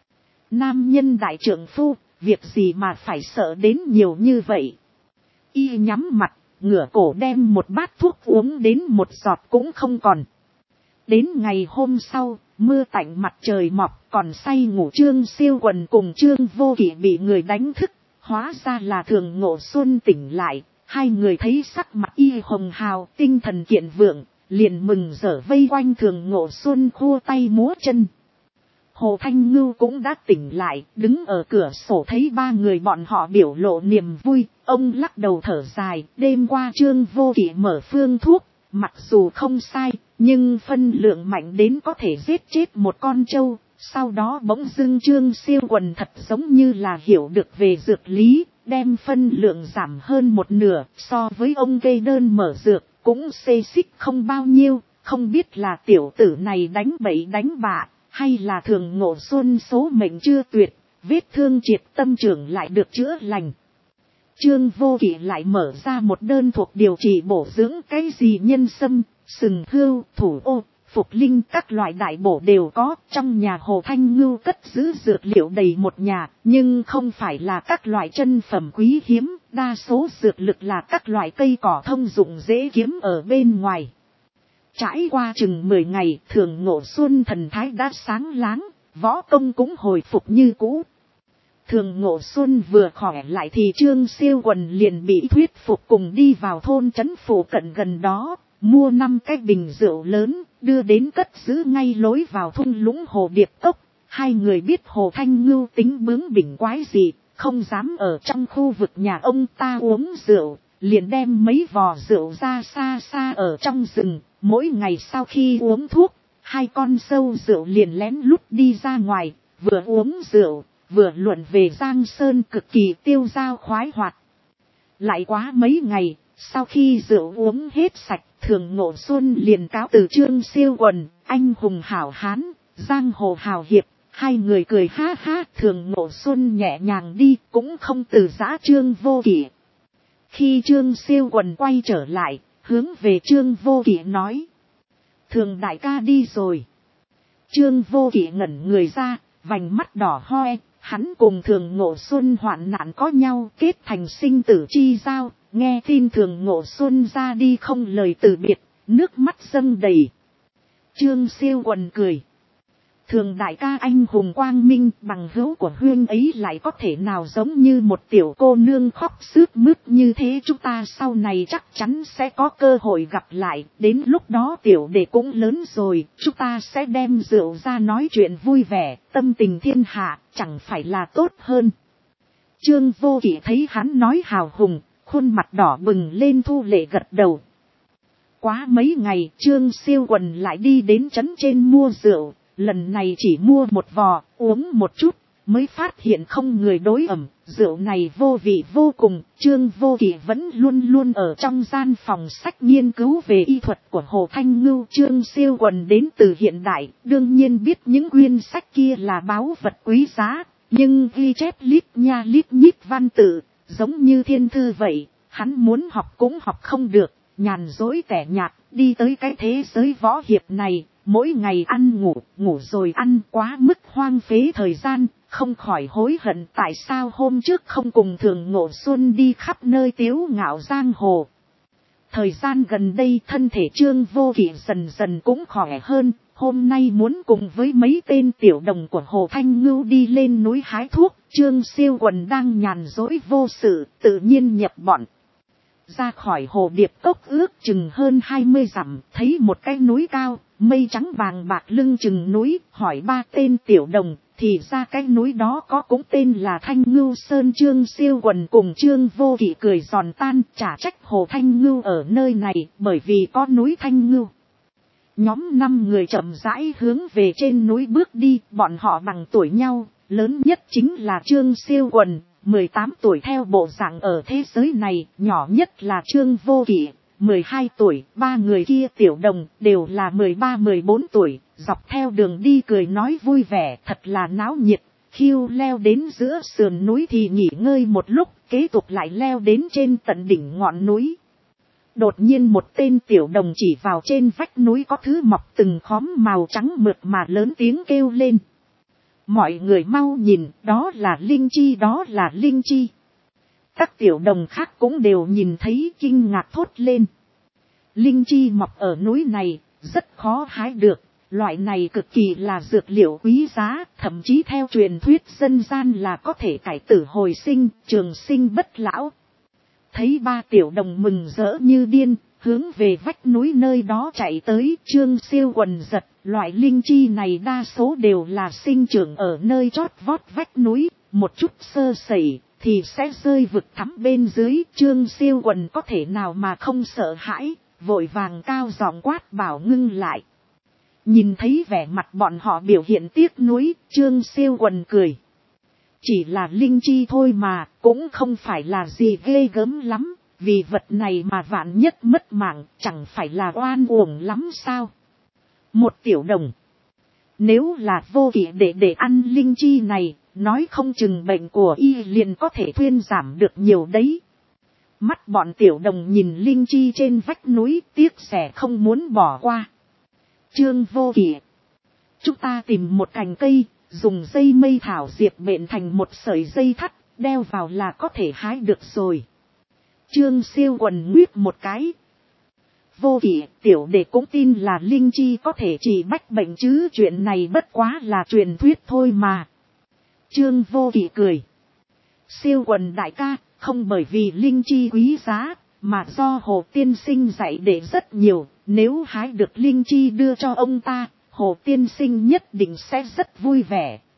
Nam nhân đại trượng phu, việc gì mà phải sợ đến nhiều như vậy. Y nhắm mặt, ngửa cổ đem một bát thuốc uống đến một giọt cũng không còn. Đến ngày hôm sau, mưa tạnh mặt trời mọc, còn say ngủ Trương Siêu Quần cùng Trương Vô Kỵ bị người đánh thức, hóa ra là Thường Ngộ Xuân tỉnh lại. Hai người thấy sắc mặt y hồng hào, tinh thần kiện vượng, liền mừng rỡ vây quanh Thường Ngộ Xuân khua tay múa chân. Hồ Thanh Ngưu cũng đã tỉnh lại, đứng ở cửa sổ thấy ba người bọn họ biểu lộ niềm vui, ông lắc đầu thở dài. Đêm qua Trương Vô Kỵ mở phương thuốc, mặc dù không sai, nhưng phân lượng mạnh đến có thể giết chết một con trâu. Sau đó bỗng dưng Trương Siêu Quần thật giống như là hiểu được về dược lý, đem phân lượng giảm hơn một nửa, so với ông kê đơn mở dược, cũng xê xích không bao nhiêu. Không biết là tiểu tử này đánh bậy đánh bạ, hay là Thường Ngộ Xuân số mệnh chưa tuyệt, vết thương triệt tâm trưởng lại được chữa lành. Trương Vô Kỵ lại mở ra một đơn thuộc điều trị bổ dưỡng cái gì nhân sâm, sừng hươu, thủ ô, phục linh, các loại đại bổ đều có. Trong nhà Hồ Thanh Ngưu cất giữ dược liệu đầy một nhà, nhưng không phải là các loại chân phẩm quý hiếm, đa số dược lực là các loại cây cỏ thông dụng dễ kiếm ở bên ngoài. Trải qua chừng 10 ngày, Thường Ngộ Xuân thần thái đã sáng láng, võ công cũng hồi phục như cũ. Thường Ngộ Xuân vừa khỏe lại thì Trương Siêu Quần liền bị thuyết phục cùng đi vào thôn trấn phủ cận gần đó, mua 5 cái bình rượu lớn, đưa đến cất giữ ngay lối vào thung lũng Hồ Điệp Cốc. Hai người biết Hồ Thanh Ngưu tính bướng bỉnh quái gì, không dám ở trong khu vực nhà ông ta uống rượu, liền đem mấy vò rượu ra xa xa ở trong rừng. Mỗi ngày sau khi uống thuốc, hai con sâu rượu liền lén lút đi ra ngoài, vừa uống rượu, vừa luận về Giang Sơn, cực kỳ tiêu dao khoái hoạt. Lại quá mấy ngày, sau khi rượu uống hết sạch, Thường Ngộ Xuân liền cáo từ Trương Siêu Quần, anh hùng hảo hán, giang hồ hào hiệp. Hai người cười ha ha, Thường Ngộ Xuân nhẹ nhàng đi, cũng không từ giã Trương Vô Kỵ. Khi Trương Siêu Quần quay trở lại, hướng về Trương Vô Kỵ nói: Thường đại ca đi rồi. Trương Vô Kỵ ngẩn người ra, vành mắt đỏ hoe. Hắn cùng Thường Ngộ Xuân hoạn nạn có nhau, kết thành sinh tử chi giao. Nghe tin Thường Ngộ Xuân ra đi không lời từ biệt, nước mắt dâng đầy. Trương Siêu Quần cười: Thường đại ca anh hùng quang minh, bằng hữu của huynh ấy lại có thể nào giống như một tiểu cô nương khóc sướt mướt như thế. Chúng ta sau này chắc chắn sẽ có cơ hội gặp lại, đến lúc đó tiểu đệ cũng lớn rồi, chúng ta sẽ đem rượu ra nói chuyện vui vẻ, tâm tình thiên hạ, chẳng phải là tốt hơn. Trương Vô Kỵ thấy hắn nói hào hùng, khuôn mặt đỏ bừng lên, thu lệ gật đầu. Quá mấy ngày, Trương Siêu Quần lại đi đến trấn trên mua rượu. Lần này chỉ mua một vò, uống một chút, mới phát hiện không người đối ẩm, rượu này vô vị vô cùng. Trương Vô Kỵ vẫn luôn luôn ở trong gian phòng sách nghiên cứu về y thuật của Hồ Thanh Ngưu. Trương Siêu Quần đến từ hiện đại, đương nhiên biết những quyển sách kia là báu vật quý giá, nhưng ghi chép lít nha lít nhít văn tự, giống như thiên thư vậy, hắn muốn học cũng học không được, nhàn dối tẻ nhạt, đi tới cái thế giới võ hiệp này. Mỗi ngày ăn ngủ, ngủ rồi ăn, quá mức hoang phế thời gian, không khỏi hối hận tại sao hôm trước không cùng Thường Ngộ Xuân đi khắp nơi tiếu ngạo giang hồ. Thời gian gần đây thân thể Trương Vô Kỵ dần dần cũng khỏe hơn, hôm nay muốn cùng với mấy tên tiểu đồng của Hồ Thanh Ngưu đi lên núi hái thuốc. Trương Siêu Quần đang nhàn rỗi vô sự, tự nhiên nhập bọn. Ra khỏi hồ điệp cốc ước chừng hơn 20 dặm, thấy một cái núi cao, mây trắng vàng bạc lưng chừng núi, hỏi ba tên tiểu đồng, thì ra cái núi đó có cũng tên là Thanh Ngưu Sơn. Trương Siêu Quần cùng Trương Vô Kỵ cười giòn tan, chả trách Hồ Thanh Ngưu ở nơi này, bởi vì có núi Thanh Ngưu. Nhóm 5 người chậm rãi hướng về trên núi bước đi, bọn họ bằng tuổi nhau, lớn nhất chính là Trương Siêu Quần, 18 tuổi theo bộ dạng ở thế giới này, nhỏ nhất là Trương Vô Kỵ, 12 tuổi, ba người kia tiểu đồng, đều là 13-14 tuổi, dọc theo đường đi cười nói vui vẻ, thật là náo nhiệt. Khiêu leo đến giữa sườn núi thì nghỉ ngơi một lúc, kế tục lại leo đến trên tận đỉnh ngọn núi. Đột nhiên một tên tiểu đồng chỉ vào trên vách núi có thứ mọc từng khóm màu trắng mượt mà lớn tiếng kêu lên. Mọi người mau nhìn, đó là linh chi, đó là linh chi. Các tiểu đồng khác cũng đều nhìn thấy, kinh ngạc thốt lên. Linh chi mọc ở núi này, rất khó hái được, loại này cực kỳ là dược liệu quý giá, thậm chí theo truyền thuyết dân gian là có thể cải tử hồi sinh, trường sinh bất lão. Thấy ba tiểu đồng mừng rỡ như điên, hướng về vách núi nơi đó chạy tới. Trương Siêu Quần giật, loại linh chi này đa số đều là sinh trưởng ở nơi chót vót vách núi, một chút sơ sẩy thì sẽ rơi vực thẳm bên dưới. Trương Siêu Quần có thể nào mà không sợ hãi, vội vàng cao giọng quát bảo ngưng lại. Nhìn thấy vẻ mặt bọn họ biểu hiện tiếc nuối, Trương Siêu Quần cười. Chỉ là linh chi thôi mà, cũng không phải là gì ghê gớm lắm, vì vật này mà vạn nhất mất mạng, chẳng phải là oan uổng lắm sao? Một tiểu đồng. Nếu là Vô Kỵ để ăn linh chi này, nói không chừng bệnh của y liền có thể thuyên giảm được nhiều đấy. Mắt bọn tiểu đồng nhìn linh chi trên vách núi, tiếc rẻ không muốn bỏ qua. Trương Vô Kỵ. Chúng ta tìm một cành cây, dùng dây mây thảo diệp bện thành một sợi dây thắt, đeo vào là có thể hái được rồi. Trương Siêu Quần nguyết một cái. Vô Kỵ, tiểu đệ cũng tin là linh chi có thể trị bách bệnh chứ, chuyện này bất quá là truyền thuyết thôi mà. Trương Vô Kỵ cười. Siêu Quần đại ca, không bởi vì linh chi quý giá, mà do Hồ tiên sinh dạy để rất nhiều, nếu hái được linh chi đưa cho ông ta, Hồ tiên sinh nhất định sẽ rất vui vẻ,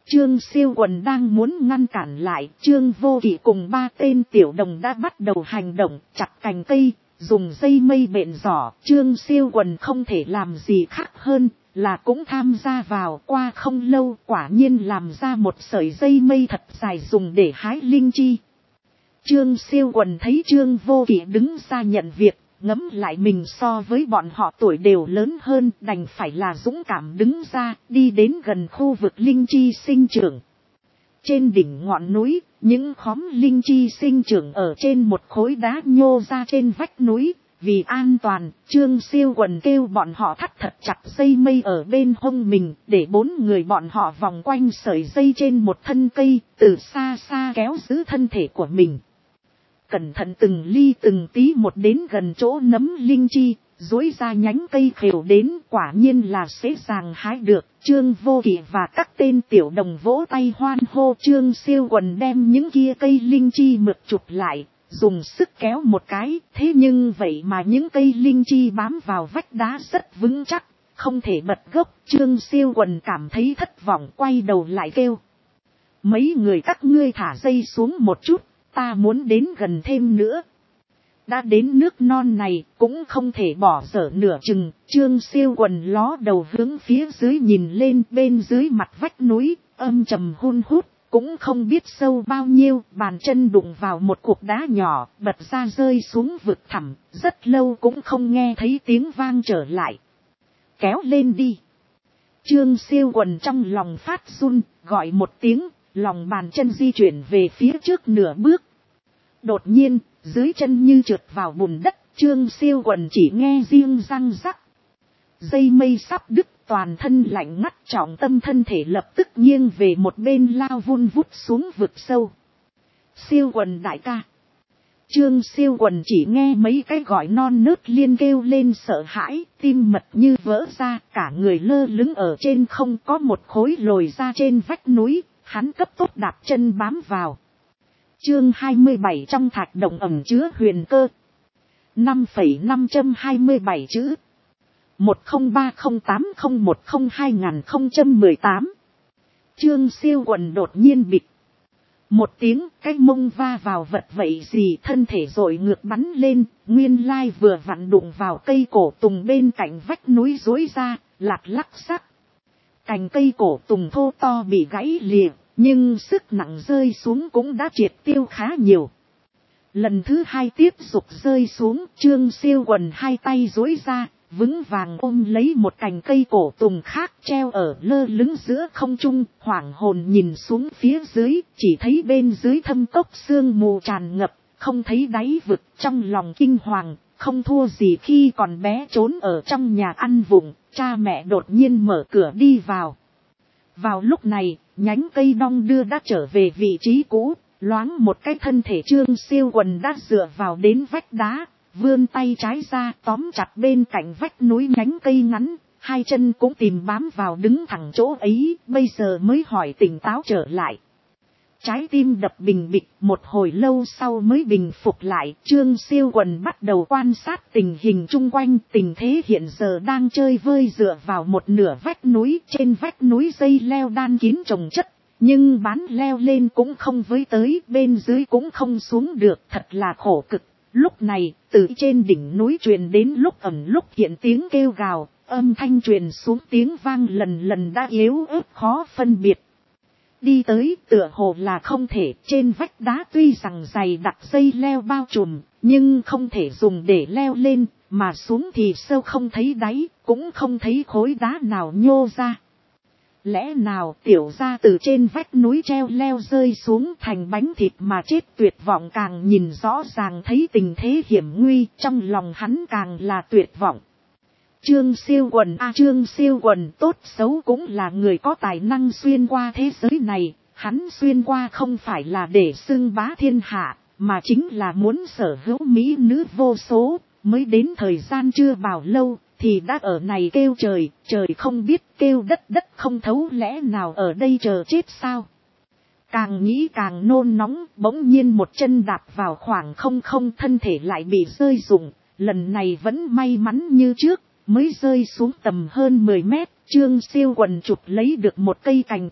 Trương Siêu Quần đang muốn ngăn cản lại, Trương Vô Kỵ cùng 3 tên tiểu đồng đã bắt đầu hành động, chặt cành cây, dùng dây mây bện giỏ. Trương Siêu Quần không thể làm gì khác hơn, là cũng tham gia vào. Qua không lâu quả nhiên làm ra một sợi dây mây thật dài dùng để hái linh chi. Trương Siêu Quần thấy Trương Vô Kỵ đứng ra nhận việc, ngẫm lại mình so với bọn họ tuổi đều lớn hơn, đành phải là dũng cảm đứng ra, đi đến gần khu vực linh chi sinh trưởng. Trên đỉnh ngọn núi, những khóm linh chi sinh trưởng ở trên một khối đá nhô ra trên vách núi. Vì an toàn, Trương Siêu Quần kêu bọn họ thắt thật chặt dây mây ở bên hông mình, để 4 người bọn họ vòng quanh sợi dây trên một thân cây, từ xa xa kéo giữ thân thể của mình. Cẩn thận từng ly từng tí một đến gần chỗ nấm linh chi, duỗi ra nhánh cây khều đến, quả nhiên là dễ dàng hái được. Trương Vô Kỵ và các tên tiểu đồng vỗ tay hoan hô. Trương Siêu Quần đem những kia cây linh chi mượt chụp lại, dùng sức kéo một cái, thế nhưng vậy mà những cây linh chi bám vào vách đá rất vững chắc, không thể bật gốc. Trương Siêu Quần cảm thấy thất vọng, quay đầu lại kêu: mấy người các ngươi thả dây xuống một chút, ta muốn đến gần thêm nữa. Đã đến nước non này, cũng không thể bỏ dở nửa chừng. Trương Siêu Quần ló đầu hướng phía dưới nhìn lên, bên dưới mặt vách núi, âm trầm hun hút, cũng không biết sâu bao nhiêu. Bàn chân đụng vào một cục đá nhỏ, bật ra rơi xuống vực thẳm, rất lâu cũng không nghe thấy tiếng vang trở lại. Kéo lên đi. Trương Siêu Quần trong lòng phát run, gọi một tiếng, lòng bàn chân di chuyển về phía trước nửa bước. Đột nhiên, dưới chân như trượt vào bùn đất, Trương Siêu Quần chỉ nghe riêng răng rắc. Dây mây sắp đứt, toàn thân lạnh ngắt, trọng tâm thân thể lập tức nghiêng về một bên lao vun vút xuống vực sâu. Siêu Quần đại ca. Trương Siêu Quần chỉ nghe mấy cái gọi non nớt liên kêu lên sợ hãi, tim mật như vỡ ra, cả người lơ lửng ở trên không. Có một khối lồi ra trên vách núi, hắn cấp tốc đạp chân bám vào. Chương 27 trong thạch động ẩn chứa huyền cơ. 5,527 chữ. 103080102018. Trương Siêu Quần đột nhiên bịch. Một tiếng, cái mông va vào vật vậy gì, thân thể rồi ngược bắn lên, nguyên lai vừa vặn đụng vào cây cổ tùng bên cạnh vách núi duỗi ra, lạt lắc sắc. Cành cây cổ tùng thô to bị gãy lìa, nhưng sức nặng rơi xuống cũng đã triệt tiêu khá nhiều. Lần thứ 2 tiếp tục rơi xuống, Trương Siêu Quần hai tay duỗi ra, vững vàng ôm lấy một cành cây cổ tùng khác treo ở lơ lửng giữa không trung, hoảng hồn nhìn xuống phía dưới, chỉ thấy bên dưới thâm cốc sương mù tràn ngập, không thấy đáy vực. Trong lòng kinh hoàng, không thua gì khi còn bé trốn ở trong nhà ăn vụng, cha mẹ đột nhiên mở cửa đi vào. Vào lúc này, nhánh cây đong đưa đã trở về vị trí cũ, loáng một cái thân thể Trương Siêu Quần đã dựa vào đến vách đá, vươn tay trái ra tóm chặt bên cạnh vách núi nhánh cây ngắn, hai chân cũng tìm bám vào đứng thẳng chỗ ấy, bây giờ mới hỏi tỉnh táo trở lại. Trái tim đập bình bịch, một hồi lâu sau mới bình phục lại. Trương Siêu Quần bắt đầu quan sát tình hình chung quanh. Tình thế hiện giờ đang chơi vơi dựa vào một nửa vách núi. Trên vách núi dây leo đan kín chồng chất, nhưng bán leo lên cũng không với tới, bên dưới cũng không xuống được, thật là khổ cực. Lúc này, từ trên đỉnh núi truyền đến lúc ẩn lúc hiện tiếng kêu gào, âm thanh truyền xuống tiếng vang lần lần đã yếu ớt khó phân biệt. Đi tới tựa hồ là không thể, trên vách đá tuy rằng dày đặc dây leo bao trùm, nhưng không thể dùng để leo lên, mà xuống thì sâu không thấy đáy, cũng không thấy khối đá nào nhô ra. Lẽ nào tiểu gia từ trên vách núi treo leo rơi xuống thành bánh thịt mà chết? Tuyệt vọng càng nhìn rõ ràng thấy tình thế hiểm nguy, trong lòng hắn càng là tuyệt vọng. Trương Siêu Quần Trương Siêu Quần tốt xấu cũng là người có tài năng xuyên qua thế giới này, hắn xuyên qua không phải là để xưng bá thiên hạ, mà chính là muốn sở hữu mỹ nữ vô số. Mới đến thời gian chưa bao lâu thì đã ở này kêu trời, trời không biết, kêu đất, đất không thấu, lẽ nào ở đây chờ chết sao? Càng nghĩ càng nôn nóng, bỗng nhiên một chân đạp vào khoảng không không, thân thể lại bị rơi rụng, lần này vẫn may mắn như trước, mới rơi xuống tầm hơn 10 mét. Trương Siêu Quần chụp lấy được một cây cành cây,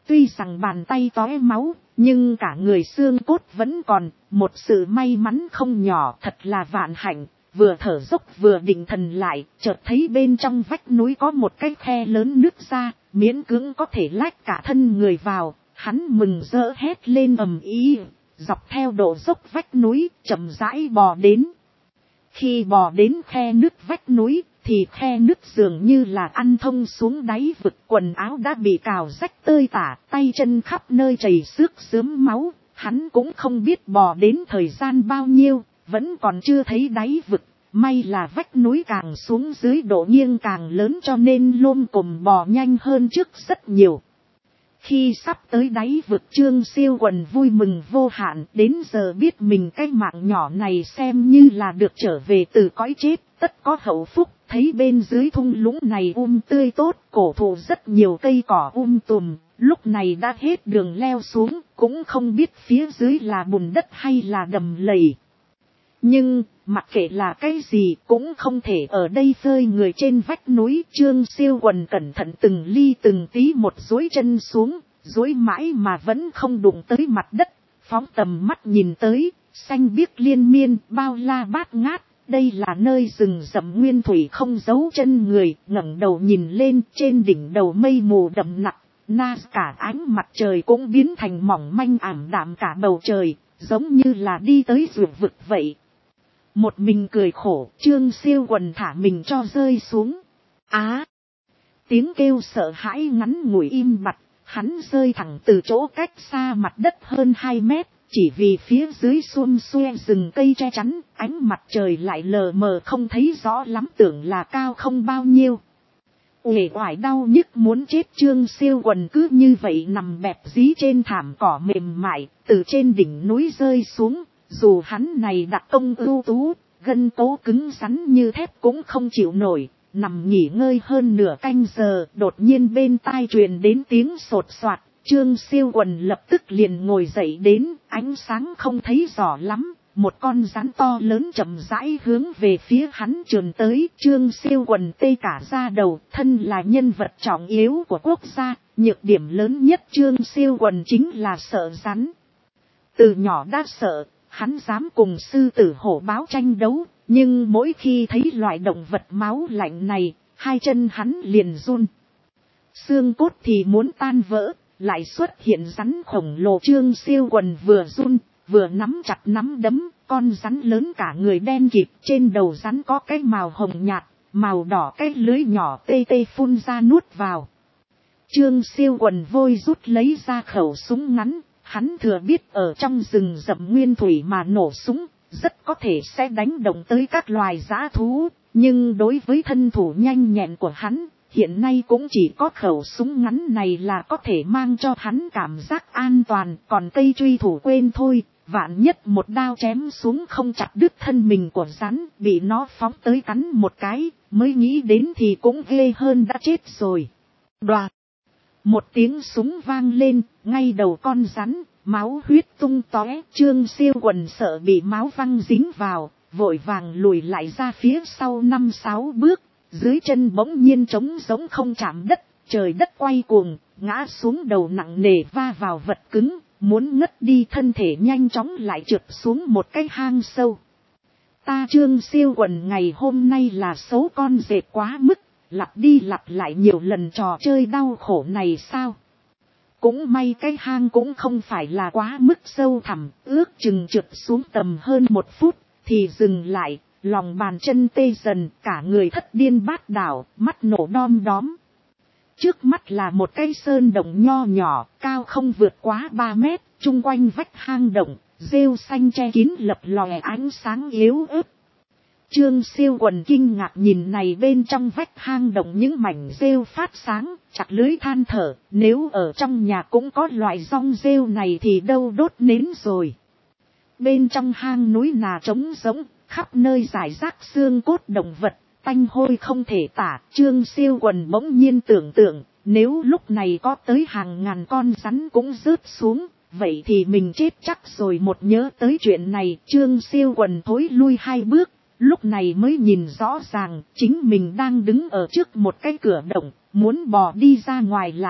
Tuy rằng bàn tay tóe máu, nhưng cả người xương cốt vẫn còn, một sự may mắn không nhỏ, thật là vạn hạnh. Vừa thở dốc vừa định thần lại, chợt thấy bên trong vách núi có một cái khe lớn nứt ra, miễn cưỡng có thể lách cả thân người vào. Hắn mừng rỡ hét lên ầm ĩ, dọc theo độ dốc vách núi, chậm rãi bò đến. Khi bò đến khe nứt vách núi, thì khe nứt dường như là ăn thông xuống đáy vực, quần áo đã bị cào rách tơi tả, tay chân khắp nơi chảy xước xướm máu. Hắn cũng không biết bò đến thời gian bao nhiêu, vẫn còn chưa thấy đáy vực. May là vách núi càng xuống dưới độ nghiêng càng lớn cho nên lôm cồm bò nhanh hơn trước rất nhiều. Khi sắp tới đáy vực, Trương Siêu Quần vui mừng vô hạn, đến giờ biết mình cái mạng nhỏ này xem như là được trở về từ cõi chết, tất có hậu phúc. Thấy bên dưới thung lũng này tươi tốt, cổ thụ rất nhiều cây cỏ tùm, lúc này đã hết đường leo xuống, cũng không biết phía dưới là bùn đất hay là đầm lầy. Nhưng, mặc kệ là cái gì cũng không thể ở đây phơi người trên vách núi. Trương Siêu Quần cẩn thận từng ly từng tí một duỗi chân xuống, duỗi mãi mà vẫn không đụng tới mặt đất. Phóng tầm mắt nhìn tới, xanh biếc liên miên, bao la bát ngát. Đây là nơi rừng rậm nguyên thủy không giấu chân người. Ngẩng đầu nhìn lên, trên đỉnh đầu mây mù đậm nặc, cả ánh mặt trời cũng biến thành mỏng manh ảm đạm cả bầu trời, giống như là đi tới ruột vực vậy. Một mình cười khổ, Trương Siêu Quần thả mình cho rơi xuống. Tiếng kêu sợ hãi ngắn ngủi im bặt, hắn rơi thẳng từ chỗ cách xa mặt đất hơn 2 mét, chỉ vì phía dưới xum xuê rừng cây che chắn, ánh mặt trời lại lờ mờ không thấy rõ lắm, tưởng là cao không bao nhiêu. Uể oải đau nhức muốn chết, Trương Siêu Quần cứ như vậy nằm bẹp dí trên thảm cỏ mềm mại, từ trên đỉnh núi rơi xuống. Dù hắn này đặc công ưu tú, gân tố cứng rắn như thép cũng không chịu nổi, nằm nghỉ ngơi hơn nửa canh giờ, đột nhiên bên tai truyền đến tiếng sột soạt. Trương Siêu Quần lập tức liền ngồi dậy đến, ánh sáng không thấy rõ lắm, một con rắn to lớn chậm rãi hướng về phía hắn trườn tới. Trương Siêu Quần tê cả da đầu, thân là nhân vật trọng yếu của quốc gia, nhược điểm lớn nhất Trương Siêu Quần chính là sợ rắn. Từ nhỏ đã sợ, hắn dám cùng sư tử hổ báo tranh đấu, nhưng mỗi khi thấy loại động vật máu lạnh này, hai chân hắn liền run. Xương cốt thì muốn tan vỡ, lại xuất hiện rắn khổng lồ. Trương Siêu Quần vừa run, vừa nắm chặt nắm đấm, con rắn lớn cả người đen kịt, trên đầu rắn có cái màu hồng nhạt, màu đỏ cái lưới nhỏ tê tê phun ra nuốt vào. Trương Siêu Quần vội rút lấy ra khẩu súng ngắn. Hắn thừa biết ở trong rừng rậm nguyên thủy mà nổ súng, rất có thể sẽ đánh động tới các loài dã thú, nhưng đối với thân thủ nhanh nhẹn của hắn, hiện nay cũng chỉ có khẩu súng ngắn này là có thể mang cho hắn cảm giác an toàn, còn cây truy thủ quên thôi, vạn nhất một đao chém xuống không chặt đứt thân mình của rắn, bị nó phóng tới cắn một cái, mới nghĩ đến thì cũng ghê hơn đã chết rồi. Đoạt! Một tiếng súng vang lên, ngay đầu con rắn, máu huyết tung tóe. Trương Siêu Quần sợ bị máu văng dính vào, vội vàng lùi lại ra phía sau 5-6 bước, dưới chân bỗng nhiên trống giống không chạm đất, trời đất quay cuồng, ngã xuống đầu nặng nề va vào vật cứng, muốn ngất đi, thân thể nhanh chóng lại trượt xuống một cái hang sâu. Ta Trương Siêu Quần ngày hôm nay là xấu con dệt quá mức, lặp đi lặp lại nhiều lần trò chơi đau khổ này sao? Cũng may cái hang cũng không phải là quá mức sâu thẳm, ước chừng trượt xuống tầm hơn 1 phút, thì dừng lại, lòng bàn chân tê dần, cả người thất điên bát đảo, mắt nổ đom đóm. Trước mắt là một cái sơn động nho nhỏ, cao không vượt quá 3 mét, chung quanh vách hang động, rêu xanh che kín lập lòe ánh sáng yếu ớt. Trương Siêu Quần kinh ngạc nhìn này bên trong vách hang động những mảnh rêu phát sáng, chặt lưới than thở, nếu ở trong nhà cũng có loại rong rêu này thì đâu đốt nến rồi. Bên trong hang núi nà trống rỗng, khắp nơi rải rác xương cốt động vật, tanh hôi không thể tả. Trương Siêu Quần bỗng nhiên tưởng tượng, nếu lúc này có tới hàng ngàn con rắn cũng rớt xuống, vậy thì mình chết chắc rồi. Một nhớ tới chuyện này, Trương Siêu Quần thối lui 2 bước. Lúc này mới nhìn rõ ràng, chính mình đang đứng ở trước một cái cửa động, muốn bò đi ra ngoài lại,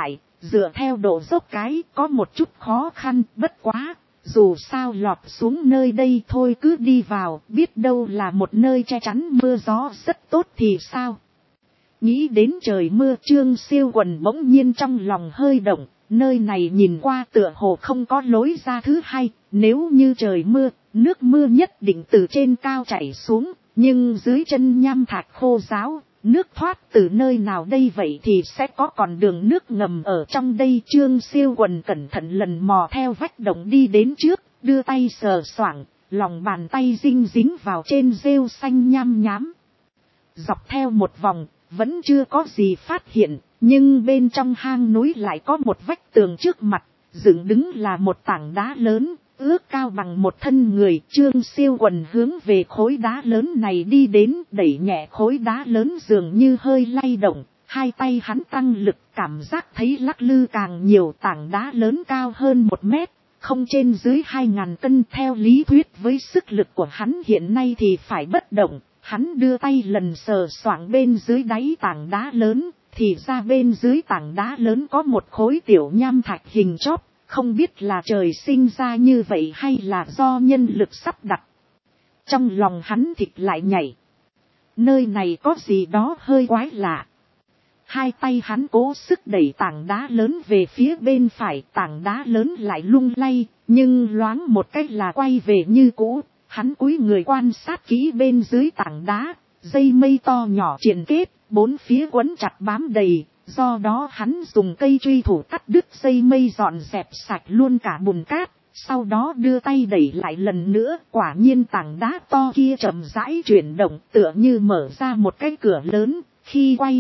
dựa theo độ dốc cái có một chút khó khăn, bất quá, dù sao lọt xuống nơi đây thôi cứ đi vào, biết đâu là một nơi che chắn mưa gió rất tốt thì sao. Nghĩ đến trời mưa, Trương Siêu Quần bỗng nhiên trong lòng hơi động, nơi này nhìn qua tựa hồ không có lối ra thứ hai, nếu như trời mưa, nước mưa nhất định từ trên cao chảy xuống, nhưng dưới chân nham thạch khô ráo, nước thoát từ nơi nào đây, vậy thì sẽ có còn đường nước ngầm ở trong đây. Trương Siêu Quần cẩn thận lần mò theo vách động đi đến trước, đưa tay sờ soạng, lòng bàn tay dinh dính vào trên rêu xanh nham nhám. Dọc theo một vòng, vẫn chưa có gì phát hiện, nhưng bên trong hang núi lại có một vách tường trước mặt, dựng đứng là một tảng đá lớn, ước cao bằng một thân người. Trương Siêu Quần hướng về khối đá lớn này đi đến, đẩy nhẹ khối đá lớn dường như hơi lay động, hai tay hắn tăng lực, cảm giác thấy lắc lư càng nhiều. Tảng đá lớn cao hơn 1 mét, không trên dưới 2.000 cân, theo lý thuyết với sức lực của hắn hiện nay thì phải bất động. Hắn đưa tay lần sờ soạng bên dưới đáy tảng đá lớn, thì ra bên dưới tảng đá lớn có một khối tiểu nham thạch hình chóp, không biết là trời sinh ra như vậy hay là do nhân lực sắp đặt. Trong lòng hắn thịt lại nhảy. Nơi này có gì đó hơi quái lạ. Hai tay hắn cố sức đẩy tảng đá lớn về phía bên phải, tảng đá lớn lại lung lay, nhưng loáng một cách là quay về như cũ. Hắn cúi người quan sát kỹ bên dưới tảng đá, dây mây to nhỏ triền kết, bốn phía quấn chặt bám đầy, do đó hắn dùng cây truy thủ cắt đứt dây mây, dọn dẹp sạch luôn cả bùn cát, sau đó đưa tay đẩy lại lần nữa. Quả nhiên tảng đá to kia chậm rãi chuyển động, tựa như mở ra một cái cửa lớn, khi quay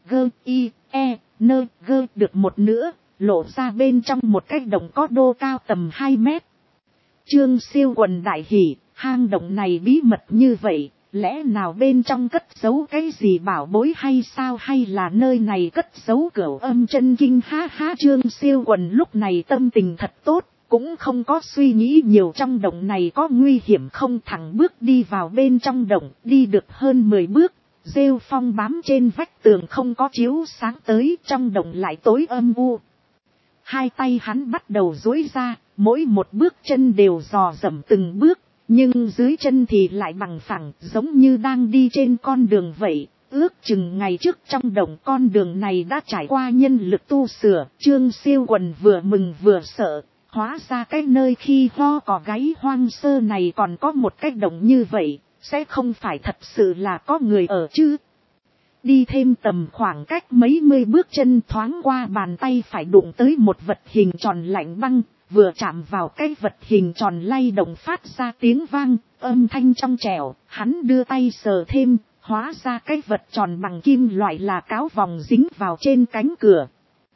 nơ gơ được một nửa, lộ ra bên trong một cái động có đô cao tầm 2 mét. Trương Siêu Quần đại hỉ. Hang động này bí mật như vậy, lẽ nào bên trong cất giấu cái gì bảo bối hay sao, hay là nơi này cất giấu cửu âm chân kinh. Ha ha, Trương Siêu Quần lúc này tâm tình thật tốt, cũng không có suy nghĩ nhiều trong động này có nguy hiểm không, thẳng bước đi vào bên trong động. Đi được hơn 10 bước, rêu phong bám trên vách tường không có chiếu sáng tới, trong động lại tối âm u. Hai tay hắn bắt đầu duỗi ra, mỗi một bước chân đều dò dẫm từng bước, nhưng dưới chân thì lại bằng phẳng, giống như đang đi trên con đường vậy. Ước chừng ngày trước trong động con đường này đã trải qua nhân lực tu sửa. Trương Siêu Quần vừa mừng vừa sợ, hóa ra cái nơi khi ho cò gáy hoang sơ này còn có một cái động như vậy, sẽ không phải thật sự là có người ở chứ. Đi thêm tầm khoảng cách mấy mươi bước chân, thoáng qua bàn tay phải đụng tới một vật hình tròn lạnh băng. Vừa chạm vào cái vật hình tròn lay động phát ra tiếng vang, âm thanh trong trẻo, hắn đưa tay sờ thêm, hóa ra cái vật tròn bằng kim loại là cáo vòng dính vào trên cánh cửa.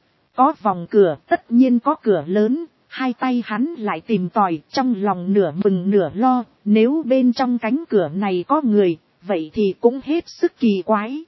Có vòng cửa, tất nhiên có cửa lớn, hai tay hắn lại tìm tòi, trong lòng nửa mừng nửa lo, nếu bên trong cánh cửa này có người, vậy thì cũng hết sức kỳ quái.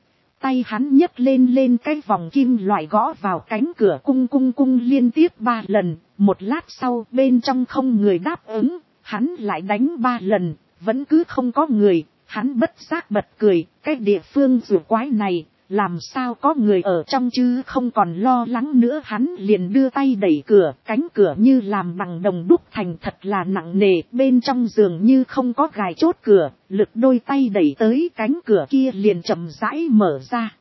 Tay hắn nhấc lên cái vòng kim loại gõ vào cánh cửa cung liên tiếp 3 lần, một lát sau bên trong không người đáp ứng, hắn lại đánh 3 lần, vẫn cứ không có người, hắn bất giác bật cười, cái địa phương rùa quái này, làm sao có người ở trong chứ. Không còn lo lắng nữa, hắn liền đưa tay đẩy cửa, cánh cửa như làm bằng đồng đúc thành, thật là nặng nề, bên trong giường như không có gài chốt cửa, lực đôi tay đẩy tới cánh cửa kia liền chậm rãi mở ra.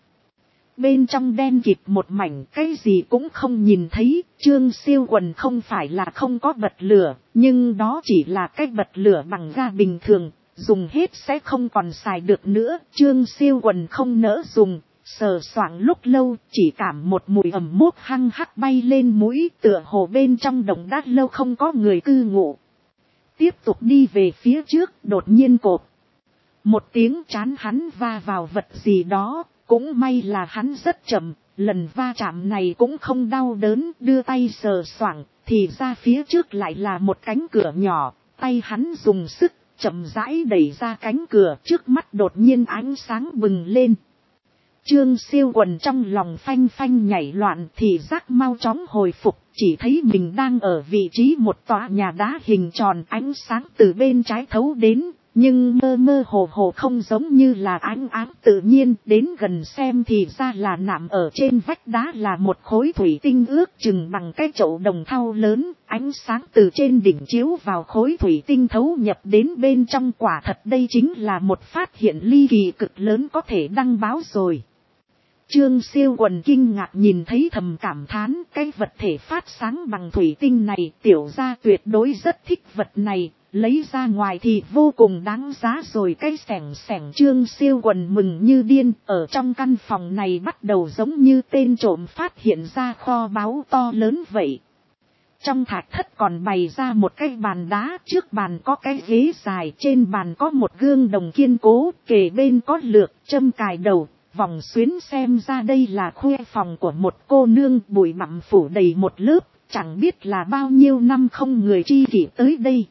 Bên trong đen kịt một mảnh, cái gì cũng không nhìn thấy. Trương Siêu Quần không phải là không có bật lửa, nhưng đó chỉ là cái bật lửa bằng ga bình thường, dùng hết sẽ không còn xài được nữa. Trương Siêu Quần không nỡ dùng, sờ soạng lúc lâu, chỉ cảm một mùi ẩm mốc hăng hắc bay lên mũi, tựa hồ bên trong động đã lâu không có người cư ngụ. Tiếp tục đi về phía trước, đột nhiên cộp một tiếng, trán hắn va vào vật gì đó, cũng may là hắn rất chậm, lần va chạm này cũng không đau đớn. Đưa tay sờ soạng, thì ra phía trước lại là một cánh cửa nhỏ, tay hắn dùng sức, chậm rãi đẩy ra cánh cửa, trước mắt đột nhiên ánh sáng bừng lên. Trương Siêu Quần trong lòng phanh phanh nhảy loạn, thì giác mau chóng hồi phục, chỉ thấy mình đang ở vị trí một tòa nhà đá hình tròn, ánh sáng từ bên trái thấu đến, nhưng mơ mơ hồ hồ không giống như là ánh áng tự nhiên, đến gần xem thì ra là nằm ở trên vách đá là một khối thủy tinh ước chừng bằng cái chậu đồng thau lớn, ánh sáng từ trên đỉnh chiếu vào khối thủy tinh thấu nhập đến bên trong, quả thật đây chính là một phát hiện ly kỳ cực lớn có thể đăng báo rồi. Trương Siêu Quần kinh ngạc nhìn thấy thầm cảm thán, cái vật thể phát sáng bằng thủy tinh này, tiểu gia tuyệt đối rất thích vật này, lấy ra ngoài thì vô cùng đáng giá rồi. Cái xẻng xẻng Trương Siêu Quần mừng như điên, ở trong căn phòng này bắt đầu giống như tên trộm phát hiện ra kho báu to lớn vậy. Trong thạch thất còn bày ra một cái bàn đá, trước bàn có cái ghế dài, trên bàn có một gương đồng kiên cố, kề bên có lược, châm cài đầu. Vòng xuyến xem ra đây là khuê phòng của một cô nương, bụi bặm phủ đầy một lớp, chẳng biết là bao nhiêu năm không người tri kỷ tới đây.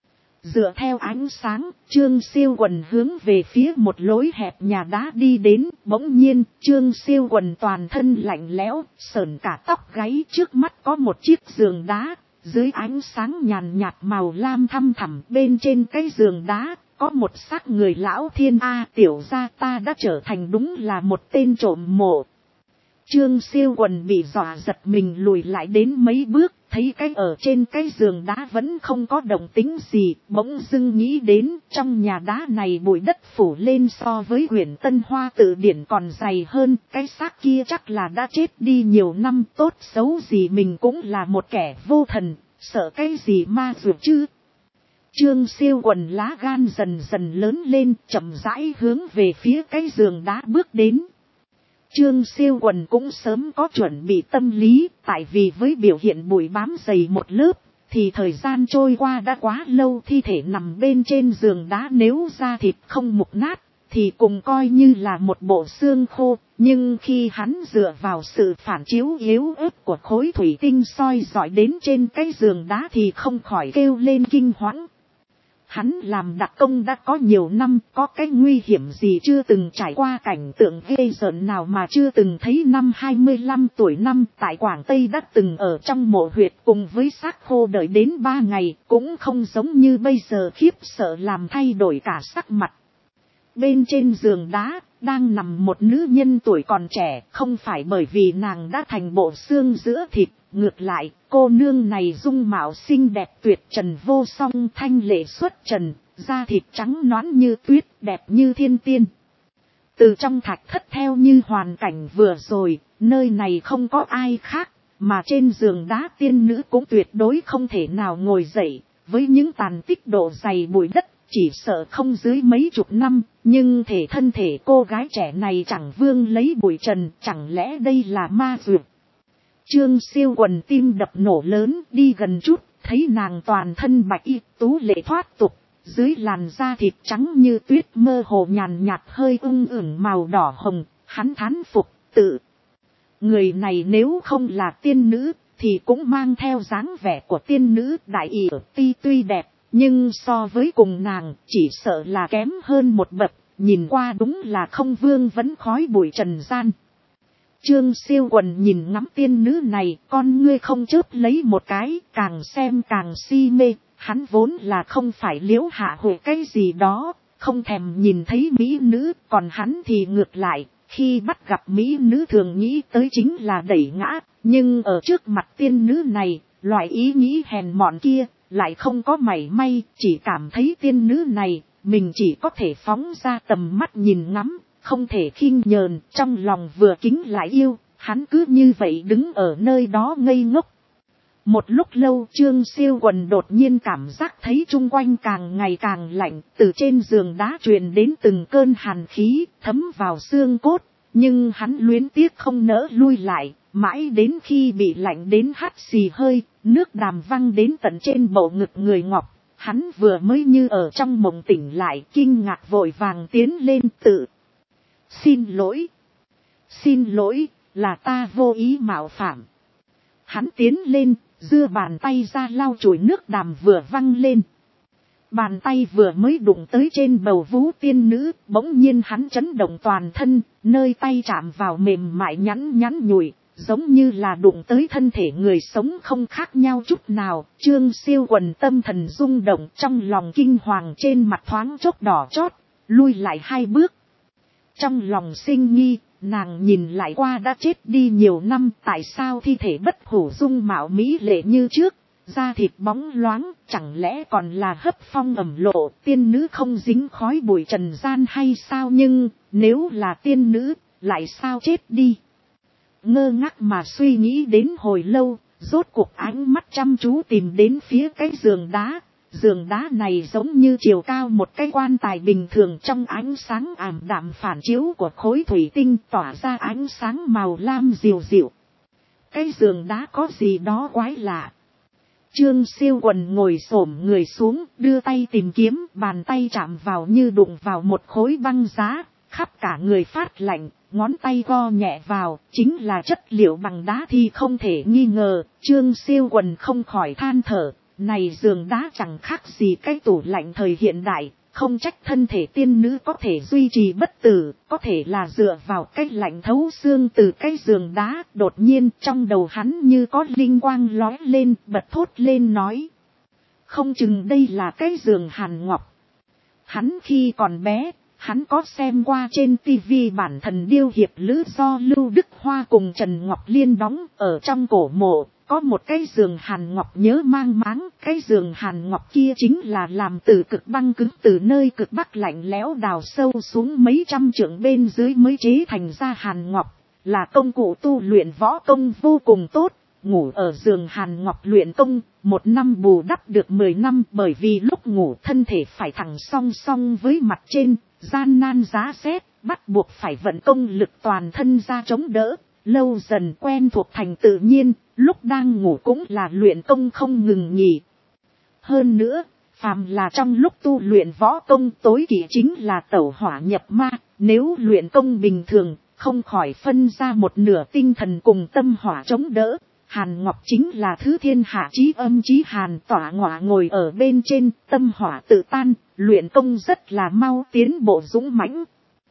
Dựa theo ánh sáng, Trương Siêu Quần hướng về phía một lối hẹp nhà đá đi đến, bỗng nhiên, Trương Siêu Quần toàn thân lạnh lẽo, sởn cả tóc gáy, trước mắt có một chiếc giường đá, dưới ánh sáng nhàn nhạt màu lam thăm thẳm, bên trên cái giường đá có một xác người lão thiên. Tiểu gia ta đã trở thành đúng là một tên trộm mộ. Trương Siêu Quần bị dọa giật mình lùi lại đến mấy bước, thấy cái ở trên cái giường đá vẫn không có động tĩnh gì, bỗng dưng nghĩ đến trong nhà đá này bụi đất phủ lên so với quyển Tân Hoa Tự Điển còn dày hơn, cái xác kia chắc là đã chết đi nhiều năm, tốt xấu gì mình cũng là một kẻ vô thần, sợ cái gì ma dược chứ. Trương Siêu Quần lá gan dần dần lớn lên, chậm rãi hướng về phía cái giường đá bước đến. Trương Siêu Quần cũng sớm có chuẩn bị tâm lý, tại vì với biểu hiện bụi bám dày một lớp, thì thời gian trôi qua đã quá lâu, thi thể nằm bên trên giường đá nếu da thịt không mục nát, thì cũng coi như là một bộ xương khô, nhưng khi hắn dựa vào sự phản chiếu yếu ớt của khối thủy tinh soi dọi đến trên cái giường đá thì không khỏi kêu lên kinh hoảng. Hắn làm đặc công đã có nhiều năm, có cái nguy hiểm gì chưa từng trải qua, cảnh tượng ghê rợn nào mà chưa từng thấy. Năm 25 tuổi năm tại Quảng Tây đã từng ở trong mộ huyệt cùng với xác khô đợi đến 3 ngày, cũng không giống như bây giờ khiếp sợ làm thay đổi cả sắc mặt. Bên trên giường đá, đang nằm một nữ nhân tuổi còn trẻ, không phải bởi vì nàng đã thành bộ xương giữa thịt, ngược lại, cô nương này dung mạo xinh đẹp tuyệt trần vô song, thanh lệ xuất trần, da thịt trắng nõn như tuyết, đẹp như thiên tiên. Từ trong thạch thất theo như hoàn cảnh vừa rồi, nơi này không có ai khác, mà trên giường đá tiên nữ cũng tuyệt đối không thể nào ngồi dậy, với những tàn tích độ dày bụi đất. Chỉ sợ không dưới mấy chục năm, nhưng thân thể cô gái trẻ này chẳng vương lấy bụi trần, chẳng lẽ đây là ma dược. Trương Siêu Quần tim đập nổ lớn, đi gần chút, thấy nàng toàn thân bạch y tú lệ thoát tục, dưới làn da thịt trắng như tuyết mơ hồ nhàn nhạt hơi ửng màu đỏ hồng, hắn thán phục tự. Người này nếu không là tiên nữ, thì cũng mang theo dáng vẻ của tiên nữ. Đại ỷ tuy đẹp, nhưng so với cùng nàng, chỉ sợ là kém hơn một bậc, nhìn qua đúng là không vương vấn khói bụi trần gian. Trương Siêu Quần nhìn ngắm tiên nữ này, con ngươi không chớp lấy một cái, càng xem càng si mê, hắn vốn là không phải liễu hạ hội cái gì đó, không thèm nhìn thấy mỹ nữ, còn hắn thì ngược lại, khi bắt gặp mỹ nữ thường nghĩ tới chính là đẩy ngã, nhưng ở trước mặt tiên nữ này, loại ý nghĩ hèn mọn kia, lại không có mảy may, chỉ cảm thấy tiên nữ này, mình chỉ có thể phóng ra tầm mắt nhìn ngắm, không thể khinh nhờn, trong lòng vừa kính lại yêu, hắn cứ như vậy đứng ở nơi đó ngây ngốc. Một lúc lâu Trương Siêu Quần đột nhiên cảm giác thấy chung quanh càng ngày càng lạnh, từ trên giường đá truyền đến từng cơn hàn khí, thấm vào xương cốt, nhưng hắn luyến tiếc không nỡ lui lại, mãi đến khi bị lạnh đến hắt xì hơi, nước đàm văng đến tận trên bầu ngực người ngọc, hắn vừa mới như ở trong mộng tỉnh lại, kinh ngạc vội vàng tiến lên tự. Xin lỗi, là ta vô ý mạo phạm. Hắn tiến lên, giơ bàn tay ra lau chùi nước đàm vừa văng lên. Bàn tay vừa mới đụng tới trên bầu vú tiên nữ, bỗng nhiên hắn chấn động toàn thân, nơi tay chạm vào mềm mại nhắn nhủi, giống như là đụng tới thân thể người sống không khác nhau chút nào. Trương Siêu Quần tâm thần rung động, trong lòng kinh hoàng, trên mặt thoáng chốc đỏ chót, lui lại 2 bước. Trong lòng sinh nghi, nàng nhìn lại qua đã chết đi nhiều năm, tại sao thi thể bất hủ dung mạo mỹ lệ như trước, da thịt bóng loáng, chẳng lẽ còn là hấp phong ẩm lộ, tiên nữ không dính khói bụi trần gian hay sao? Nhưng nếu là tiên nữ, lại sao chết đi? Ngơ ngác mà suy nghĩ đến hồi lâu, rốt cuộc ánh mắt chăm chú tìm đến phía cái giường đá. Giường đá này giống như chiều cao một cái quan tài bình thường, trong ánh sáng ảm đạm phản chiếu của khối thủy tinh tỏa ra ánh sáng màu lam dịu dịu. Cái giường đá có gì đó quái lạ. Trương Siêu Quần ngồi xổm người xuống, đưa tay tìm kiếm, bàn tay chạm vào như đụng vào một khối băng giá, khắp cả người phát lạnh, ngón tay go nhẹ vào, chính là chất liệu bằng đá thì không thể nghi ngờ. Trương Siêu Quần không khỏi than thở, này giường đá chẳng khác gì cái tủ lạnh thời hiện đại, không trách thân thể tiên nữ có thể duy trì bất tử, có thể là dựa vào cái lạnh thấu xương từ cái giường đá. Đột nhiên trong đầu hắn như có linh quang lóe lên, bật thốt lên nói, không chừng đây là cái giường Hàn Ngọc. Hắn khi còn bé, hắn có xem qua trên TV bản Thần Điêu Hiệp Lữ do Lưu Đức Hoa cùng Trần Ngọc Liên đóng, ở trong cổ mộ có một cái giường Hàn Ngọc nhớ mang máng. Cái giường Hàn Ngọc kia chính là làm từ cực băng cứng, từ nơi cực bắc lạnh lẽo đào sâu xuống mấy trăm trượng bên dưới mới chế thành ra Hàn Ngọc, là công cụ tu luyện võ công vô cùng tốt. Ngủ ở giường Hàn Ngọc luyện công, 1 năm bù đắp được 10 năm, bởi vì lúc ngủ thân thể phải thẳng song song với mặt trên, gian nan giá rét, bắt buộc phải vận công lực toàn thân ra chống đỡ, lâu dần quen thuộc thành tự nhiên, lúc đang ngủ cũng là luyện công không ngừng nghỉ. Hơn nữa, phàm là trong lúc tu luyện võ công tối kỵ chính là tẩu hỏa nhập ma, nếu luyện công bình thường, không khỏi phân ra một nửa tinh thần cùng tâm hỏa chống đỡ. Hàn Ngọc chính là thứ thiên hạ chí âm chí hàn, tỏa ngọa ngồi ở bên trên, tâm hỏa tự tan, luyện công rất là mau, tiến bộ dũng mãnh.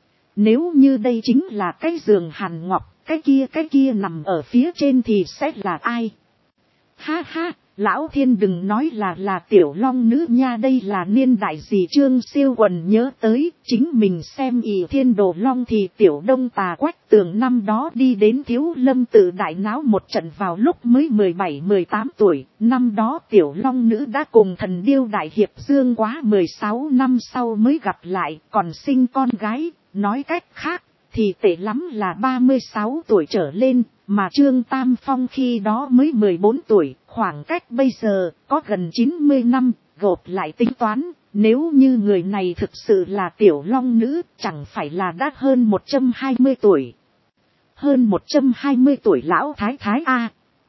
Nếu như đây chính là cái giường Hàn Ngọc, cái kia nằm ở phía trên thì sẽ là ai? Ha ha, lão thiên đừng nói là tiểu long nữ nha, đây là niên đại gì? Trương Siêu Quần nhớ tới, chính mình xem Ỷ Thiên Đồ Long thì tiểu Đông Tà Quách Tường năm đó đi đến Thiếu Lâm tự đại náo một trận vào lúc mới 17-18 tuổi, năm đó tiểu long nữ đã cùng Thần Điêu đại hiệp dương quá 16 năm sau mới gặp lại, còn sinh con gái, nói cách khác thì tệ lắm là 36 tuổi trở lên, mà Trương Tam Phong khi đó mới 14 tuổi, khoảng cách bây giờ có gần 90 năm, gộp lại tính toán, nếu như người này thực sự là tiểu long nữ, chẳng phải là đã hơn 120 tuổi. Hơn 120 tuổi lão thái thái a.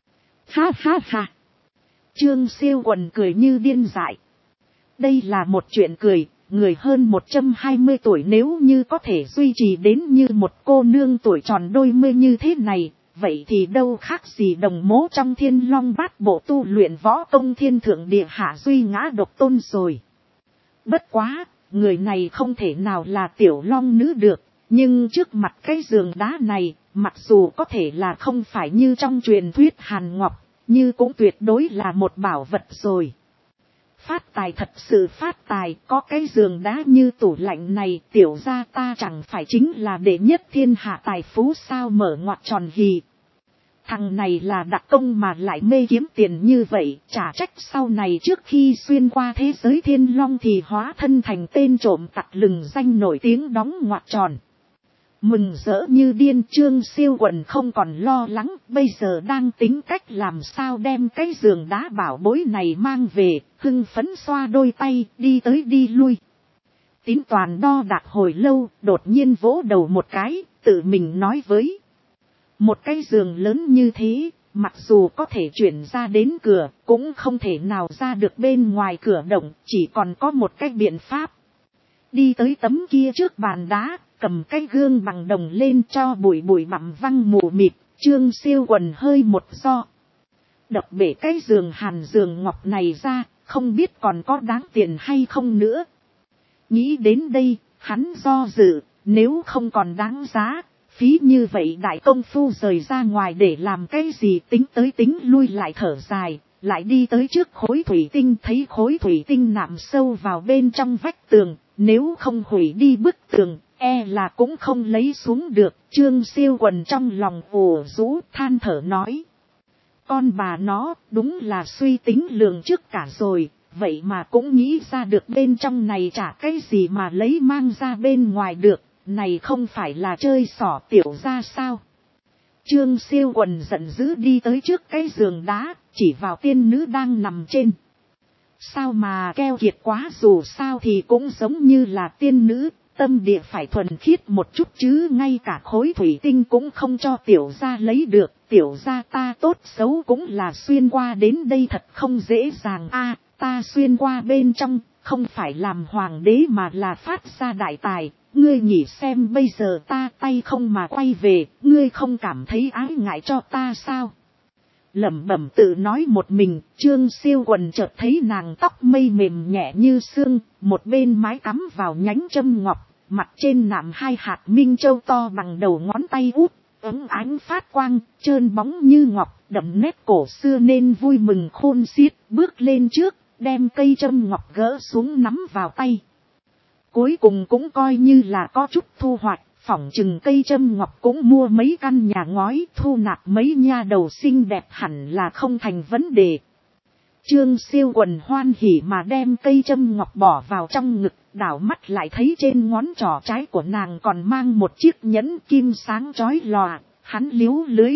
Ha ha ha. Trương Siêu Quần cười như điên dại. Đây là một chuyện cười. Người hơn 120 tuổi nếu như có thể duy trì đến như một cô nương tuổi tròn đôi mươi như thế này, vậy thì đâu khác gì đồng mố trong Thiên Long Bát Bộ tu luyện võ công thiên thượng địa hạ duy ngã độc tôn rồi. Bất quá, người này không thể nào là tiểu long nữ được, nhưng trước mặt cái giường đá này, mặc dù có thể là không phải như trong truyền thuyết Hàn Ngọc, như cũng tuyệt đối là một bảo vật rồi. Phát tài, thật sự phát tài, có cái giường đá như tủ lạnh này, tiểu gia ta chẳng phải chính là đệ nhất thiên hạ tài phú sao? Mở ngoặc tròn hì. Thằng này là đặc công mà lại mê kiếm tiền như vậy, chả trách sau này trước khi xuyên qua thế giới thiên long thì hóa thân thành tên trộm tặc lừng danh nổi tiếng, đóng ngoặc tròn. Mừng rỡ như điên. Trương Siêu Quần không còn lo lắng, bây giờ đang tính cách làm sao đem cái giường đá bảo bối này mang về, hưng phấn xoa đôi tay, đi tới đi lui. Tín toàn đo đạc hồi lâu, đột nhiên vỗ đầu một cái, tự mình nói với. Một cái giường lớn như thế, mặc dù có thể chuyển ra đến cửa, cũng không thể nào ra được bên ngoài cửa động, chỉ còn có một cái biện pháp. Đi tới tấm kia trước bàn đá, cầm cái gương bằng đồng lên cho bụi bặm văng mù mịt. Trương Siêu Quần hơi một do. Đập bể cái giường Hàn giường ngọc này ra, không biết còn có đáng tiền hay không nữa. Nghĩ đến đây, hắn do dự, nếu không còn đáng giá, Phí như vậy đại công phu rời ra ngoài để làm cái gì, tính tới tính lui lại thở dài, lại đi tới trước khối thủy tinh, thấy khối thủy tinh nạm sâu vào bên trong vách tường, nếu không hủy đi bức tường, e là cũng không lấy xuống được. Trương Siêu Quần trong lòng ủ rũ than thở nói. Con bà nó đúng là suy tính lường trước cả rồi, vậy mà cũng nghĩ ra được bên trong này chả cái gì mà lấy mang ra bên ngoài được, này không phải là chơi xỏ tiểu ra sao. Trương Siêu Quần giận dữ đi tới trước cái giường đá, chỉ vào tiên nữ đang nằm trên. Sao mà keo kiệt quá, dù sao thì cũng giống như là tiên nữ, tâm địa phải thuần khiết một chút chứ, ngay cả khối thủy tinh cũng không cho tiểu gia lấy được. Tiểu gia ta tốt xấu cũng là xuyên qua đến đây thật không dễ dàng a, ta xuyên qua bên trong, không phải làm hoàng đế mà là phát ra đại tài. Ngươi nghĩ xem bây giờ ta tay không mà quay về, ngươi không cảm thấy ái ngại cho ta sao? Lẩm bẩm tự nói một mình, Trương Siêu Quần chợt thấy nàng tóc mây mềm nhẹ như sương, một bên mái cắm vào nhánh châm ngọc, mặt trên nạm 2 hạt minh châu to bằng đầu ngón tay út, ấm ánh phát quang, trơn bóng như ngọc, đậm nét cổ xưa nên vui mừng khôn xiết, bước lên trước, đem cây châm ngọc gỡ xuống nắm vào tay. Cuối cùng cũng coi như là có chút thu hoạch, phỏng chừng cây châm ngọc cũng mua mấy căn nhà ngói, thu nạp mấy nha đầu xinh đẹp hẳn là không thành vấn đề. Trương Siêu Quần hoan hỉ mà đem cây châm ngọc bỏ vào trong ngực, đảo mắt lại thấy trên ngón trỏ trái của nàng còn mang một chiếc nhẫn kim sáng chói lòa, hắn liếu lưới.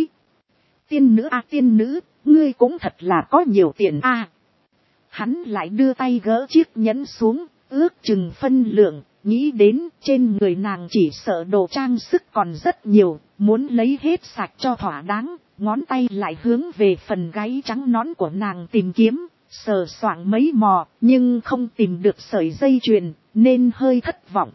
Tiên nữ a, tiên nữ, ngươi cũng thật là có nhiều tiền a. Hắn lại đưa tay gỡ chiếc nhẫn xuống, ước chừng phân lượng, nghĩ đến trên người nàng chỉ sợ đồ trang sức còn rất nhiều, muốn lấy hết sạch cho thỏa đáng, ngón tay lại hướng về phần gáy trắng nõn của nàng tìm kiếm, sờ soạng mấy mò, nhưng không tìm được sợi dây chuyền, nên hơi thất vọng.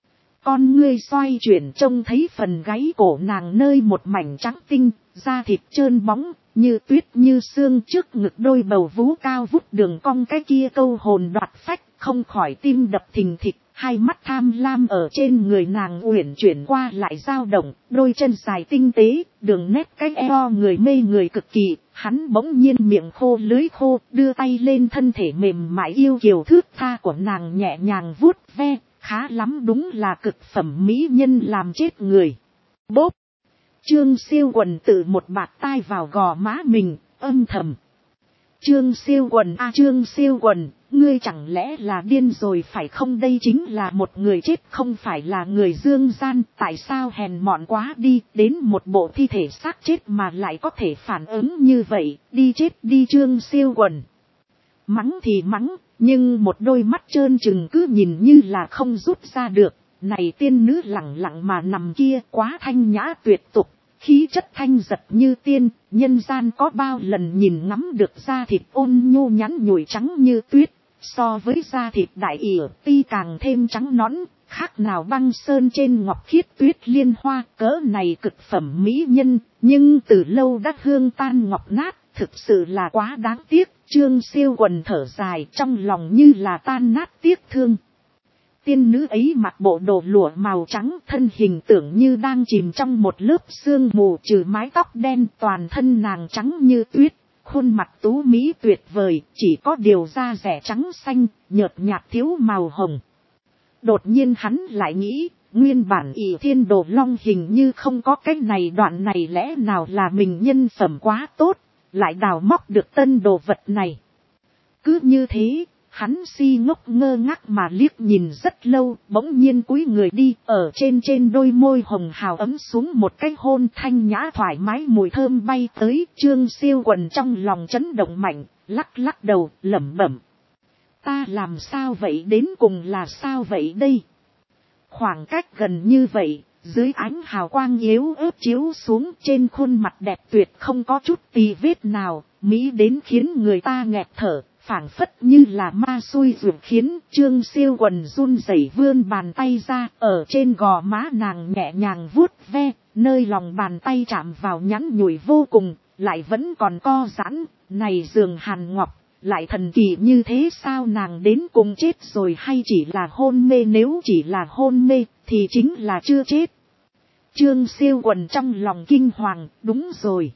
Con ngươi xoay chuyển trông thấy phần gáy cổ nàng nơi một mảnh trắng tinh, da thịt trơn bóng, như tuyết như xương, trước ngực đôi bầu vú cao vút đường cong cái kia câu hồn đoạt phách, không khỏi tim đập thình thịch, hai mắt tham lam ở trên người nàng uyển chuyển qua lại dao động, đôi chân dài tinh tế, đường nét cái eo người mê người cực kỳ, hắn bỗng nhiên miệng khô lưới khô, đưa tay lên thân thể mềm mại yêu kiều thướt tha của nàng nhẹ nhàng vuốt ve, khá lắm, đúng là cực phẩm mỹ nhân làm chết người. Bốp! Trương Siêu Quần tự một bạt tai vào gò má mình, âm thầm. Trương Siêu Quần a, Trương Siêu Quần, ngươi chẳng lẽ là điên rồi phải không? Đây chính là một người chết, không phải là người dương gian, tại sao hèn mọn quá đi, đến một bộ thi thể xác chết mà lại có thể phản ứng như vậy, đi chết đi Trương Siêu Quần. Mắng thì mắng, nhưng một đôi mắt trơn trừng cứ nhìn như là không rút ra được. Này tiên nữ lẳng lặng mà nằm kia quá thanh nhã tuyệt tục, khí chất thanh giật như tiên, nhân gian có bao lần nhìn ngắm được da thịt ôn nhu nhắn nhủi trắng như tuyết, so với da thịt đại ỉa ti càng thêm trắng nõn, khác nào băng sơn trên ngọc khiết tuyết liên hoa. Cỡ này cực phẩm mỹ nhân, nhưng từ lâu đã hương tan ngọc nát, thực sự là quá đáng tiếc. Trương Siêu Quần thở dài, trong lòng như là tan nát tiếc thương. Tiên nữ ấy mặc bộ đồ lụa màu trắng, thân hình tưởng như đang chìm trong một lớp sương mù, trừ mái tóc đen, toàn thân nàng trắng như tuyết, khuôn mặt tú mỹ tuyệt vời, chỉ có điều da rẻ trắng xanh, nhợt nhạt thiếu màu hồng. Đột nhiên hắn lại nghĩ, nguyên bản ỷ thiên đồ long hình như không có cái này đoạn này, lẽ nào là mình nhân phẩm quá tốt, lại đào móc được tân đồ vật này. Cứ như thế, hắn si ngốc ngơ ngác mà liếc nhìn rất lâu, bỗng nhiên cúi người đi, ở trên đôi môi hồng hào ấm xuống một cái hôn, thanh nhã thoải mái, mùi thơm bay tới. Trương Siêu Quần trong lòng chấn động mạnh, lắc lắc đầu, lẩm bẩm. Ta làm sao vậy, đến cùng là sao vậy đây? Khoảng cách gần như vậy, dưới ánh hào quang yếu ớt chiếu xuống, trên khuôn mặt đẹp tuyệt không có chút tì vết nào, mỹ đến khiến người ta nghẹt thở, phảng phất như là ma xui ruột, khiến Trương Siêu Quần run rẩy vươn bàn tay ra, ở trên gò má nàng nhẹ nhàng vuốt ve, nơi lòng bàn tay chạm vào nhắn nhủi vô cùng, lại vẫn còn co giãn. Này giường hàn ngọc, lại thần kỳ như thế sao? Nàng đến cùng chết rồi hay chỉ là hôn mê? Nếu chỉ là hôn mê thì chính là chưa chết. Trương Siêu Quần trong lòng kinh hoàng, đúng rồi.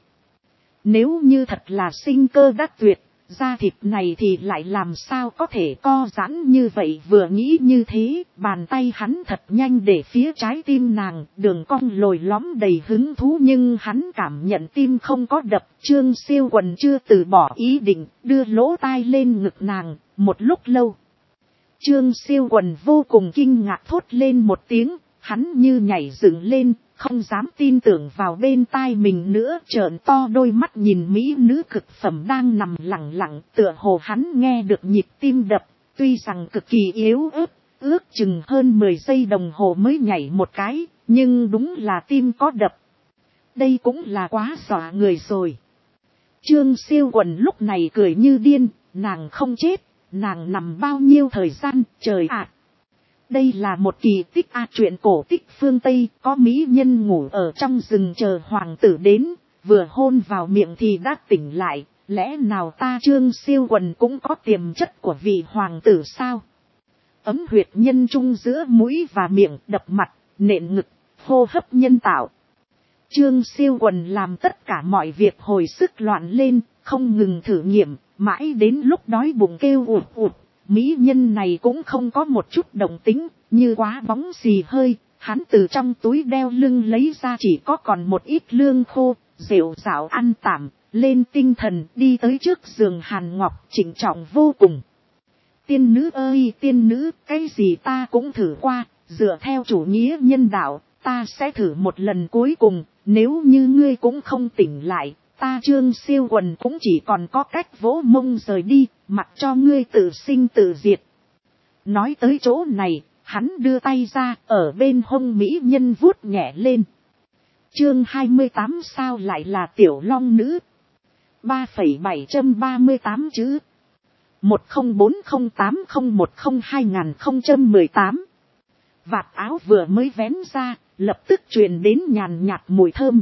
Nếu như thật là sinh cơ đắc tuyệt, da thịt này thì lại làm sao có thể co giãn như vậy, vừa nghĩ như thế, bàn tay hắn thật nhanh để phía trái tim nàng, đường cong lồi lõm đầy hứng thú, nhưng hắn cảm nhận tim không có đập. Trương Siêu Quần chưa từ bỏ ý định, đưa lỗ tai lên ngực nàng, một lúc lâu. Trương Siêu Quần vô cùng kinh ngạc thốt lên một tiếng, hắn như nhảy dựng lên, không dám tin tưởng vào bên tai mình nữa, trợn to đôi mắt nhìn mỹ nữ cực phẩm đang nằm lặng lặng, tựa hồ hắn nghe được nhịp tim đập, tuy rằng cực kỳ yếu ớt, ước chừng hơn 10 giây đồng hồ mới nhảy một cái, nhưng đúng là tim có đập. Đây cũng là quá dọa người rồi. Trương Siêu Quần lúc này cười như điên, nàng không chết, nàng nằm bao nhiêu thời gian, trời ạ. Đây là một kỳ tích chuyện cổ tích phương Tây, có mỹ nhân ngủ ở trong rừng chờ hoàng tử đến, vừa hôn vào miệng thì đã tỉnh lại, lẽ nào ta Trương Siêu Quần cũng có tiềm chất của vị hoàng tử sao? Ấm huyệt nhân trung giữa mũi và miệng, đập mặt, nện ngực, hô hấp nhân tạo. Trương Siêu Quần làm tất cả mọi việc hồi sức loạn lên, không ngừng thử nghiệm, mãi đến lúc đói bụng kêu ụt ụt. Mỹ nhân này cũng không có một chút động tính, như quá bóng xì hơi, hắn từ trong túi đeo lưng lấy ra chỉ có còn một ít lương khô, rượu rạo ăn tạm, lên tinh thần đi tới trước giường Hàn Ngọc, trịnh trọng vô cùng. Tiên nữ ơi tiên nữ, cái gì ta cũng thử qua, dựa theo chủ nghĩa nhân đạo, ta sẽ thử một lần cuối cùng, nếu như ngươi cũng không tỉnh lại, ta Trương Siêu Quần cũng chỉ còn có cách vỗ mông rời đi, mặc cho ngươi tự sinh tự diệt. Nói tới chỗ này, hắn đưa tay ra, ở bên hông mỹ nhân vuốt nhẹ lên. Chương 28 sao lại là tiểu long nữ? 3,738 chữ. 104080102018. Vạt áo vừa mới vén ra, lập tức truyền đến nhàn nhạt mùi thơm.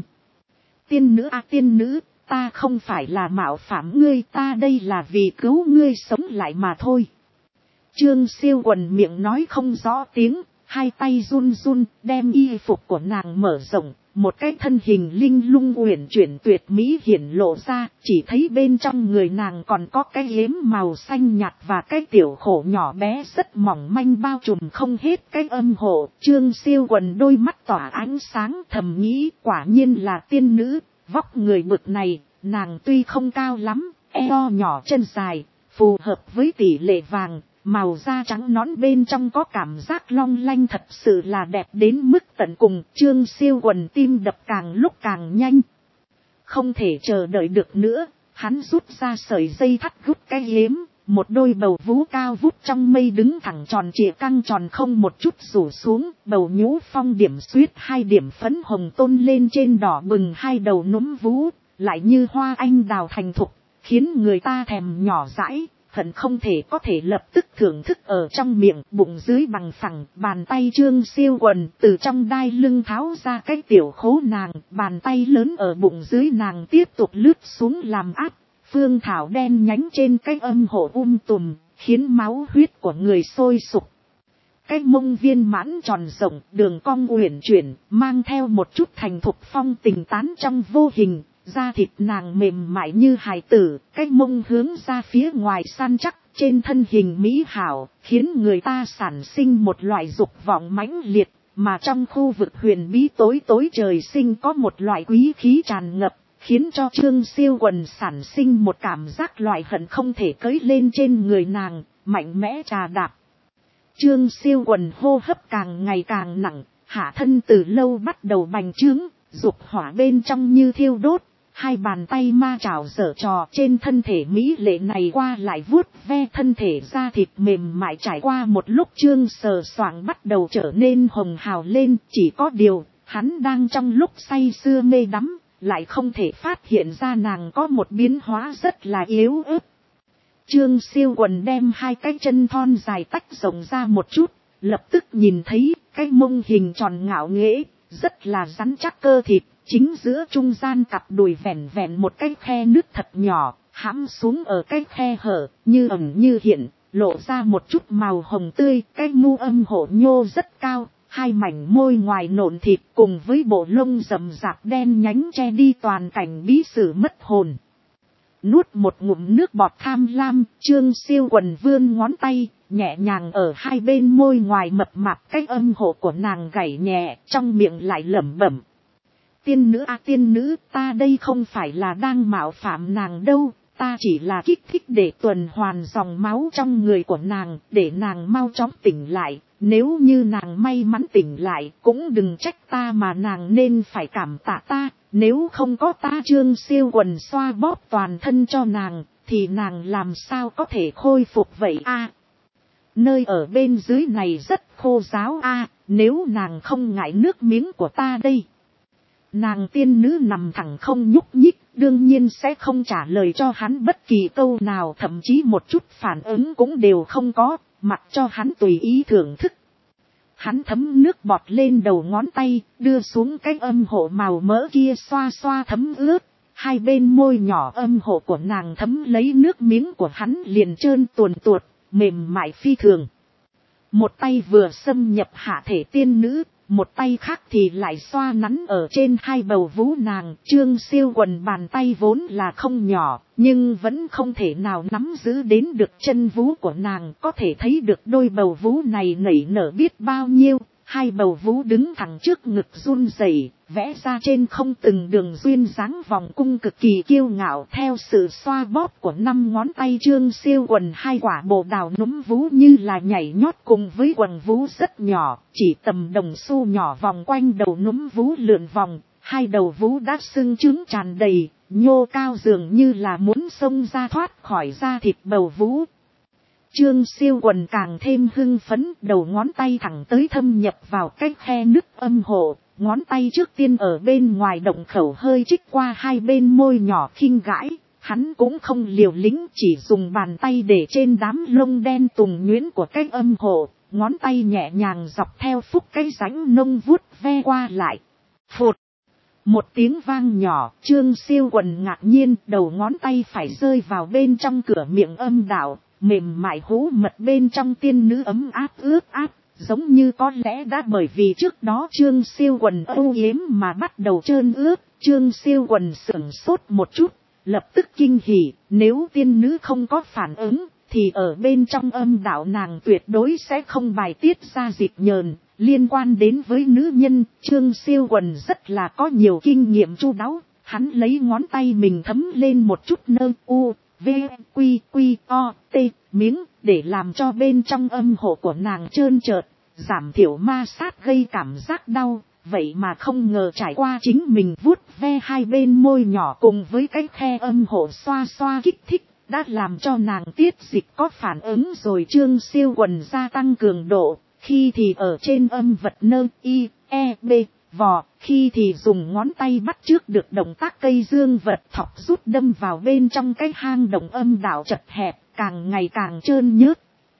Tiên nữ tiên nữ, ta không phải là mạo phạm ngươi, ta đây là vì cứu ngươi sống lại mà thôi. Trương Siêu Quần miệng nói không rõ tiếng, hai tay run run, đem y phục của nàng mở rộng, một cái thân hình linh lung uyển chuyển tuyệt mỹ hiển lộ ra, chỉ thấy bên trong người nàng còn có cái yếm màu xanh nhạt và cái tiểu khổ nhỏ bé rất mỏng manh bao trùm không hết cái âm hộ. Trương Siêu Quần đôi mắt tỏa ánh sáng, thầm nghĩ quả nhiên là tiên nữ, vóc người bực này, nàng tuy không cao lắm, eo nhỏ chân dài, phù hợp với tỷ lệ vàng. Màu da trắng nõn bên trong có cảm giác long lanh, thật sự là đẹp đến mức tận cùng. Trương Siêu Quần tim đập càng lúc càng nhanh. Không thể chờ đợi được nữa, hắn rút ra sợi dây thắt gút cái yếm, một đôi bầu vú cao vút trong mây đứng thẳng tròn trịa căng tròn không một chút rủ xuống, bầu nhũ phong điểm xuyết hai điểm phấn hồng tôn lên trên đỏ bừng hai đầu núm vú, lại như hoa anh đào thành thục, khiến người ta thèm nhỏ dãi. Hận không thể có thể lập tức thưởng thức ở trong miệng, bụng dưới bằng phẳng, bàn tay Trương Siêu Quần từ trong đai lưng tháo ra cái tiểu khố nàng, bàn tay lớn ở bụng dưới nàng tiếp tục lướt xuống làm áp, phương thảo đen nhánh trên cái âm hộ tùm, khiến máu huyết của người sôi sục. Cái mông viên mãn tròn rộng, đường cong uyển chuyển, mang theo một chút thành thục phong tình tán trong vô hình. Da thịt nàng mềm mại như hài tử, cái mông hướng ra phía ngoài săn chắc, trên thân hình mỹ hảo, khiến người ta sản sinh một loại dục vọng mãnh liệt, mà trong khu vực huyền bí tối tối trời sinh có một loại quý khí tràn ngập, khiến cho Trương Siêu Quần sản sinh một cảm giác loại hận không thể cưỡi lên trên người nàng, mạnh mẽ trà đạp. Trương Siêu Quần hô hấp càng ngày càng nặng, hạ thân từ lâu bắt đầu bành trướng, dục hỏa bên trong như thiêu đốt. Hai bàn tay ma trảo giở trò trên thân thể mỹ lệ này qua lại vuốt ve thân thể da thịt mềm mại, trải qua một lúc Trương sờ soạng bắt đầu trở nên hồng hào lên, chỉ có điều, hắn đang trong lúc say sưa mê đắm, lại không thể phát hiện ra nàng có một biến hóa rất là yếu ớt. Trương Siêu Quần đem hai cái chân thon dài tách rộng ra một chút, lập tức nhìn thấy cái mông hình tròn ngạo nghễ, rất là rắn chắc cơ thịt. Chính giữa trung gian cặp đùi vẹn vẹn một cái khe nước thật nhỏ, hãm xuống ở cái khe hở, như ẩn như hiện, lộ ra một chút màu hồng tươi, cái mu âm hộ nhô rất cao, hai mảnh môi ngoài nộn thịt cùng với bộ lông rậm rạp đen nhánh che đi toàn cảnh bí sử mất hồn. Nuốt một ngụm nước bọt tham lam, Trương Siêu Quần vươn ngón tay, nhẹ nhàng ở hai bên môi ngoài mập mạp cái âm hộ của nàng gảy nhẹ, trong miệng lại lẩm bẩm. Tiên nữ a tiên nữ, ta đây không phải là đang mạo phạm nàng đâu, ta chỉ là kích thích để tuần hoàn dòng máu trong người của nàng, để nàng mau chóng tỉnh lại. Nếu như nàng may mắn tỉnh lại, cũng đừng trách ta mà nàng nên phải cảm tạ ta. Nếu không có ta Trương Siêu Quần xoa bóp toàn thân cho nàng, thì nàng làm sao có thể khôi phục vậy a? Nơi ở bên dưới này rất khô ráo a, nếu nàng không ngại nước miếng của ta đây. Nàng tiên nữ nằm thẳng không nhúc nhích, đương nhiên sẽ không trả lời cho hắn bất kỳ câu nào, thậm chí một chút phản ứng cũng đều không có, mặc cho hắn tùy ý thưởng thức. Hắn thấm nước bọt lên đầu ngón tay, đưa xuống cái âm hộ màu mỡ kia xoa xoa thấm ướt. Hai bên môi nhỏ âm hộ của nàng thấm lấy nước miếng của hắn liền trơn tuồn tuột, mềm mại phi thường. Một tay vừa xâm nhập hạ thể tiên nữ, một tay khác thì lại xoa nắn ở trên hai bầu vú nàng. Trương Siêu Quần bàn tay vốn là không nhỏ, nhưng vẫn không thể nào nắm giữ đến được chân vú của nàng. Có thể thấy được đôi bầu vú này nảy nở biết bao nhiêu. Hai bầu vú đứng thẳng trước ngực run rẩy, vẽ ra trên không từng đường duyên dáng vòng cung cực kỳ kiêu ngạo. Theo sự xoa bóp của 5 ngón tay Trương Siêu Quần, hai quả bồ đào núm vú như là nhảy nhót cùng với quần vú rất nhỏ, chỉ tầm đồng xu nhỏ vòng quanh đầu núm vú lượn vòng. Hai đầu vú đã sưng trứng tràn đầy, nhô cao dường như là muốn xông ra thoát khỏi da thịt bầu vú. Trương Siêu Quần càng thêm hưng phấn, đầu ngón tay thẳng tới thâm nhập vào cái khe nứt âm hộ, ngón tay trước tiên ở bên ngoài động khẩu hơi trích qua hai bên môi nhỏ khinh gãi, hắn cũng không liều lĩnh, chỉ dùng bàn tay để trên đám lông đen tùng nhuyễn của cái âm hộ, ngón tay nhẹ nhàng dọc theo phúc cái rãnh nông vuốt ve qua lại. Phụt! Một tiếng vang nhỏ, Trương Siêu Quần ngạc nhiên, đầu ngón tay phải rơi vào bên trong cửa miệng âm đạo. Mềm mại hú mật bên trong tiên nữ ấm áp ướt áp, giống như có lẽ đã bởi vì trước đó Trương Siêu Quần âu yếm mà bắt đầu trơn ướt. Trương Siêu Quần sửng sốt một chút, lập tức kinh hỉ, nếu tiên nữ không có phản ứng, thì ở bên trong âm đạo nàng tuyệt đối sẽ không bài tiết ra dịch nhờn. Liên quan đến với nữ nhân, Trương Siêu Quần rất là có nhiều kinh nghiệm chu đáo, hắn lấy ngón tay mình thấm lên một chút nơ u. V, Quy, Quy, O, T, miếng, để làm cho bên trong âm hộ của nàng trơn trợt, giảm thiểu ma sát gây cảm giác đau. Vậy mà không ngờ trải qua chính mình vuốt ve hai bên môi nhỏ cùng với cái khe âm hộ xoa xoa kích thích, đã làm cho nàng tiết dịch có phản ứng rồi. Trương Siêu Quần gia tăng cường độ, khi thì ở trên âm vật nơ, I, E, B. Vò, khi thì dùng ngón tay bắt trước được động tác cây dương vật thọc rút đâm vào bên trong cái hang động âm đạo chật hẹp, càng ngày càng trơn nhớt.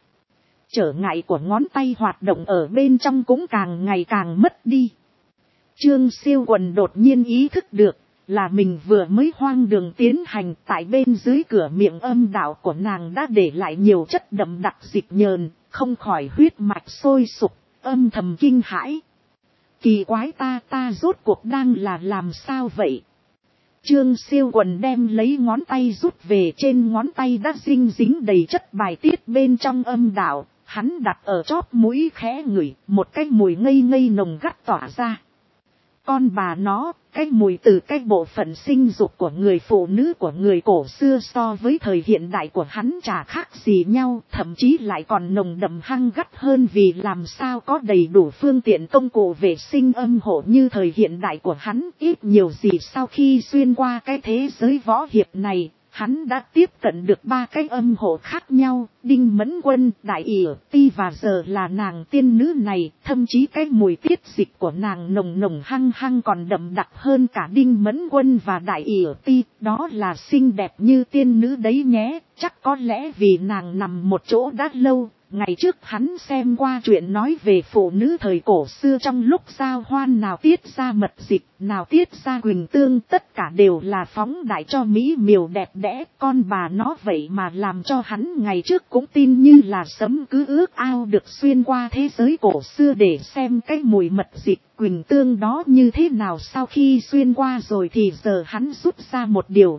Trở ngại của ngón tay hoạt động ở bên trong cũng càng ngày càng mất đi. Trương Siêu Quần đột nhiên ý thức được là mình vừa mới hoang đường tiến hành, tại bên dưới cửa miệng âm đạo của nàng đã để lại nhiều chất đậm đặc dịch nhờn, không khỏi huyết mạch sôi sục, âm thầm kinh hãi. Kỳ quái, ta rốt cuộc đang là làm sao vậy? Trương Siêu Quần đem lấy ngón tay rút về, trên ngón tay đã dinh dính đầy chất bài tiết bên trong âm đạo, hắn đặt ở chóp mũi khẽ ngửi, một cái mùi ngây ngây nồng gắt tỏa ra. Con bà nó, cái mùi từ cái bộ phận sinh dục của người phụ nữ của người cổ xưa so với thời hiện đại của hắn chả khác gì nhau, thậm chí lại còn nồng đậm hăng gắt hơn, vì làm sao có đầy đủ phương tiện công cụ vệ sinh âm hộ như thời hiện đại của hắn. Ít nhiều gì sau khi xuyên qua cái thế giới võ hiệp này, hắn đã tiếp cận được 3 cái âm hộ khác nhau, Đinh Mẫn Quân, Đại ỉa Ti và giờ là nàng tiên nữ này, thậm chí cái mùi tiết dịch của nàng nồng nồng hăng hăng còn đậm đặc hơn cả Đinh Mẫn Quân và Đại ỉa Ti, đó là xinh đẹp như tiên nữ đấy nhé. Chắc có lẽ vì nàng nằm một chỗ đã lâu, Ngày trước hắn xem qua chuyện nói về phụ nữ thời cổ xưa trong lúc giao hoan nào tiết ra mật dịch, nào tiết ra huỳnh tương, tất cả đều là phóng đại cho mỹ miều đẹp đẽ. Con bà nó vậy mà làm cho hắn ngày trước cũng tin như là sấm, cứ ước ao được xuyên qua thế giới cổ xưa để xem cái mùi mật dịch huỳnh tương đó như thế nào. Sau khi xuyên qua rồi thì giờ hắn rút ra một điều.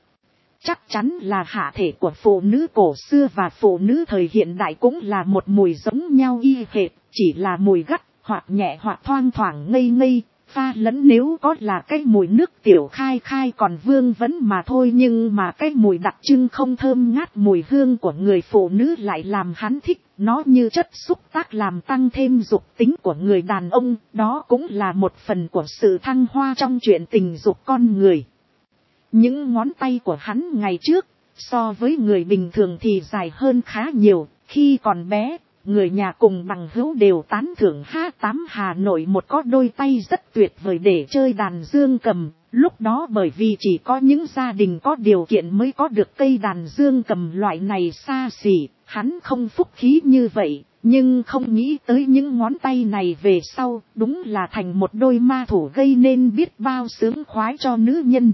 Chắc chắn là hạ thể của phụ nữ cổ xưa và phụ nữ thời hiện đại cũng là một mùi giống nhau y hệt, chỉ là mùi gắt, hoặc nhẹ hoặc thoang thoảng ngây ngây, pha lẫn nếu có là cái mùi nước tiểu khai khai còn vương vấn mà thôi. Nhưng mà cái mùi đặc trưng không thơm ngát mùi hương của người phụ nữ lại làm hắn thích, nó như chất xúc tác làm tăng thêm dục tính của người đàn ông, đó cũng là một phần của sự thăng hoa trong chuyện tình dục con người. Những ngón tay của hắn ngày trước, so với người bình thường thì dài hơn khá nhiều. Khi còn bé, người nhà cùng bằng hữu đều tán thưởng H8 Hà Nội một có đôi tay rất tuyệt vời để chơi đàn dương cầm. Lúc đó bởi vì chỉ có những gia đình có điều kiện mới có được cây đàn dương cầm loại này xa xỉ, hắn không phúc khí như vậy. Nhưng không nghĩ tới những ngón tay này về sau, đúng là thành một đôi ma thủ gây nên biết bao sướng khoái cho nữ nhân.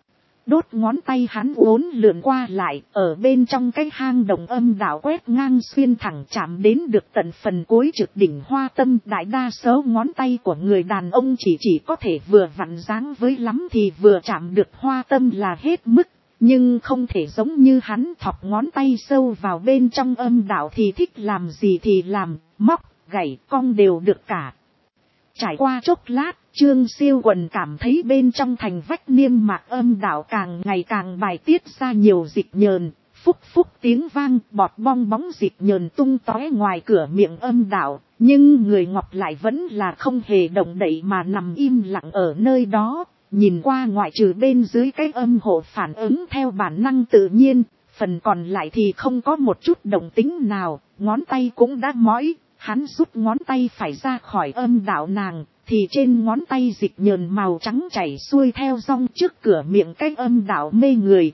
Đốt ngón tay hắn uốn lượn qua lại, ở bên trong cái hang động âm đạo quét ngang xuyên thẳng chạm đến được tận phần cuối trực đỉnh hoa tâm. Đại đa số ngón tay của người đàn ông chỉ có thể vừa vặn dáng với lắm thì vừa chạm được hoa tâm là hết mức. Nhưng không thể giống như hắn thọc ngón tay sâu vào bên trong âm đạo thì thích làm gì thì làm, móc, gảy, cong đều được cả. Trải qua chốc lát, Trương Siêu Quần cảm thấy bên trong thành vách niêm mạc âm đạo càng ngày càng bài tiết ra nhiều dịch nhờn, phúc phúc tiếng vang, bọt bong bóng dịch nhờn tung tóe ngoài cửa miệng âm đạo, nhưng người Ngọc lại vẫn là không hề động đậy mà nằm im lặng ở nơi đó, nhìn qua ngoại trừ bên dưới cái âm hộ phản ứng theo bản năng tự nhiên, phần còn lại thì không có một chút động tính nào, ngón tay cũng đã mỏi. Hắn rút ngón tay phải ra khỏi âm đạo nàng, thì trên ngón tay dịch nhờn màu trắng chảy xuôi theo dòng trước cửa miệng cái âm đạo mê người.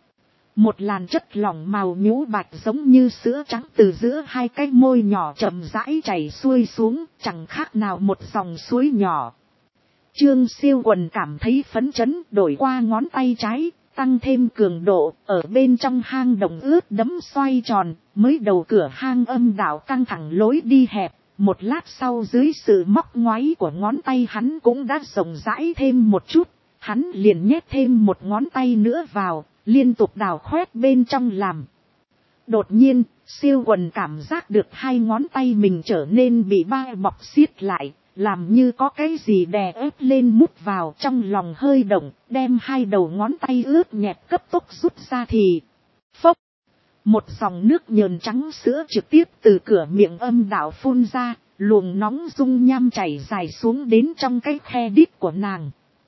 Một làn chất lỏng màu nhũ bạch giống như sữa trắng từ giữa hai cái môi nhỏ chậm rãi chảy xuôi xuống, chẳng khác nào một dòng suối nhỏ. Trương Siêu Quần cảm thấy phấn chấn, đổi qua ngón tay trái, tăng thêm cường độ, ở bên trong hang động ướt đẫm xoay tròn, mới đầu cửa hang âm đạo căng thẳng lối đi hẹp, một lát sau dưới sự móc ngoáy của ngón tay hắn cũng đã rộng rãi thêm một chút, hắn liền nhét thêm một ngón tay nữa vào, liên tục đào khoét bên trong làm. Đột nhiên, Siêu Quần cảm giác được hai ngón tay mình trở nên bị bao bọc siết lại, làm như có cái gì đè ép lên mút vào, trong lòng hơi động, đem hai đầu ngón tay ướt nhẹp cấp tốc rút ra thì phốc, một dòng nước nhờn trắng sữa trực tiếp từ cửa miệng âm đạo phun ra, luồng nóng dung nham chảy dài xuống đến trong cái khe đít của nàng.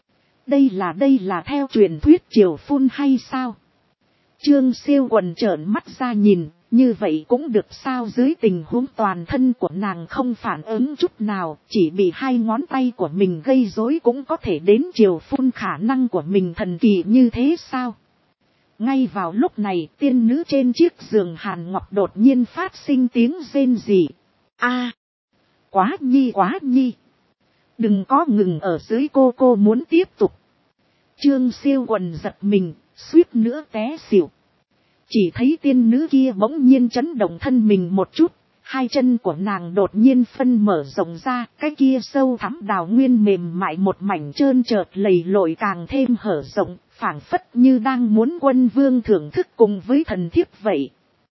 Đây là theo truyền thuyết triều phun hay sao? Trương Siêu Quần trợn mắt ra nhìn, như vậy cũng được sao? Dưới tình huống toàn thân của nàng không phản ứng chút nào, chỉ bị hai ngón tay của mình gây rối cũng có thể đến triều phun, khả năng của mình thần kỳ như thế sao? Ngay vào lúc này, tiên nữ trên chiếc giường hàn ngọc đột nhiên phát sinh tiếng rên rỉ. A, quá nhi, đừng có ngừng ở dưới, cô muốn tiếp tục. Trương Siêu Quần giật mình, suýt nữa té xỉu. Chỉ thấy tiên nữ kia bỗng nhiên chấn động thân mình một chút, hai chân của nàng đột nhiên phân mở rộng ra, cái kia sâu thẳm đào nguyên mềm mại một mảnh trơn trợt lầy lội càng thêm hở rộng, phảng phất như đang muốn quân vương thưởng thức cùng với thần thiếp vậy.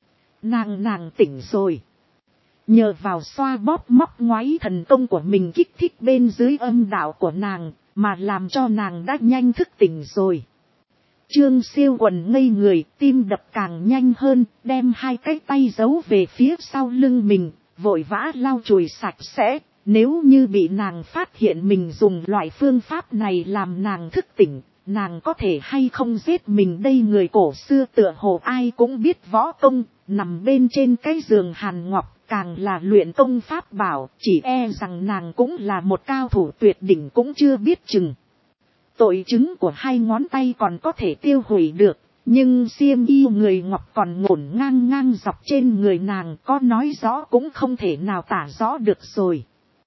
Nàng tỉnh rồi. Nhờ vào xoa bóp móc ngoáy thần công của mình kích thích bên dưới âm đạo của nàng, mà làm cho nàng đã nhanh thức tỉnh rồi. Trương Siêu Quần ngây người, tim đập càng nhanh hơn, đem hai cái tay giấu về phía sau lưng mình, vội vã lau chùi sạch sẽ. Nếu như bị nàng phát hiện mình dùng loại phương pháp này làm nàng thức tỉnh, nàng có thể hay không giết mình đây? Người cổ xưa tựa hồ ai cũng biết võ công, nằm bên trên cái giường hàn ngọc, càng là luyện công pháp bảo, chỉ e rằng nàng cũng là một cao thủ tuyệt đỉnh cũng chưa biết chừng. Tội chứng của hai ngón tay còn có thể tiêu hủy được, Nhưng xiêm y người ngọc còn ngổn ngang ngang dọc trên người nàng, có nói rõ cũng không thể nào tả rõ được rồi.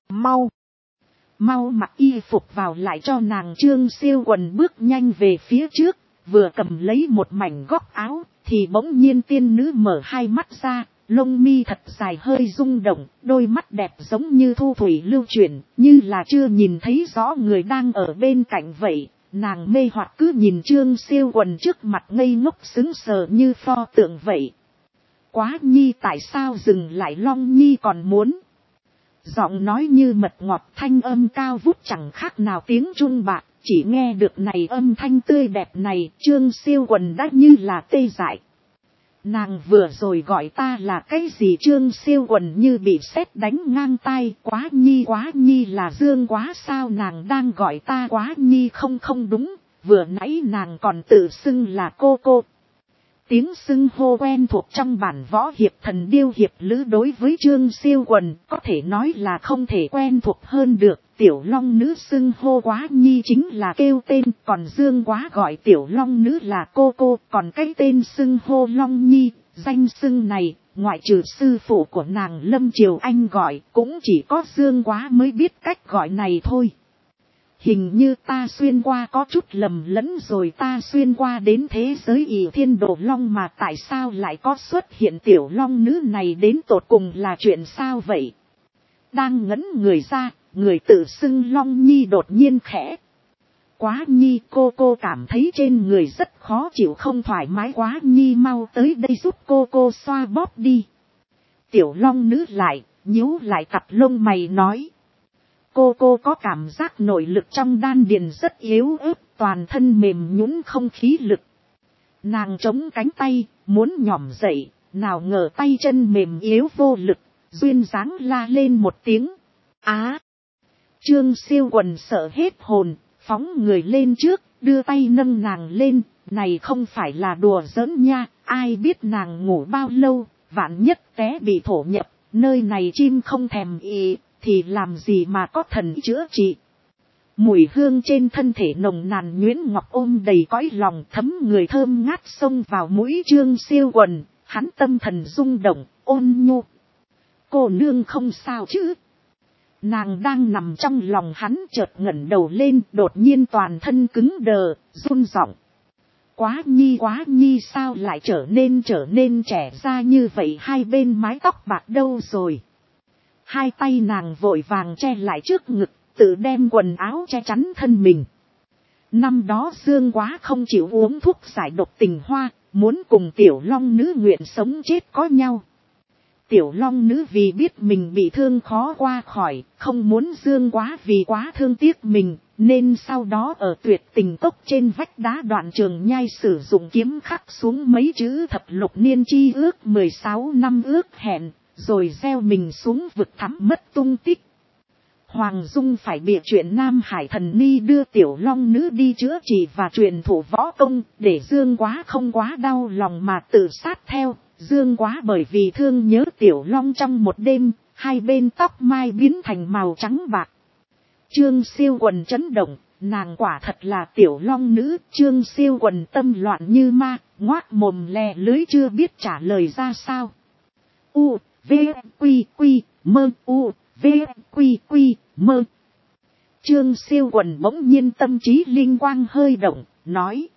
Mau mặc y phục vào lại cho nàng. Trương Siêu Quần bước nhanh về phía trước, vừa cầm lấy một mảnh góc áo, thì bỗng nhiên tiên nữ mở hai mắt ra, lông mi thật dài hơi rung động, đôi mắt đẹp giống như thu thủy lưu chuyển, như là chưa nhìn thấy rõ người đang ở bên cạnh vậy. Nàng mê hoặc cứ nhìn Trương Siêu Quần trước mặt ngây ngốc sững sờ như pho tượng vậy. Quá nhi, tại sao dừng lại? Long nhi còn muốn. Giọng nói như mật ngọt, thanh âm cao vút chẳng khác nào tiếng trung bạc. Chỉ nghe được này âm thanh tươi đẹp này, Trương Siêu Quần đã như là tê dại. Nàng vừa rồi gọi ta là cái gì? Trương Siêu Quần như bị sét đánh ngang tai. Quá nhi là Dương Quá sao? Nàng đang gọi ta Quá nhi không đúng, vừa nãy nàng còn tự xưng là cô. Tiếng xưng hô quen thuộc trong bản võ hiệp thần điêu hiệp lữ đối với Trương Siêu Quần có thể nói là không thể quen thuộc hơn được. Tiểu Long nữ xưng hô Quá nhi chính là kêu tên, còn Dương Quá gọi Tiểu Long nữ là cô, còn cái tên xưng hô Long nhi, danh xưng này, ngoại trừ sư phụ của nàng Lâm Triều Anh gọi, cũng chỉ có Dương Quá mới biết cách gọi này thôi. Hình như ta xuyên qua có chút lầm lẫn rồi, ta xuyên qua đến thế giới ỷ thiên đồ long mà tại sao lại có xuất hiện Tiểu Long nữ này, đến tột cùng là chuyện sao vậy? Đang ngẩn người ra, người tự xưng Long nhi đột nhiên khẽ. Quá nhi, cô cảm thấy trên người rất khó chịu không thoải mái. Quá nhi mau tới đây giúp cô xoa bóp đi. Tiểu Long nữ lại, nhíu lại cặp lông mày nói. Cô có cảm giác nội lực trong đan điền rất yếu ớt, toàn thân mềm nhũn không khí lực. Nàng chống cánh tay, muốn nhỏm dậy, nào ngờ tay chân mềm yếu vô lực, duyên dáng la lên một tiếng. Á! Trương Siêu Quần sợ hết hồn, phóng người lên trước, đưa tay nâng nàng lên. Này không phải là đùa giỡn nha, ai biết nàng ngủ bao lâu, vạn nhất té bị thổ nhập, nơi này chim không thèm ý, thì làm gì mà có thần chữa trị. Mùi hương trên thân thể nồng nàn nhuyễn ngọc ôm đầy cõi lòng, thấm người thơm ngát xông vào mũi Trương Siêu Quần, hắn tâm thần rung động, ôn nhu. Cô nương không sao chứ? Nàng đang nằm trong lòng hắn, chợt ngẩng đầu lên, đột nhiên toàn thân cứng đờ, run giọng. Quá nhi sao lại trở nên trẻ ra như vậy? Hai bên mái tóc bạc đâu rồi? Hai tay nàng vội vàng che lại trước ngực, tự đem quần áo che chắn thân mình. Năm đó Dương Quá không chịu uống thuốc giải độc tình hoa, muốn cùng Tiểu Long nữ nguyện sống chết có nhau. Tiểu Long nữ vì biết mình bị thương khó qua khỏi, không muốn Dương Quá vì quá thương tiếc mình, nên sau đó ở Tuyệt Tình Cốc trên vách đá Đoạn Trường Nhai sử dụng kiếm khắc xuống mấy chữ thập lục niên chi ước 16 năm ước hẹn, rồi gieo mình xuống vực thẳm mất tung tích. Hoàng Dung phải bịa chuyện Nam Hải Thần Ni đưa Tiểu Long nữ đi chữa trị và truyền thụ võ công, để Dương Quá không quá đau lòng mà tự sát theo. Dương Quá bởi vì thương nhớ Tiểu Long trong một đêm, hai bên tóc mai biến thành màu trắng bạc. Trương Siêu Quần chấn động, nàng quả thật là Tiểu Long nữ. Trương Siêu Quần tâm loạn như ma, ngoác mồm lè lưới chưa biết trả lời ra sao. U, V, Quy, Mơ, U, V, Quy, Mơ. Trương Siêu Quần bỗng nhiên tâm trí linh quang hơi động, nói.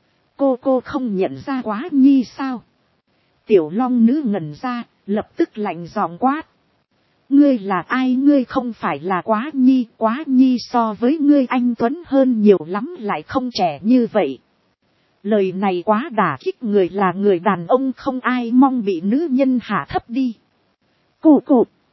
Cô không nhận ra Quá nhi sao? Tiểu Long nữ ngẩn ra, lập tức lạnh giọng quát. Ngươi là ai? Ngươi không phải là Quá nhi so với ngươi anh tuấn hơn nhiều lắm, lại không trẻ như vậy. Lời này quá đả kích người, là người đàn ông không ai mong bị nữ nhân hạ thấp đi. Cô.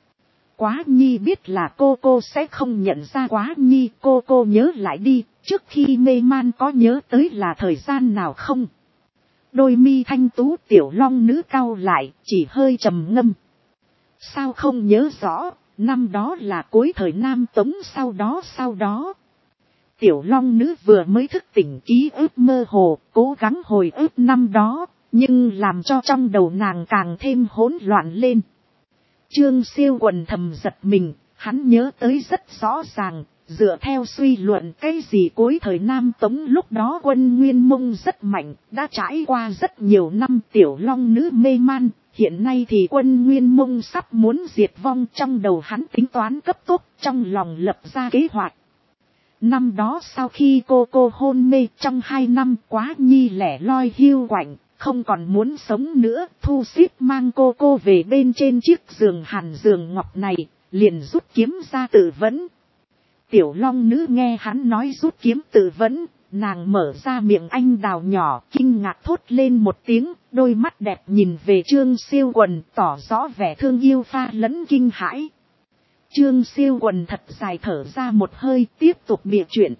Quá nhi biết là cô sẽ không nhận ra Quá nhi. Cô nhớ lại đi, trước khi mê man có nhớ tới là thời gian nào không? Đôi mi thanh tú Tiểu Long nữ cau lại, chỉ hơi trầm ngâm. Sao không nhớ rõ, năm đó là cuối thời Nam Tống. Sau đó. Tiểu Long nữ vừa mới thức tỉnh, ký ức mơ hồ, cố gắng hồi ức năm đó, nhưng làm cho trong đầu nàng càng thêm hỗn loạn lên. Trương Siêu Quần thầm giật mình, hắn nhớ tới rất rõ ràng, Dựa theo suy luận cái gì cuối thời Nam Tống lúc đó quân Nguyên Mông rất mạnh, đã trải qua rất nhiều năm Tiểu Long Nữ mê man, hiện nay thì quân Nguyên Mông sắp muốn diệt vong, trong đầu hắn tính toán cấp tốc, trong lòng lập ra kế hoạch. Năm đó sau khi cô hôn mê trong 2 năm, Quá Nhi lẻ loi hiu quạnh, không còn muốn sống nữa, thu xếp mang cô về bên trên chiếc giường hàn giường ngọc này, liền rút kiếm ra tự vấn. Tiểu Long Nữ nghe hắn nói rút kiếm tự vấn, nàng mở ra miệng anh đào nhỏ, kinh ngạc thốt lên một tiếng, đôi mắt đẹp nhìn về Trương Siêu Quần, tỏ rõ vẻ thương yêu pha lẫn kinh hãi. Trương Siêu Quần thật dài thở ra một hơi, tiếp tục bịa chuyện.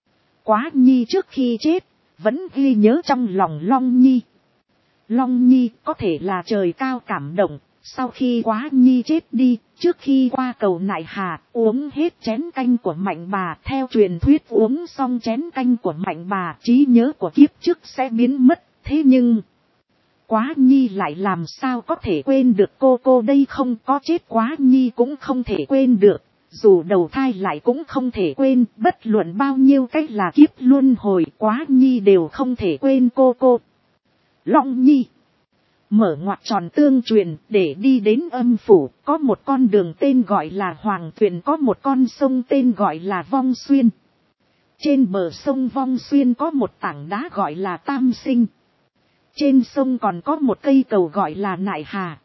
Quá Nhi trước khi chết, vẫn ghi nhớ trong lòng Long Nhi. Long Nhi có thể là trời cao cảm động, sau khi Quá Nhi chết đi, trước khi qua cầu Nại Hà, uống hết chén canh của Mạnh Bà, theo truyền thuyết uống xong chén canh của Mạnh Bà, trí nhớ của kiếp trước sẽ biến mất, thế nhưng Quá Nhi lại làm sao có thể quên được cô đây, không có chết Quá Nhi cũng không thể quên được, dù đầu thai lại cũng không thể quên, bất luận bao nhiêu cách là kiếp luân hồi, Quá Nhi đều không thể quên cô. Long Nhi mở ngoặc tròn tương truyền, để đi đến âm phủ, có một con đường tên gọi là Hoàng Tuyền, có một con sông tên gọi là Vong Xuyên. Trên bờ sông Vong Xuyên có một tảng đá gọi là Tam Sinh. Trên sông còn có một cây cầu gọi là Nại Hà.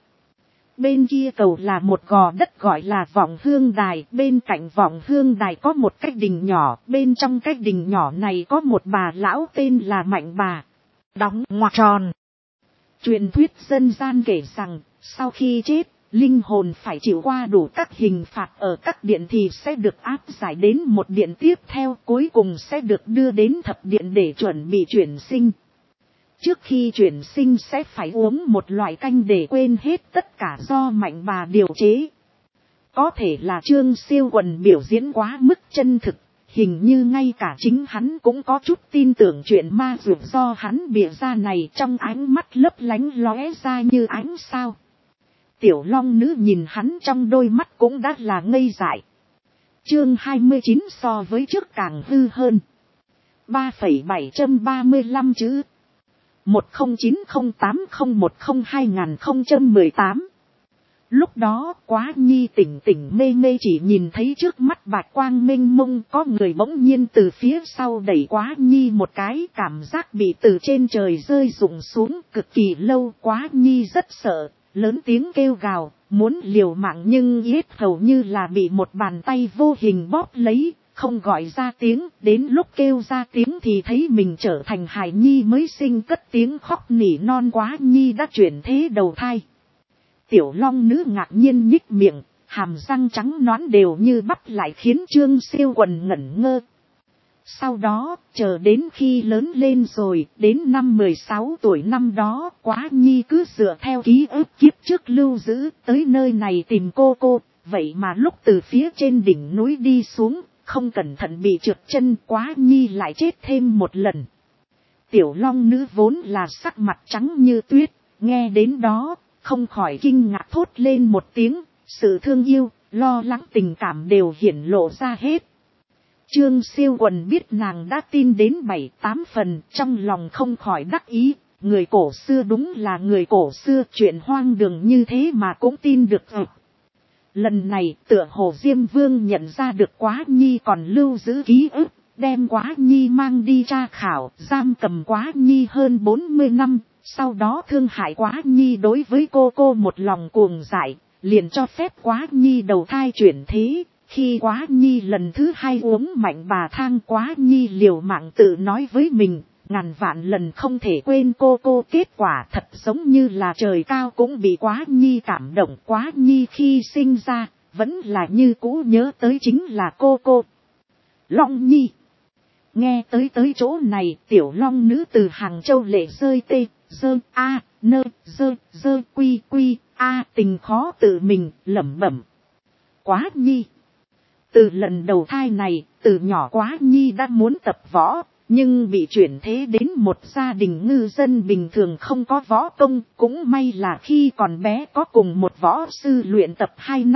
Bên kia cầu là một gò đất gọi là Vọng Hương Đài, bên cạnh Vọng Hương Đài có một cái đình nhỏ, bên trong cái đình nhỏ này có một bà lão tên là Mạnh Bà, đóng ngoặc tròn. Truyền thuyết dân gian kể rằng, sau khi chết, linh hồn phải chịu qua đủ các hình phạt ở các điện thì sẽ được áp giải đến một điện tiếp theo, cuối cùng sẽ được đưa đến thập điện để chuẩn bị chuyển sinh. Trước khi chuyển sinh sẽ phải uống một loại canh để quên hết tất cả do Mạnh Bà điều chế. Có thể là Trương Siêu Quần biểu diễn quá mức chân thực, hình như ngay cả chính hắn cũng có chút tin tưởng chuyện ma dược do hắn bịa ra này, trong ánh mắt lấp lánh lóe ra như ánh sao. Tiểu Long Nữ nhìn hắn trong đôi mắt cũng đã là ngây dại. Chương 29 so với trước càng hư hơn. 3,735 chữ. 109080102018. Lúc đó Quá Nhi tỉnh mê mê chỉ nhìn thấy trước mắt bạch quang mênh mông, có người bỗng nhiên từ phía sau đẩy Quá Nhi một cái, cảm giác bị từ trên trời rơi rụng xuống cực kỳ lâu. Quá Nhi rất sợ, lớn tiếng kêu gào, muốn liều mạng nhưng yết hầu như là bị một bàn tay vô hình bóp lấy, không gọi ra tiếng, đến lúc kêu ra tiếng thì thấy mình trở thành hài nhi mới sinh, cất tiếng khóc nỉ non. Quá Nhi đã chuyển thế đầu thai. Tiểu Long Nữ ngạc nhiên nhích miệng, hàm răng trắng nõn đều như bắp lại khiến Trương Siêu Quần ngẩn ngơ. Sau đó, chờ đến khi lớn lên rồi, đến năm 16 tuổi năm đó, Quá Nhi cứ dựa theo ký ức kiếp trước lưu giữ, tới nơi này tìm cô, vậy mà lúc từ phía trên đỉnh núi đi xuống, không cẩn thận bị trượt chân, Quá Nhi lại chết thêm một lần. Tiểu Long Nữ vốn là sắc mặt trắng như tuyết, nghe đến đó, không khỏi kinh ngạc thốt lên một tiếng, sự thương yêu, lo lắng tình cảm đều hiển lộ ra hết. Trương Siêu Quần biết nàng đã tin đến 7-8 phần, trong lòng không khỏi đắc ý, người cổ xưa đúng là người cổ xưa, chuyện hoang đường như thế mà cũng tin được. Lần này tựa hồ Diêm Vương nhận ra được Quá Nhi còn lưu giữ ký ức, đem Quá Nhi mang đi tra khảo, giam cầm Quá Nhi hơn 40 năm, sau đó thương hại Quá Nhi đối với cô một lòng cuồng dại, liền cho phép Quá Nhi đầu thai chuyển thế. Khi Quá Nhi lần thứ 2 uống Mạnh Bà thang, Quá Nhi liều mạng tự nói với mình, ngàn vạn lần không thể quên cô, kết quả thật giống như là trời cao cũng bị Quá Nhi cảm động. Quá Nhi khi sinh ra, vẫn là như cũ nhớ tới chính là cô. Long Nhi. Nghe tới chỗ này, Tiểu Long Nữ từ Hàng Châu lệ rơi tê, dơ, a, nơ, dơ, quy, a, tình khó tự mình, lẩm bẩm. Quá Nhi. Từ lần đầu thai này, từ nhỏ Quá Nhi đã muốn tập võ, nhưng bị chuyển thế đến một gia đình ngư dân bình thường không có võ công, cũng may là khi còn bé có cùng một võ sư luyện tập 2 năm,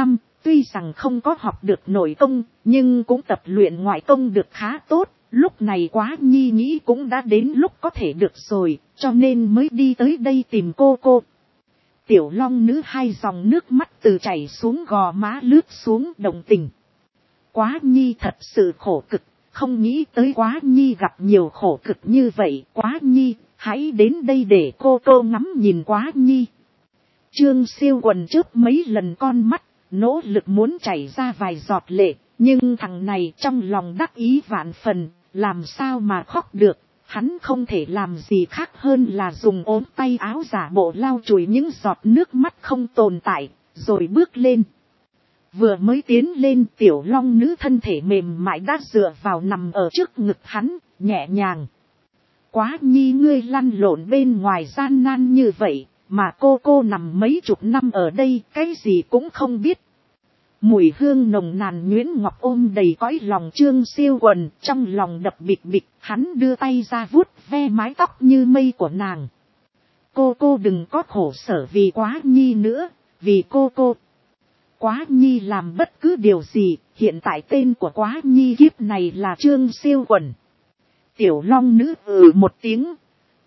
tuy rằng không có học được nội công, nhưng cũng tập luyện ngoại công được khá tốt. Lúc này Quá Nhi nghĩ cũng đã đến lúc có thể được rồi, cho nên mới đi tới đây tìm cô. Tiểu Long Nữ hai dòng nước mắt từ chảy xuống gò má lướt xuống đồng tình. Quá Nhi thật sự khổ cực, không nghĩ tới Quá Nhi gặp nhiều khổ cực như vậy. Quá Nhi, hãy đến đây để cô ngắm nhìn Quá Nhi. Trương Siêu Quần chớp mấy lần con mắt, nỗ lực muốn chảy ra vài giọt lệ, nhưng thằng này trong lòng đắc ý vạn phần, làm sao mà khóc được. Hắn không thể làm gì khác hơn là dùng ốm tay áo giả bộ lau chùi những giọt nước mắt không tồn tại, rồi bước lên. Vừa mới tiến lên, Tiểu Long Nữ thân thể mềm mại đã dựa vào nằm ở trước ngực hắn, nhẹ nhàng. Quá Nhi, ngươi lăn lộn bên ngoài gian nan như vậy, mà cô nằm mấy chục năm ở đây, cái gì cũng không biết. Mùi hương nồng nàn nhuyễn ngọc ôm đầy cõi lòng Trương Siêu Quần, trong lòng đập bịch bịch, hắn đưa tay ra vuốt ve mái tóc như mây của nàng. Cô đừng có khổ sở vì Quá Nhi nữa, vì cô. Quá Nhi làm bất cứ điều gì, hiện tại tên của Quá Nhi kiếp này là Trương Siêu Quần. Tiểu Long Nữ một tiếng.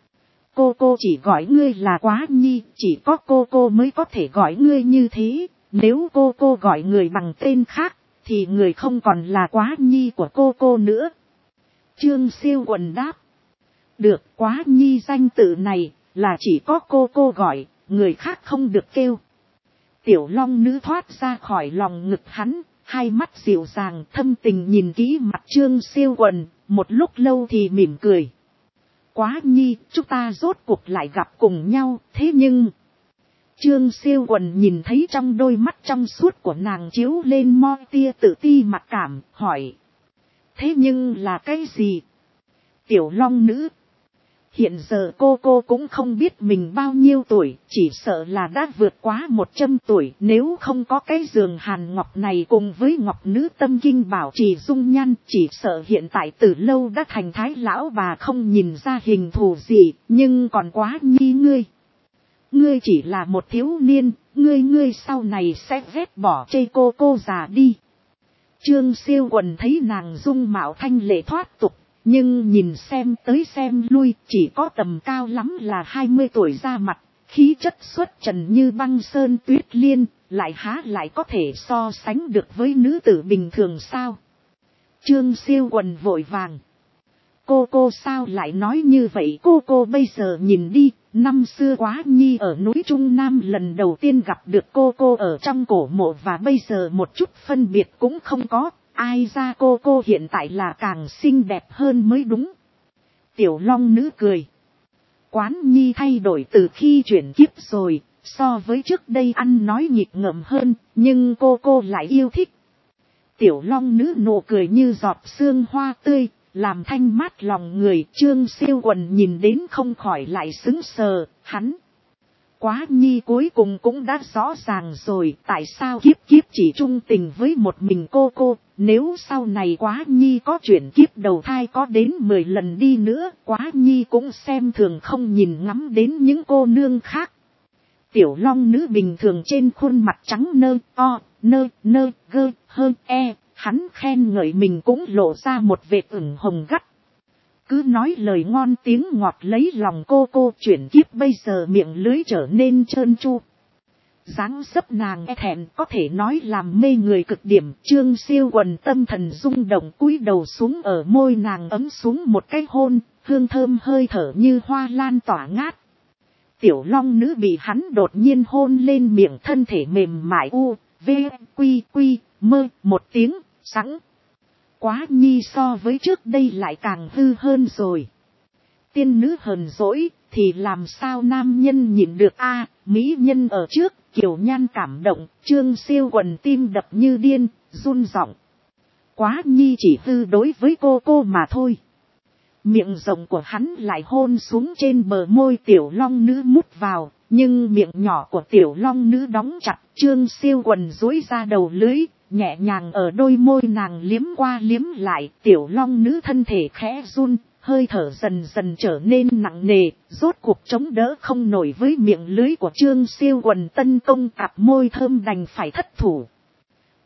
Cô chỉ gọi ngươi là Quá Nhi, chỉ có cô mới có thể gọi ngươi như thế. Nếu cô gọi người bằng tên khác, thì người không còn là Quá Nhi của cô nữa. Trương Siêu Quần đáp. Được, Quá Nhi danh tự này, là chỉ có cô gọi, người khác không được kêu. Tiểu Long Nữ thoát ra khỏi lòng ngực hắn, hai mắt dịu dàng thâm tình nhìn kỹ mặt Trương Siêu Quần, một lúc lâu thì mỉm cười. Quá Nhi, chúng ta rốt cuộc lại gặp cùng nhau, thế nhưng... Trương Siêu Quần nhìn thấy trong đôi mắt trong suốt của nàng chiếu lên mo tia tự ti mặc cảm, hỏi. Thế nhưng là cái gì? Tiểu Long Nữ. Hiện giờ cô cũng không biết mình bao nhiêu tuổi, chỉ sợ là đã vượt quá 100 tuổi. Nếu không có cái giường hàn ngọc này cùng với ngọc nữ tâm kinh bảo trì dung nhan, chỉ sợ hiện tại từ lâu đã thành thái lão bà không nhìn ra hình thù gì, nhưng còn Quá Nhi ngươi. Ngươi chỉ là một thiếu niên, ngươi sau này sẽ ghét bỏ chê cô già đi. Trương Siêu Quần thấy nàng dung mạo thanh lệ thoát tục, nhưng nhìn xem tới xem lui, chỉ có tầm cao lắm là 20 tuổi ra mặt, khí chất xuất trần như băng sơn tuyết liên, lại há lại có thể so sánh được với nữ tử bình thường sao? Trương Siêu Quần vội vàng. Cô sao lại nói như vậy? Cô bây giờ nhìn đi, năm xưa Quá Nhi ở núi Trung Nam lần đầu tiên gặp được cô ở trong cổ mộ, và bây giờ một chút phân biệt cũng không có. Ai ra cô hiện tại là càng xinh đẹp hơn mới đúng. Tiểu Long Nữ cười. Quán Nhi thay đổi từ khi chuyển kiếp rồi, so với trước đây ăn nói nhịp ngợm hơn, nhưng cô lại yêu thích. Tiểu Long Nữ nụ cười như giọt sương hoa tươi, làm thanh mát lòng người. Trương Siêu Quần nhìn đến không khỏi lại sững sờ, hắn. Quá Nhi cuối cùng cũng đã rõ ràng rồi, tại sao kiếp chỉ trung tình với một mình cô. Nếu sau này Quá Nhi có chuyển kiếp đầu thai có đến 10 lần đi nữa, Quá Nhi cũng xem thường không nhìn ngắm đến những cô nương khác. Tiểu Long Nữ bình thường trên khuôn mặt trắng nơ gơ hơn hắn khen ngợi mình cũng lộ ra một vệt ửng hồng gắt. Cứ nói lời ngon tiếng ngọt lấy lòng cô chuyển kiếp bây giờ miệng lưới trở nên trơn tru. Dáng dấp nàng thẹn có thể nói làm mê người cực điểm. Trương Siêu Quần tâm thần rung động cúi đầu xuống ở môi nàng ấm xuống một cái hôn, hương thơm hơi thở như hoa lan tỏa ngát. Tiểu Long Nữ bị hắn đột nhiên hôn lên miệng, thân thể mềm mại quy mơ một tiếng sẵn. Quá Nhi so với trước đây lại càng hư hơn rồi. Tiên nữ hờn dỗi thì làm sao nam nhân nhịn được a? Mỹ nhân ở trước, kiều nhan cảm động. Trương Siêu Quần tim đập như điên, run giọng. Quá Nhi chỉ hư đối với cô mà thôi. Miệng rộng của hắn lại hôn xuống trên bờ môi Tiểu Long Nữ mút vào, nhưng miệng nhỏ của Tiểu Long Nữ đóng chặt. Trương Siêu Quần duỗi ra đầu lưới, nhẹ nhàng ở đôi môi nàng liếm qua liếm lại. Tiểu Long Nữ thân thể khẽ run, hơi thở dần dần trở nên nặng nề, rốt cuộc chống đỡ không nổi với miệng lưới của Trương Siêu Quần tân công, cặp môi thơm đành phải thất thủ.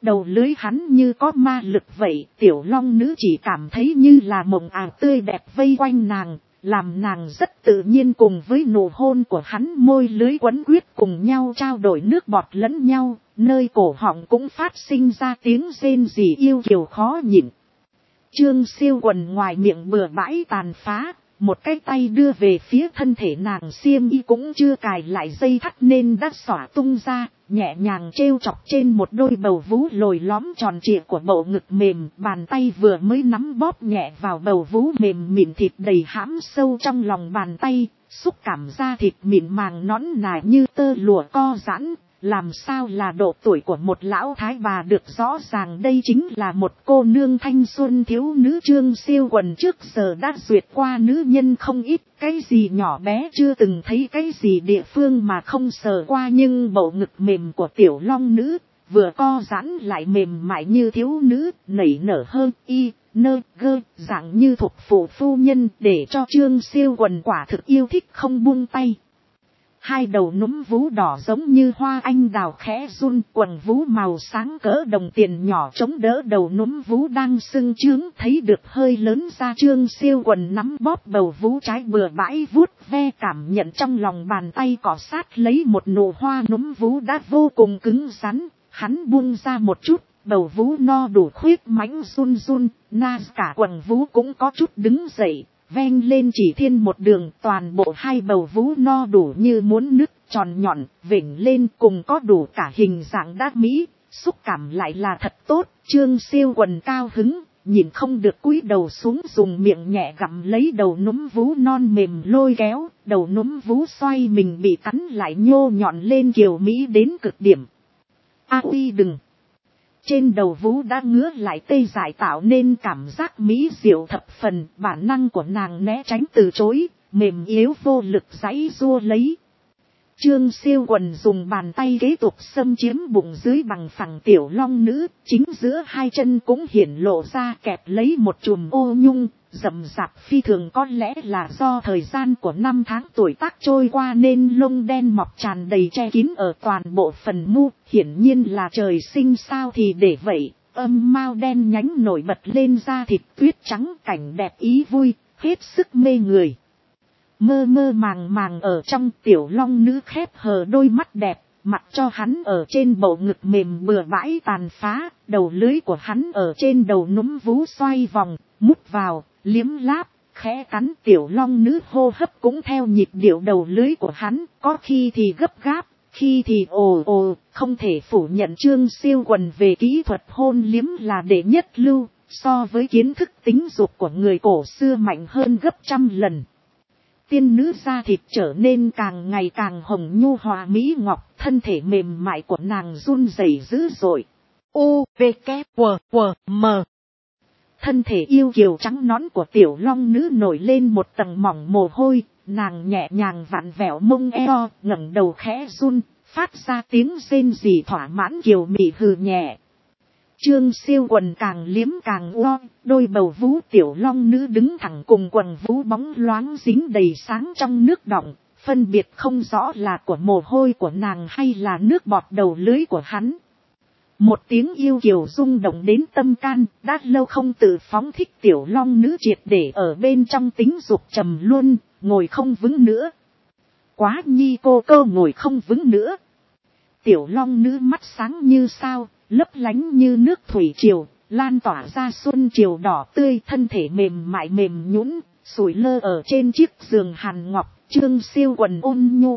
Đầu lưới hắn như có ma lực vậy, tiểu long nữ chỉ cảm thấy như là mộng ảo tươi đẹp vây quanh nàng, làm nàng rất tự nhiên cùng với nụ hôn của hắn, môi lưới quấn quyết cùng nhau trao đổi nước bọt lẫn nhau, nơi cổ họng cũng phát sinh ra tiếng rên rỉ yêu kiều khó nhịn. Trương Siêu Quần ngoài miệng bừa bãi tàn phá, một cái tay đưa về phía thân thể nàng, xiêm y cũng chưa cài lại dây thắt nên đã xõa tung ra, nhẹ nhàng trêu chọc trên một đôi bầu vú lồi lõm tròn trịa của bộ ngực mềm, bàn tay vừa mới nắm bóp nhẹ vào bầu vú mềm mịn thịt đầy hãm sâu trong lòng bàn tay, xúc cảm da thịt mịn màng nõn nà như tơ lụa co giãn. Làm sao là độ tuổi của một lão thái bà được, rõ ràng đây chính là một cô nương thanh xuân thiếu nữ. Trương Siêu Quần trước giờ đã duyệt qua nữ nhân không ít, cái gì nhỏ bé chưa từng thấy, cái gì địa phương mà không sờ qua, nhưng bộ ngực mềm của tiểu long nữ vừa co giãn lại mềm mại như thiếu nữ, nảy nở hơn y nơ gơ dạng như thục phụ phu nhân, để cho Trương Siêu Quần quả thực yêu thích không buông tay. Hai đầu núm vú đỏ giống như hoa anh đào khẽ run, quần vú màu sáng cỡ đồng tiền nhỏ chống đỡ đầu núm vú đang sưng trướng, thấy được hơi lớn ra. Trương Siêu Quần nắm bóp bầu vú trái bừa bãi vuốt ve, cảm nhận trong lòng bàn tay cọ sát lấy một nụ hoa núm vú đã vô cùng cứng rắn, hắn buông ra một chút, bầu vú no đủ khuyết mãnh run run, cả quần vú cũng có chút đứng dậy. Veng lên chỉ thiên một đường, toàn bộ hai bầu vú no đủ như muốn nứt, tròn nhọn, vểnh lên, cùng có đủ cả hình dạng đát mỹ, xúc cảm lại là thật tốt. Trương Siêu Quần cao hứng, nhìn không được cúi đầu xuống dùng miệng nhẹ gặm lấy đầu núm vú non mềm, lôi kéo, đầu núm vú xoay mình bị cắn lại nhô nhọn lên kiều mỹ đến cực điểm. Uy đừng! Trên đầu vú đã ngứa lại tê dại tạo nên cảm giác mỹ diệu thập phần, bản năng của nàng né tránh từ chối, mềm yếu vô lực giãy giụa lấy. Trương Siêu Quần dùng bàn tay kế tục xâm chiếm bụng dưới bằng phẳng tiểu long nữ, chính giữa hai chân cũng hiển lộ ra kẹp lấy một chùm ô nhung, rậm rạp phi thường, có lẽ là do thời gian của năm tháng tuổi tác trôi qua nên lông đen mọc tràn đầy che kín ở toàn bộ phần mu, hiển nhiên là trời sinh sao thì để vậy, âm mao đen nhánh nổi bật lên da thịt tuyết trắng, cảnh đẹp ý vui, hết sức mê người. Mơ mơ màng màng ở trong, tiểu long nữ khép hờ đôi mắt đẹp, mặc cho hắn ở trên bầu ngực mềm bừa bãi tàn phá, đầu lưới của hắn ở trên đầu núm vú xoay vòng, mút vào, liếm láp, khẽ cắn. Tiểu long nữ hô hấp cũng theo nhịp điệu đầu lưới của hắn, có khi thì gấp gáp, khi thì ồ ồ. Không thể phủ nhận Trương Siêu Quần về kỹ thuật hôn liếm là đệ nhất lưu, so với kiến thức tính dục của người cổ xưa mạnh hơn gấp trăm lần. Tiên nữ da thịt trở nên càng ngày càng hồng nhu hòa mỹ ngọc, thân thể mềm mại của nàng run rẩy dữ dội. U, V, K, W, W, M. Thân thể yêu kiều trắng nõn của tiểu long nữ nổi lên một tầng mỏng mồ hôi, nàng nhẹ nhàng vặn vẹo mông eo, ngẩng đầu khẽ run, phát ra tiếng rên rỉ thỏa mãn kiều mị hừ nhẹ. Trương Siêu Quần càng liếm càng uo, đôi bầu vú tiểu long nữ đứng thẳng cùng quần vú bóng loáng dính đầy sáng trong nước đọng, phân biệt không rõ là của mồ hôi của nàng hay là nước bọt đầu lưới của hắn. Một tiếng yêu kiều rung động đến tâm can, đã lâu không tự phóng thích tiểu long nữ triệt để ở bên trong tính dục trầm luôn, ngồi không vững nữa. Quá nhi cô cơ ngồi không vững nữa. Tiểu long nữ mắt sáng như sao, lấp lánh như nước thủy triều, lan tỏa ra xuân triều đỏ tươi, thân thể mềm mại mềm nhũn, sủi lơ ở trên chiếc giường hàn ngọc. Trương Siêu Quần ôn nhu.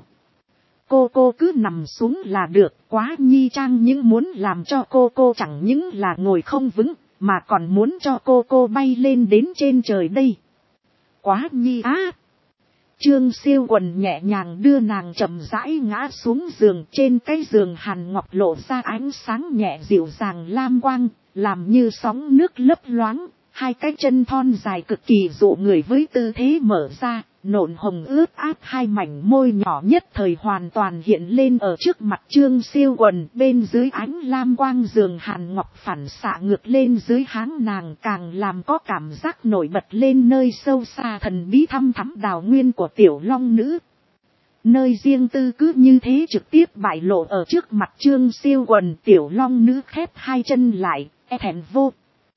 Cô cứ nằm xuống là được, Quá nhi trang những muốn làm cho cô chẳng những là ngồi không vững, mà còn muốn cho cô bay lên đến trên trời đây. Quá nhi á! Trương Siêu Quần nhẹ nhàng đưa nàng chậm rãi ngã xuống giường, trên cái giường hàn ngọc lộ ra ánh sáng nhẹ dịu dàng lam quang, làm như sóng nước lấp loáng, hai cái chân thon dài cực kỳ dụ người với tư thế mở ra, nộn hồng ướt át, hai mảnh môi nhỏ nhất thời hoàn toàn hiện lên ở trước mặt Trương Siêu Quần. Bên dưới ánh lam quang giường hàn ngọc phản xạ ngược lên dưới háng nàng, càng làm có cảm giác nổi bật lên nơi sâu xa thần bí thăm thẳm đào nguyên của tiểu long nữ. Nơi riêng tư cứ như thế trực tiếp bại lộ ở trước mặt Trương Siêu Quần. Tiểu long nữ khép hai chân lại, e thẹn vô.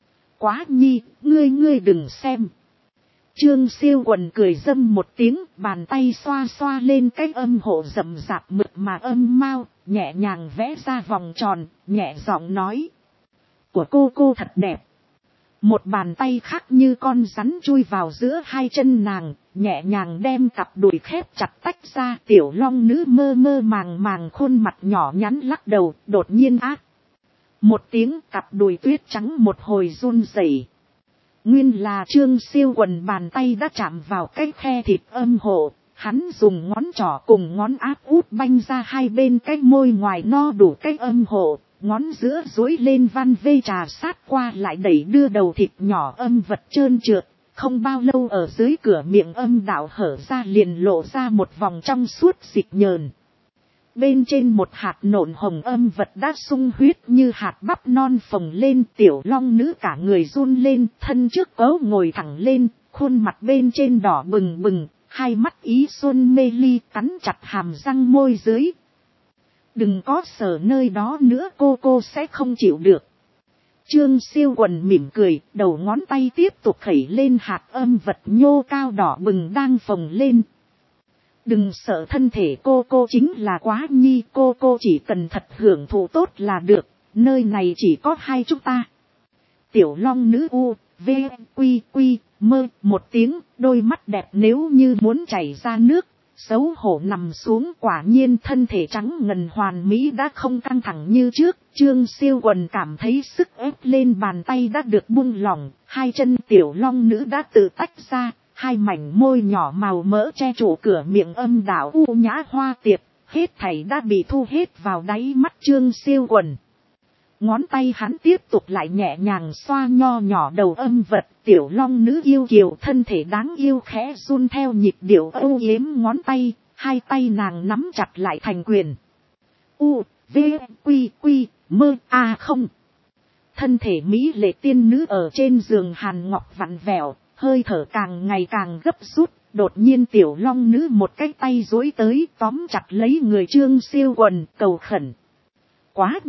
Quá Nhi, ngươi đừng xem. Trương Siêu Quần cười dâm một tiếng, bàn tay xoa xoa lên cái âm hộ rậm rạp mực mà âm mau, nhẹ nhàng vẽ ra vòng tròn, nhẹ giọng nói. Của cô thật đẹp. Một bàn tay khác như con rắn chui vào giữa hai chân nàng, nhẹ nhàng đem cặp đùi khép chặt tách ra. Tiểu long nữ mơ mơ màng màng khuôn mặt nhỏ nhắn lắc đầu, đột nhiên ác. Một tiếng cặp đùi tuyết trắng một hồi run rẩy. Nguyên là Trương Siêu Quần bàn tay đã chạm vào cái khe thịt âm hộ, hắn dùng ngón trỏ cùng ngón áp út banh ra hai bên cái môi ngoài no đủ cái âm hộ, ngón giữa duỗi lên van vê trà sát qua lại đẩy đưa đầu thịt nhỏ âm vật trơn trượt, không bao lâu ở dưới cửa miệng âm đạo hở ra liền lộ ra một vòng trong suốt dịch nhờn. Bên trên một hạt nộn hồng âm vật đã sung huyết như hạt bắp non phồng lên. Tiểu long nữ cả người run lên, thân trước cấu ngồi thẳng lên, khuôn mặt bên trên đỏ bừng bừng, hai mắt ý xuân mê ly cắn chặt hàm răng môi dưới. Đừng có sờ nơi đó nữa, cô sẽ không chịu được. Trương Siêu Quần mỉm cười, đầu ngón tay tiếp tục khẩy lên hạt âm vật nhô cao đỏ bừng đang phồng lên. Đừng sợ, thân thể cô chính là Quá Nhi, cô chỉ cần thật hưởng thụ tốt là được, nơi này chỉ có hai chúng ta. Tiểu long nữ u, v, quy, mơ, một tiếng, đôi mắt đẹp nếu như muốn chảy ra nước, xấu hổ nằm xuống. Quả nhiên thân thể trắng ngần hoàn mỹ đã không căng thẳng như trước. Trương Siêu Quần cảm thấy sức ép lên bàn tay đã được buông lỏng, hai chân tiểu long nữ đã tự tách ra. Hai mảnh môi nhỏ màu mỡ che trụ cửa miệng âm đạo u nhã hoa tiệp, hết thảy đã bị thu hết vào đáy mắt Trương Siêu Quần. Ngón tay hắn tiếp tục lại nhẹ nhàng xoa nho nhỏ đầu âm vật. Tiểu long nữ yêu kiều thân thể đáng yêu khẽ run theo nhịp điệu âu yếm ngón tay, hai tay nàng nắm chặt lại thành quyền. U, v, quy, mơ, không. Thân thể mỹ lệ tiên nữ ở trên giường hàn ngọc vặn vẹo, hơi thở càng ngày càng gấp rút. Đột nhiên tiểu long nữ một cái tay duỗi tới tóm chặt lấy người Trương Siêu Quần, cầu khẩn. Quá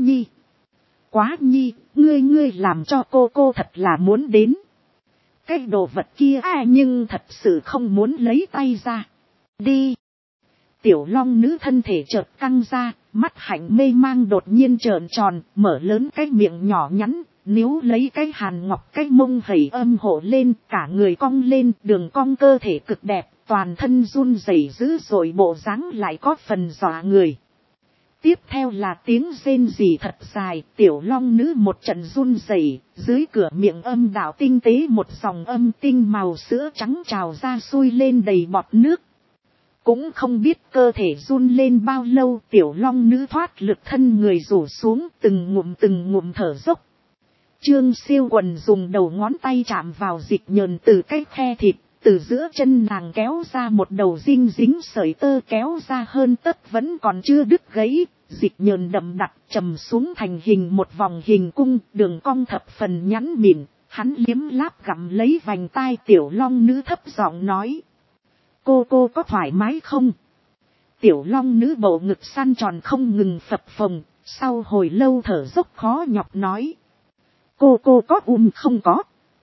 Nhi, ngươi làm cho cô thật là muốn đến. Cái đồ vật kia nhưng thật sự không muốn lấy tay ra. Đi. Tiểu long nữ thân thể chợt căng ra, mắt hạnh mê mang đột nhiên trợn tròn, mở lớn cái miệng nhỏ nhắn, níu lấy cái hàn ngọc cái mông hẩy âm hộ lên, cả người cong lên, đường cong cơ thể cực đẹp, toàn thân run rẩy dữ dội, bộ dáng lại có phần dọa người. Tiếp theo là tiếng rên rỉ thật dài, tiểu long nữ một trận run rẩy, dưới cửa miệng âm đạo tinh tế một dòng âm tinh màu sữa trắng trào ra xuôi lên đầy bọt nước. Cũng không biết cơ thể run lên bao lâu, tiểu long nữ thoát lực thân người rủ xuống, từng ngụm thở dốc. Trương Siêu Quần dùng đầu ngón tay chạm vào dịch nhờn từ cái khe thịt, từ giữa chân nàng kéo ra một đầu dinh dính sợi tơ kéo ra hơn tấc vẫn còn chưa đứt gãy, dịch nhờn đậm đặc trầm xuống thành hình một vòng hình cung, đường cong thập phần nhẵn mịn. Hắn liếm láp gặm lấy vành tai tiểu long nữ thấp giọng nói. Cô có thoải mái không? Tiểu long nữ bầu ngực săn tròn không ngừng phập phồng, sau hồi lâu thở dốc khó nhọc nói. Cô có không có?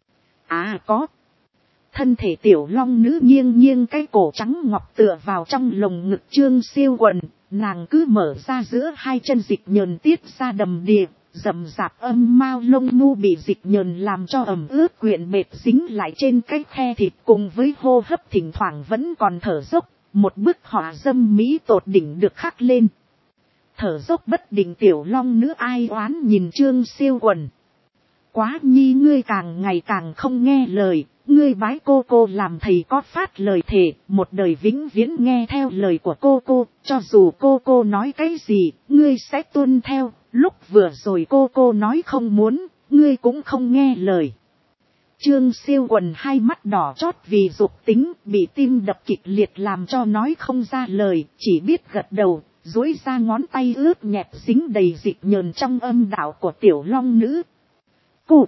Có. Thân thể tiểu long nữ nghiêng cái cổ trắng ngọc tựa vào trong lồng ngực Trương Siêu Quần, nàng cứ mở ra giữa hai chân dịch nhờn tiết ra đầm đìa, rậm rạp âm mao lông mu bị dịch nhờn làm cho ẩm ướt quyện mệt dính lại trên cái khe thịt, cùng với hô hấp thỉnh thoảng vẫn còn thở dốc, một bức họa dâm mỹ tột đỉnh được khắc lên. Thở dốc bất định tiểu long nữ ai oán nhìn Trương Siêu Quần. Quá Nhi, ngươi càng ngày càng không nghe lời, ngươi bái cô làm thầy có phát lời thề, một đời vĩnh viễn nghe theo lời của cô, cho dù cô nói cái gì, ngươi sẽ tuân theo. Lúc vừa rồi cô nói không muốn, ngươi cũng không nghe lời. Trương Siêu Quần hai mắt đỏ chót vì dục tính, bị tim đập kịch liệt làm cho nói không ra lời, chỉ biết gật đầu, duỗi ra ngón tay ướt nhẹp dính đầy dịch nhờn trong âm đạo của tiểu long nữ. Cô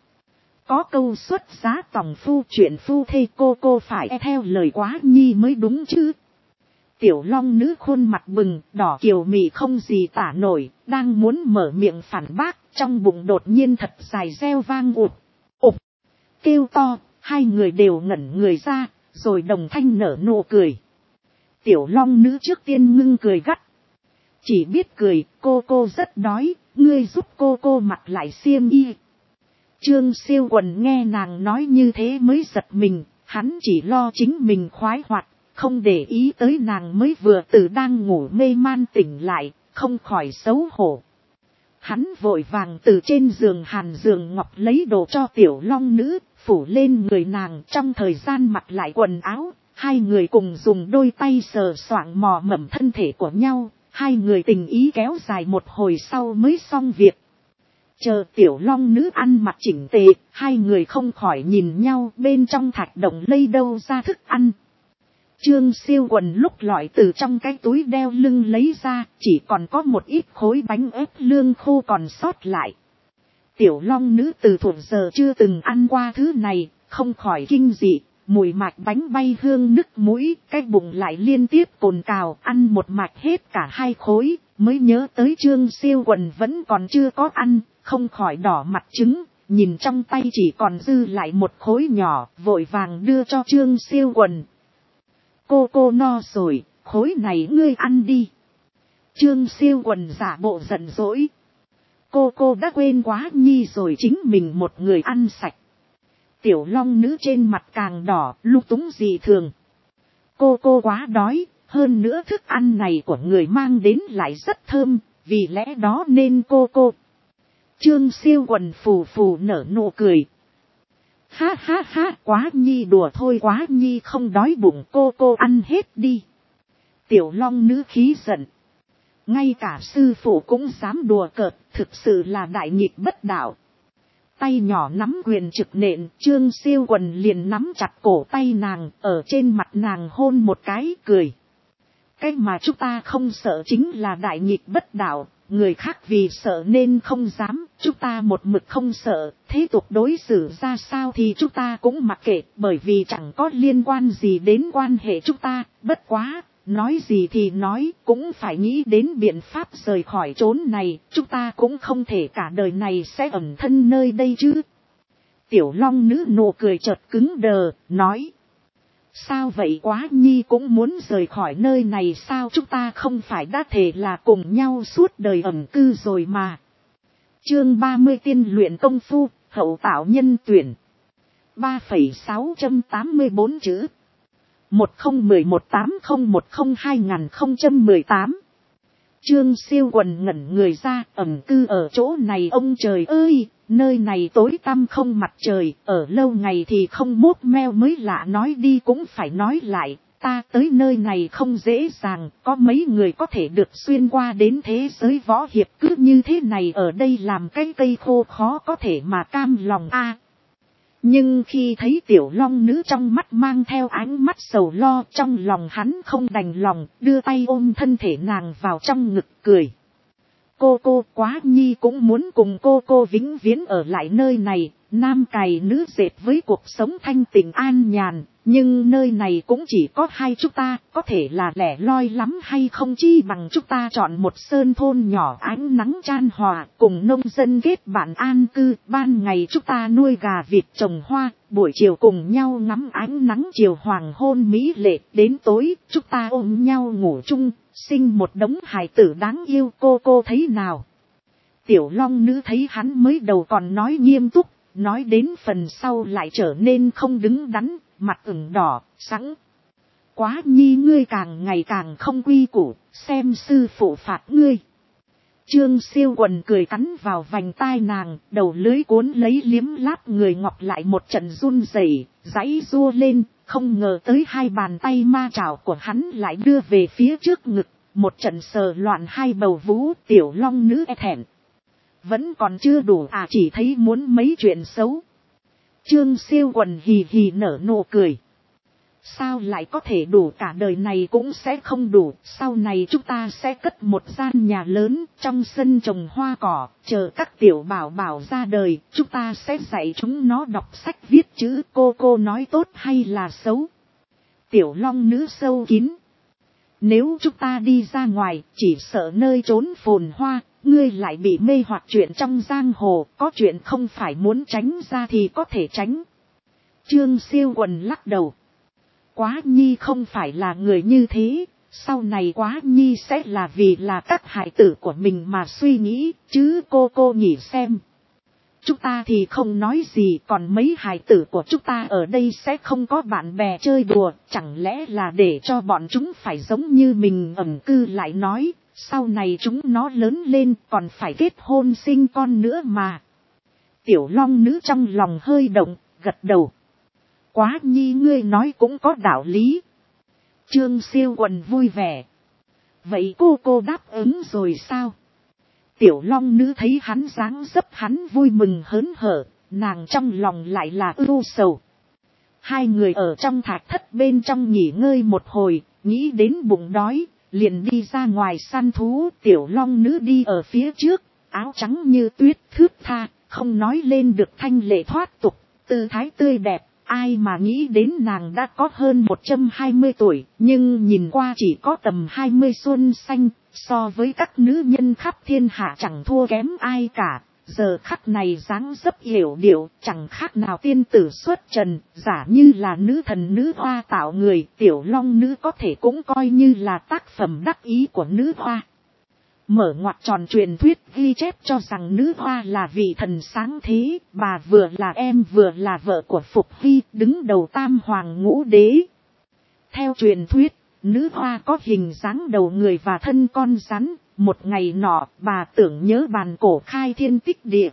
có câu xuất giá tòng phu chuyện phu thê, cô phải theo lời Quá Nhi mới đúng chứ. Tiểu long nữ khuôn mặt bừng, đỏ kiều mị không gì tả nổi, đang muốn mở miệng phản bác, trong bụng đột nhiên thật dài reo vang ụt, ụt, kêu to, hai người đều ngẩn người ra, rồi đồng thanh nở nụ cười. Tiểu long nữ trước tiên ngưng cười gắt. Chỉ biết cười, cô rất đói, ngươi giúp cô mặc lại xiêm y. Trương Siêu Quần nghe nàng nói như thế mới giật mình, hắn chỉ lo chính mình khoái hoạt, không để ý tới nàng mới vừa từ đang ngủ mê man tỉnh lại, không khỏi xấu hổ. Hắn vội vàng từ trên giường hàn giường ngọc lấy đồ cho tiểu long nữ, phủ lên người nàng trong thời gian mặc lại quần áo, hai người cùng dùng đôi tay sờ soạng mò mẫm thân thể của nhau, hai người tình ý kéo dài một hồi sau mới xong việc. Chờ tiểu long nữ ăn mặc chỉnh tề, hai người không khỏi nhìn nhau bên trong thạch động lây đâu ra thức ăn. Trương Siêu Quần lúc lọi từ trong cái túi đeo lưng lấy ra, chỉ còn có một ít khối bánh ép lương khô còn sót lại. Tiểu long nữ từ thuở giờ chưa từng ăn qua thứ này, không khỏi kinh dị, mùi mạch bánh bay hương nức mũi, cái bụng lại liên tiếp cồn cào, ăn một mạch hết cả hai khối, mới nhớ tới Trương Siêu Quần vẫn còn chưa có ăn, không khỏi đỏ mặt trứng, nhìn trong tay chỉ còn dư lại một khối nhỏ, vội vàng đưa cho Trương Siêu Quần. Cô no rồi, khối này ngươi ăn đi. Trương Siêu Quần giả bộ giận dỗi. Cô đã quên quá nhi rồi, chính mình một người ăn sạch. Tiểu long nữ trên mặt càng đỏ, lung túng dị thường. Cô quá đói, hơn nữa thức ăn này của người mang đến lại rất thơm, vì lẽ đó nên cô. Trương Siêu Quần phù phù nở nụ cười. Ha, quá nhi đùa thôi, quá nhi không đói bụng, cô ăn hết đi. Tiểu long nữ khí giận. Ngay cả sư phụ cũng dám đùa cợt, thực sự là đại nghịch bất đạo. Tay nhỏ nắm quyền trực nện, Trương Siêu Quần liền nắm chặt cổ tay nàng, ở trên mặt nàng hôn một cái, cười. Cái mà chúng ta không sợ chính là đại nghịch bất đạo, người khác vì sợ nên không dám, chúng ta một mực không sợ, thế tục đối xử ra sao thì chúng ta cũng mặc kệ, bởi vì chẳng có liên quan gì đến quan hệ chúng ta, bất quá, nói gì thì nói, cũng phải nghĩ đến biện pháp rời khỏi chốn này, chúng ta cũng không thể cả đời này sẽ ẩn thân nơi đây chứ. Tiểu long nữ nụ cười chợt cứng đờ, nói. Sao vậy, quá nhi cũng muốn rời khỏi nơi này sao, chúng ta không phải đã thề là cùng nhau suốt đời ẩn cư rồi mà. Chương 30 tiên luyện công phu, hậu tạo nhân tuyển. 3,684 chữ. 101180102018. Trương Siêu Quần ngẩn người ra, ẩn cư ở chỗ này ông trời ơi, nơi này tối tăm không mặt trời, ở lâu ngày thì không mốt meo mới lạ, nói đi cũng phải nói lại, ta tới nơi này không dễ dàng, có mấy người có thể được xuyên qua đến thế giới võ hiệp, cứ như thế này ở đây làm cái cây khô khó có thể mà cam lòng a. Nhưng khi thấy tiểu long nữ trong mắt mang theo ánh mắt sầu lo, trong lòng hắn không đành lòng, đưa tay ôm thân thể nàng vào trong ngực cười. Cô quá nhi cũng muốn cùng cô vĩnh viễn ở lại nơi này, nam cày nữ dệt với cuộc sống thanh tịnh an nhàn, nhưng nơi này cũng chỉ có hai chúng ta, có thể là lẻ loi lắm hay không, chi bằng chúng ta chọn một sơn thôn nhỏ ánh nắng chan hòa, cùng nông dân kết bạn an cư, ban ngày chúng ta nuôi gà vịt trồng hoa, buổi chiều cùng nhau ngắm ánh nắng chiều hoàng hôn mỹ lệ, đến tối chúng ta ôm nhau ngủ chung, sinh một đống hài tử đáng yêu, cô thấy nào. Tiểu long nữ thấy hắn mới đầu còn nói nghiêm túc, nói đến phần sau lại trở nên không đứng đắn, mặt ửng đỏ, sẵn. Quá nhi ngươi càng ngày càng không quy củ, xem sư phụ phạt ngươi. Trương Siêu Quần cười cắn vào vành tai nàng, đầu lưới cuốn lấy liếm láp người ngọc lại một trận run rẩy, giãy giụa lên, không ngờ tới hai bàn tay ma trảo của hắn lại đưa về phía trước ngực, một trận sờ loạn hai bầu vú. Tiểu long nữ e thẹn. Vẫn còn chưa đủ à, chỉ thấy muốn mấy chuyện xấu. Trương Siêu Quần hì hì nở nụ cười. Sao lại có thể đủ, cả đời này cũng sẽ không đủ, sau này chúng ta sẽ cất một gian nhà lớn, trong sân trồng hoa cỏ, chờ các tiểu bảo bảo ra đời, chúng ta sẽ dạy chúng nó đọc sách viết chữ. Cô nói tốt hay là xấu? Tiểu long nữ sâu kín. Nếu chúng ta đi ra ngoài, chỉ sợ nơi trốn phồn hoa, ngươi lại bị mê hoặc chuyện trong giang hồ, có chuyện không phải muốn tránh ra thì có thể tránh. Trương Siêu Quần lắc đầu. Quá nhi không phải là người như thế, sau này Quá nhi sẽ là vì là các hài tử của mình mà suy nghĩ, chứ cô nghĩ xem. Chúng ta thì không nói gì, còn mấy hài tử của chúng ta ở đây sẽ không có bạn bè chơi đùa, chẳng lẽ là để cho bọn chúng phải giống như mình ẩn cư lại nói, sau này chúng nó lớn lên còn phải kết hôn sinh con nữa mà. Tiểu Long Nữ trong lòng hơi động, gật đầu. Quá nhi ngươi nói cũng có đạo lý. Trương Siêu Quần vui vẻ. Vậy cô đáp ứng rồi sao? Tiểu Long Nữ thấy hắn dáng dấp hắn vui mừng hớn hở, nàng trong lòng lại là ưu sầu. Hai người ở trong thạch thất bên trong nghỉ ngơi một hồi, nghĩ đến bụng đói, liền đi ra ngoài săn thú. Tiểu Long Nữ đi ở phía trước, áo trắng như tuyết thướt tha, không nói lên được thanh lệ thoát tục, tư thái tươi đẹp. Ai mà nghĩ đến nàng đã có hơn 120 tuổi, nhưng nhìn qua chỉ có tầm 20 xuân xanh, so với các nữ nhân khắp thiên hạ chẳng thua kém ai cả. Giờ khắc này dáng dấp hiểu điệu, chẳng khác nào tiên tử xuất trần, giả như là nữ thần nữ hoa tạo người, Tiểu Long Nữ có thể cũng coi như là tác phẩm đắc ý của nữ hoa. Mở ngoặc tròn truyền thuyết ghi chép cho rằng nữ hoa là vị thần sáng thế, bà vừa là em vừa là vợ của Phục Hy, đứng đầu tam hoàng ngũ đế. Theo truyền thuyết, nữ hoa có hình dáng đầu người và thân con rắn, một ngày nọ bà tưởng nhớ bàn cổ khai thiên tích địa.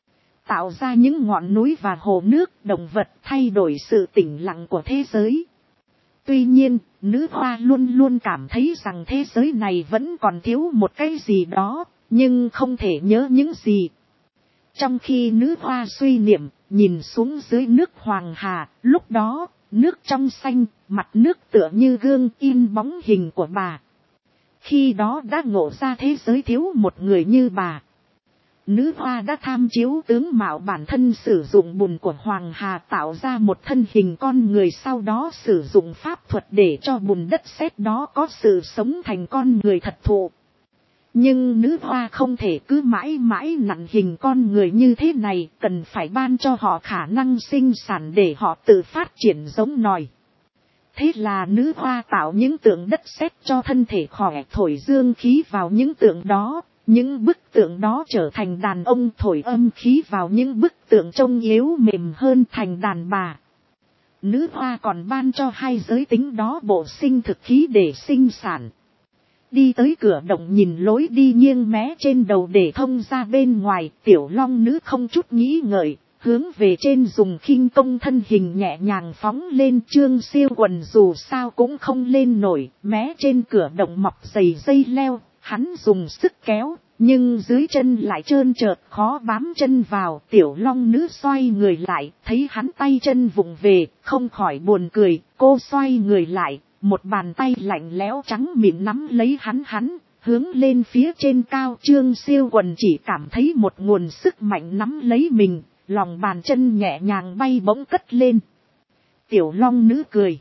Tạo ra những ngọn núi và hồ nước, động vật thay đổi sự tĩnh lặng của thế giới. Tuy nhiên, nữ hoa luôn luôn cảm thấy rằng thế giới này vẫn còn thiếu một cái gì đó, nhưng không thể nhớ những gì. Trong khi nữ hoa suy niệm, nhìn xuống dưới nước Hoàng Hà, lúc đó, nước trong xanh, mặt nước tựa như gương in bóng hình của bà. Khi đó đã ngộ ra thế giới thiếu một người như bà. Nữ hoa đã tham chiếu tướng mạo bản thân sử dụng bùn của Hoàng Hà tạo ra một thân hình con người, sau đó sử dụng pháp thuật để cho bùn đất sét đó có sự sống thành con người thật thụ. Nhưng nữ hoa không thể cứ mãi mãi nặn hình con người như thế này, cần phải ban cho họ khả năng sinh sản để họ tự phát triển giống nòi. Thế là nữ hoa tạo những tượng đất sét cho thân thể khỏe, thổi dương khí vào những tượng đó. Những bức tượng đó trở thành đàn ông, thổi âm khí vào những bức tượng trông yếu mềm hơn thành đàn bà. Nữ hoa còn ban cho hai giới tính đó bộ sinh thực khí để sinh sản. Đi tới cửa động nhìn lối đi nghiêng mé trên đầu để thông ra bên ngoài, Tiểu Long Nữ không chút nghĩ ngợi, hướng về trên dùng khinh công thân hình nhẹ nhàng phóng lên. Trương Siêu Quần dù sao cũng không lên nổi, mé trên cửa động mọc dày dây leo. Hắn dùng sức kéo, nhưng dưới chân lại trơn trượt khó bám chân vào. Tiểu Long Nữ xoay người lại, thấy hắn tay chân vụng về, không khỏi buồn cười. Cô xoay người lại, một bàn tay lạnh lẽo trắng mịn nắm lấy hắn, hướng lên phía trên cao. Trương Siêu Quần chỉ cảm thấy một nguồn sức mạnh nắm lấy mình, lòng bàn chân nhẹ nhàng bay bỗng cất lên. Tiểu Long Nữ cười.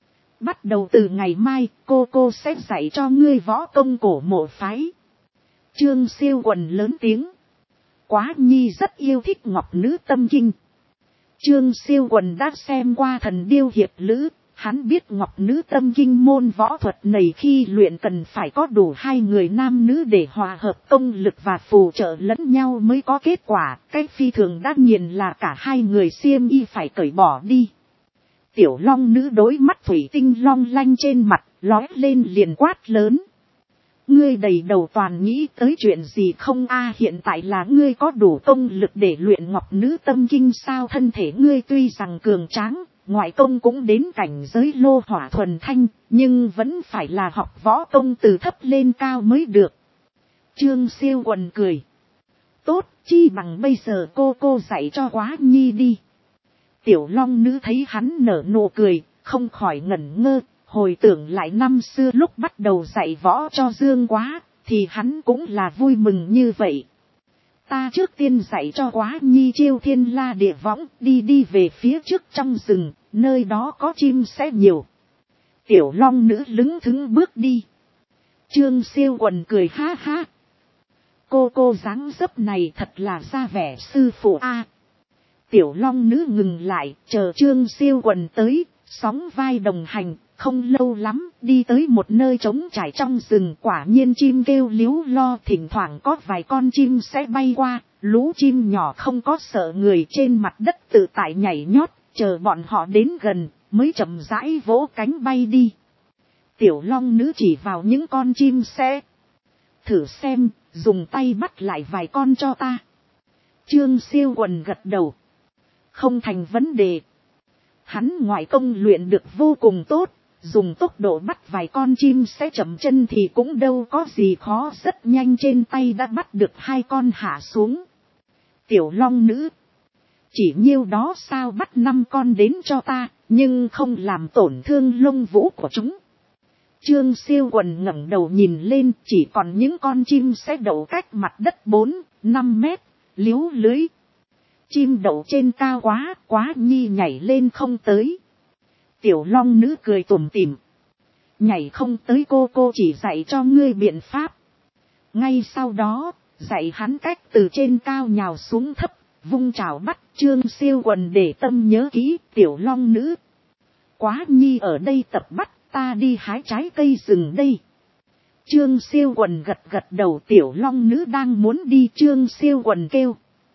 Bắt đầu từ ngày mai, cô sẽ dạy cho ngươi võ công cổ mộ phái. Trương Siêu Quần lớn tiếng. Quá nhi rất yêu thích Ngọc Nữ Tâm Kinh. Trương Siêu Quần đã xem qua Thần Điêu Hiệp Lữ, hắn biết Ngọc Nữ Tâm Kinh môn võ thuật này khi luyện cần phải có đủ hai người nam nữ để hòa hợp công lực và phù trợ lẫn nhau mới có kết quả. Cái phi thường đắc nghiền là cả hai người xiêm y phải cởi bỏ đi. Tiểu Long Nữ đối mắt thủy tinh long lanh trên mặt, lóe lên liền quát lớn. Ngươi đầy đầu toàn nghĩ tới chuyện gì không a? Hiện tại là ngươi có đủ công lực để luyện Ngọc Nữ Tâm Kinh sao? Thân thể ngươi tuy rằng cường tráng, ngoại công cũng đến cảnh giới lô hỏa thuần thanh, nhưng vẫn phải là học võ công từ thấp lên cao mới được. Trương Siêu Quần cười. Tốt, chi bằng bây giờ cô dạy cho Quá nhi đi. Tiểu Long Nữ thấy hắn nở nụ cười, không khỏi ngẩn ngơ, hồi tưởng lại năm xưa lúc bắt đầu dạy võ cho Dương Quá, thì hắn cũng là vui mừng như vậy. Ta trước tiên dạy cho Quá nhi chiêu thiên la địa võng, đi về phía trước trong rừng, nơi đó có chim sẽ nhiều. Tiểu Long Nữ lững thững bước đi. Trương Siêu Quần cười ha ha. Cô dáng dấp này thật là ra vẻ sư phụ a. Tiểu long nữ ngừng lại, chờ Trương Siêu Quần tới, sóng vai đồng hành, không lâu lắm, đi tới một nơi trống trải trong rừng, quả nhiên chim kêu líu lo, thỉnh thoảng có vài con chim sẽ bay qua, lũ chim nhỏ không có sợ người, trên mặt đất tự tại nhảy nhót, chờ bọn họ đến gần, mới chậm rãi vỗ cánh bay đi. Tiểu long nữ chỉ vào những con chim sẽ, thử xem, dùng tay bắt lại vài con cho ta. Trương Siêu Quần gật đầu. Không thành vấn đề. Hắn ngoại công luyện được vô cùng tốt, dùng tốc độ bắt vài con chim sẽ chậm chân thì cũng đâu có gì khó, rất nhanh trên tay đã bắt được 2 con hạ xuống. Tiểu long nữ, chỉ nhiêu đó sao, bắt 5 con đến cho ta, nhưng không làm tổn thương lông vũ của chúng. Trương Siêu Quần ngẩng đầu nhìn lên, chỉ còn những con chim sẽ đậu cách mặt đất 4-5 mét, liếu lưới. Chim đậu trên cao quá nhi nhảy lên không tới. Tiểu long nữ cười tủm tỉm. Nhảy không tới cô chỉ dạy cho ngươi biện pháp. Ngay sau đó, dạy hắn cách từ trên cao nhào xuống thấp, vung chảo bắt. Trương Siêu Quần để tâm nhớ kỹ, tiểu long nữ. Quá nhi ở đây tập bắt, ta đi hái trái cây rừng đây. Trương Siêu Quần gật đầu, tiểu long nữ đang muốn đi. Trương Siêu Quần kêu.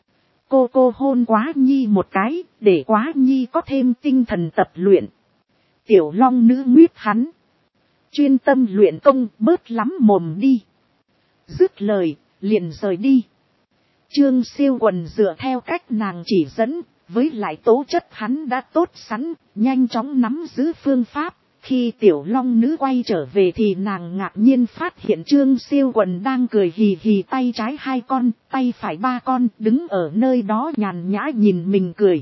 Cô hôn quá nhi một cái, để quá nhi có thêm tinh thần tập luyện. Tiểu long nữ nguyết hắn. Chuyên tâm luyện công, bớt lắm mồm đi. Dứt lời, liền rời đi. Trương Siêu Quần dựa theo cách nàng chỉ dẫn, với lại tố chất hắn đã tốt sẵn, nhanh chóng nắm giữ phương pháp. Khi tiểu long nữ quay trở về thì nàng ngạc nhiên phát hiện Trương Siêu Quần đang cười hì hì, tay trái 2 con, tay phải 3 con, đứng ở nơi đó nhàn nhã nhìn mình cười.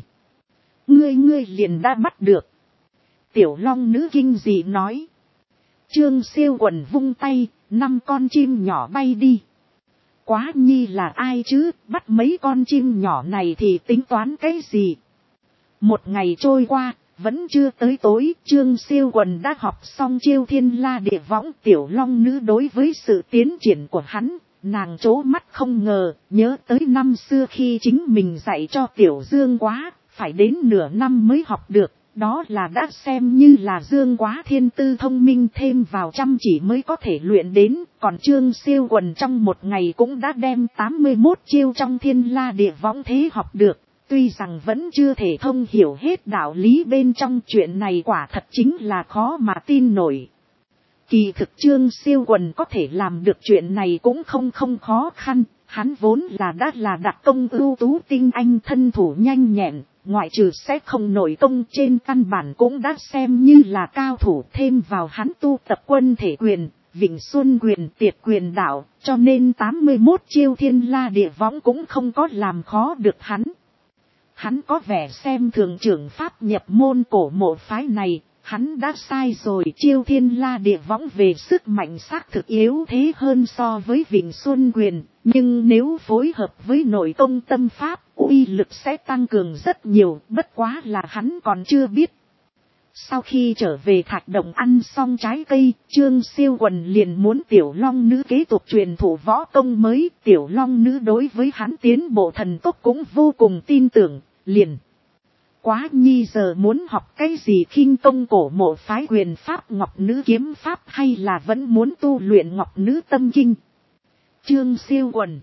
Ngươi liền đã bắt được. Tiểu long nữ kinh dị nói. Trương Siêu Quần vung tay, 5 con chim nhỏ bay đi. Quá nhi là ai chứ, bắt mấy con chim nhỏ này thì tính toán cái gì? Một ngày trôi qua, vẫn chưa tới tối, Trương Siêu Quần đã học xong chiêu thiên la địa võng. Tiểu long nữ đối với sự tiến triển của hắn, nàng trố mắt không ngờ, nhớ tới năm xưa khi chính mình dạy cho Tiểu Dương Quá, phải đến nửa năm mới học được, đó là đã xem như là Dương Quá thiên tư thông minh, thêm vào chăm chỉ mới có thể luyện đến, còn Trương Siêu Quần trong một ngày cũng đã đem 81 chiêu trong thiên la địa võng thế học được. Tuy rằng vẫn chưa thể thông hiểu hết đạo lý bên trong, chuyện này quả thật chính là khó mà tin nổi. Kỳ thực Trương Siêu Quần có thể làm được chuyện này cũng không khó khăn, hắn vốn là đã là đặc công ưu tú tinh anh, thân thủ nhanh nhẹn, ngoại trừ sẽ không nổi công trên căn bản cũng đã xem như là cao thủ, thêm vào hắn tu tập quân thể quyền, Vịnh Xuân quyền, Tiệt quyền đạo, cho nên 81 chiêu thiên la địa võng cũng không có làm khó được hắn. Hắn có vẻ xem thường trưởng pháp nhập môn cổ mộ phái này, hắn đã sai rồi. Chiêu thiên la địa võng về sức mạnh xác thực yếu thế hơn so với Vịnh Xuân quyền, nhưng nếu phối hợp với nội công tâm pháp, uy lực sẽ tăng cường rất nhiều, bất quá là hắn còn chưa biết. Sau khi trở về thạch động ăn xong trái cây, Trương Siêu Quần liền muốn tiểu long nữ kế tục truyền thụ võ công mới. Tiểu long nữ đối với hắn tiến bộ thần tốc cũng vô cùng tin tưởng, liền. Quá nhi giờ muốn học cái gì, khinh công cổ mộ phái quyền pháp, ngọc nữ kiếm pháp, hay là vẫn muốn tu luyện ngọc nữ tâm kinh? Trương Siêu Quần.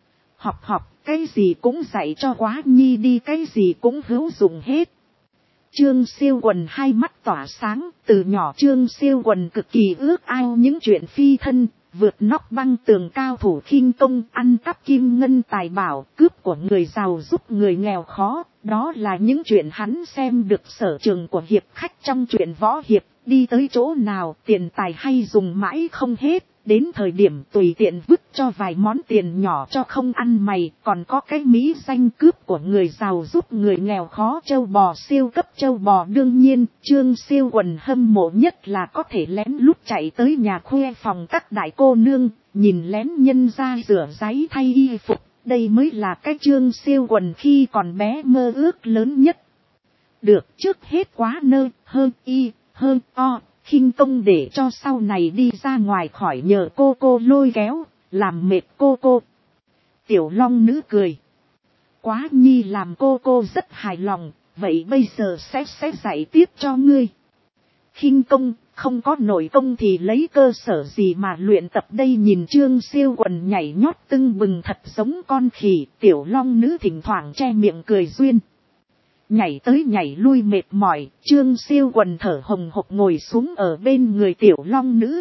Học, cái gì cũng dạy cho quá nhi đi, cái gì cũng hữu dụng hết. Trương Siêu Quần hai mắt tỏa sáng, từ nhỏ Trương Siêu Quần cực kỳ ước ao những chuyện phi thân, vượt nóc băng tường, cao thủ khinh công, ăn cắp kim ngân tài bảo, cướp của người giàu giúp người nghèo khó, đó là những chuyện hắn xem được sở trường của hiệp khách trong truyện võ hiệp, đi tới chỗ nào tiền tài hay dùng mãi không hết. Đến thời điểm tùy tiện vứt cho vài món tiền nhỏ cho không ăn mày, còn có cái mỹ danh cướp của người giàu giúp người nghèo khó, châu bò, siêu cấp châu bò. Đương nhiên, Trương Siêu Quần hâm mộ nhất là có thể lén lút chạy tới nhà khuê phòng các đại cô nương, nhìn lén nhân ra rửa ráy thay y phục, đây mới là cái Trương Siêu Quần khi còn bé mơ ước lớn nhất. Được, trước hết quá nơ, hơn y, hơn o. khinh công để cho sau này đi ra ngoài khỏi nhờ cô lôi kéo, làm mệt cô. Tiểu long nữ cười. Quá nhi làm cô rất hài lòng, vậy bây giờ sẽ dạy tiếp cho ngươi. Khinh công, không có nội công thì lấy cơ sở gì mà luyện tập đây, nhìn Trương Siêu Quần nhảy nhót tưng bừng thật giống con khỉ, tiểu long nữ thỉnh thoảng che miệng cười duyên. Nhảy tới nhảy lui mệt mỏi, Trương Siêu Quần thở hồng hộc ngồi xuống ở bên người tiểu long nữ.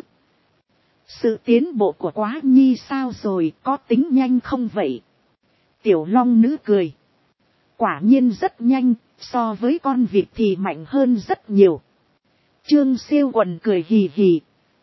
Sự tiến bộ của Quá nhi sao rồi, có tính nhanh không vậy? Tiểu long nữ cười. Quả nhiên rất nhanh, so với con vịt thì mạnh hơn rất nhiều. Trương Siêu Quần cười hì hì.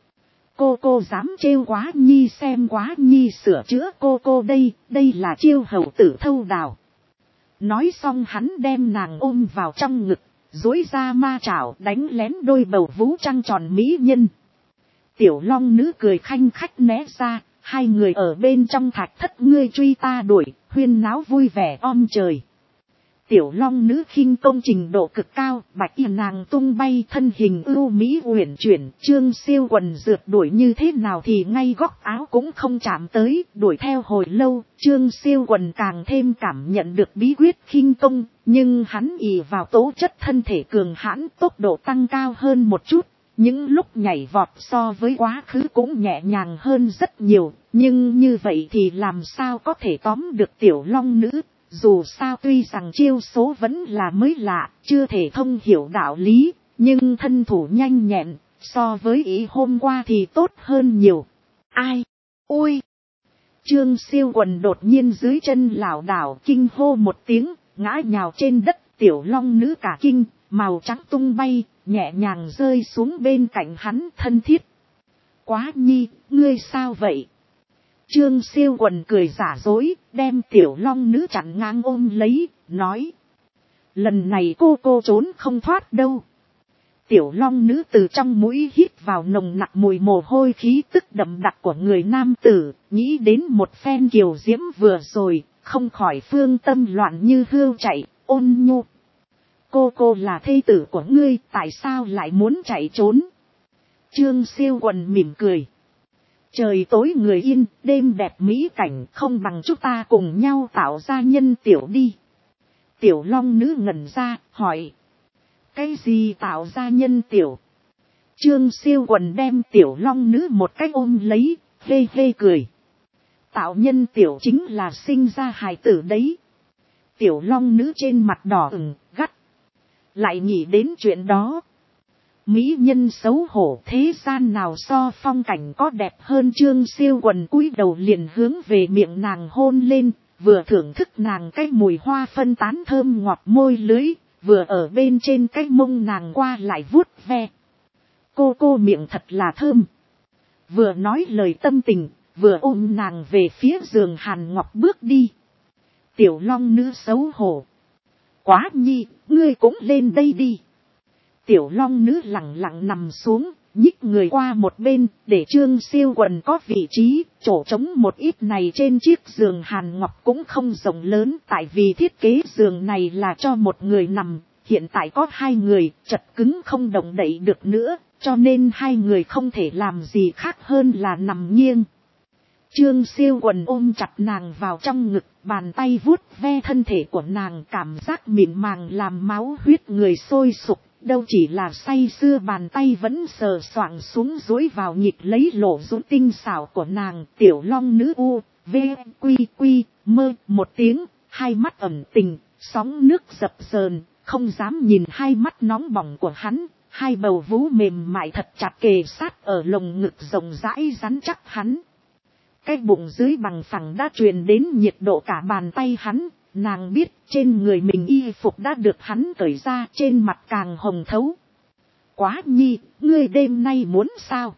Cô dám trêu Quá nhi xem Quá nhi sửa chữa cô đây là chiêu hầu tử thâu đào. Nói xong hắn đem nàng ôm vào trong ngực, duỗi ra ma chảo đánh lén đôi bầu vú trăng tròn mỹ nhân. Tiểu long nữ cười khanh khách né ra, hai người ở bên trong thạch thất ngươi truy ta đuổi, huyên náo vui vẻ om trời. Tiểu long nữ khinh công trình độ cực cao, bạch y nàng tung bay thân hình ưu mỹ uyển chuyển, Trương Siêu Quần rượt đuổi như thế nào thì ngay góc áo cũng không chạm tới, đuổi theo hồi lâu, Trương Siêu Quần càng thêm cảm nhận được bí quyết khinh công, nhưng hắn ỷ vào tố chất thân thể cường hãn, tốc độ tăng cao hơn một chút, những lúc nhảy vọt so với quá khứ cũng nhẹ nhàng hơn rất nhiều, nhưng như vậy thì làm sao có thể tóm được tiểu long nữ. Dù sao tuy rằng chiêu số vẫn là mới lạ, chưa thể thông hiểu đạo lý, nhưng thân thủ nhanh nhẹn, so với ý hôm qua thì tốt hơn nhiều. Ai? Ôi! Trương Siêu Quần đột nhiên dưới chân lảo đảo kinh hô một tiếng, ngã nhào trên đất, tiểu long nữ cả kinh, màu trắng tung bay, nhẹ nhàng rơi xuống bên cạnh hắn thân thiết. Quá nhi, ngươi sao vậy? Trương Siêu Quần cười giả dối, đem tiểu long nữ chặn ngang ôm lấy, nói. Lần này cô trốn không thoát đâu. Tiểu long nữ từ trong mũi hít vào nồng nặc mùi mồ hôi khí tức đậm đặc của người nam tử, nghĩ đến một phen kiều diễm vừa rồi, không khỏi phương tâm loạn như hươu chạy, ôn nhu. Cô là thê tử của ngươi, tại sao lại muốn chạy trốn? Trương Siêu Quần mỉm cười. Trời tối người yên, đêm đẹp mỹ cảnh, không bằng chúng ta cùng nhau tạo ra nhân tiểu đi. Tiểu long nữ ngẩn ra, hỏi. Cái gì tạo ra nhân tiểu? Trương Siêu Quần đem tiểu long nữ một cách ôm lấy, hê hê cười. Tạo nhân tiểu chính là sinh ra hài tử đấy. Tiểu long nữ trên mặt đỏ ửng, gắt. Lại nghĩ đến chuyện đó. Mỹ nhân xấu hổ, thế gian nào so phong cảnh có đẹp hơn? Trương Siêu Quần cúi đầu liền hướng về miệng nàng hôn lên, vừa thưởng thức nàng cái mùi hoa phân tán thơm ngọt môi lưới, vừa ở bên trên cái mông nàng qua lại vuốt ve. Cô miệng thật là thơm. Vừa nói lời tâm tình, vừa ôm nàng về phía giường Hàn Ngọc bước đi. Tiểu long nữ xấu hổ. Quá nhi, ngươi cũng lên đây đi. Tiểu long nữ lẳng lặng nằm xuống, nhích người qua một bên, để Trương Siêu Quần có vị trí, chỗ trống một ít này trên chiếc giường Hàn Ngọc cũng không rộng lớn, tại vì thiết kế giường này là cho một người nằm, hiện tại có hai người, chật cứng không động đậy được nữa, cho nên hai người không thể làm gì khác hơn là nằm nghiêng. Trương Siêu Quần ôm chặt nàng vào trong ngực, bàn tay vuốt ve thân thể của nàng, cảm giác mịn màng làm máu huyết người sôi sục. Đâu chỉ là say sưa, bàn tay vẫn sờ soạng xuống duỗi vào nhịp lấy lỗ rũ tinh xảo của nàng. Tiểu long nữ u, v, quy, mơ một tiếng, hai mắt ẩn tình, sóng nước dập dờn, không dám nhìn hai mắt nóng bỏng của hắn. Hai bầu vú mềm mại thật chặt kề sát ở lồng ngực rộng rãi rắn chắc hắn. Cái bụng dưới bằng phẳng đã truyền đến nhiệt độ cả bàn tay hắn. Nàng biết trên người mình y phục đã được hắn cởi ra, trên mặt càng hồng thấu. Quá nhi, ngươi đêm nay muốn sao?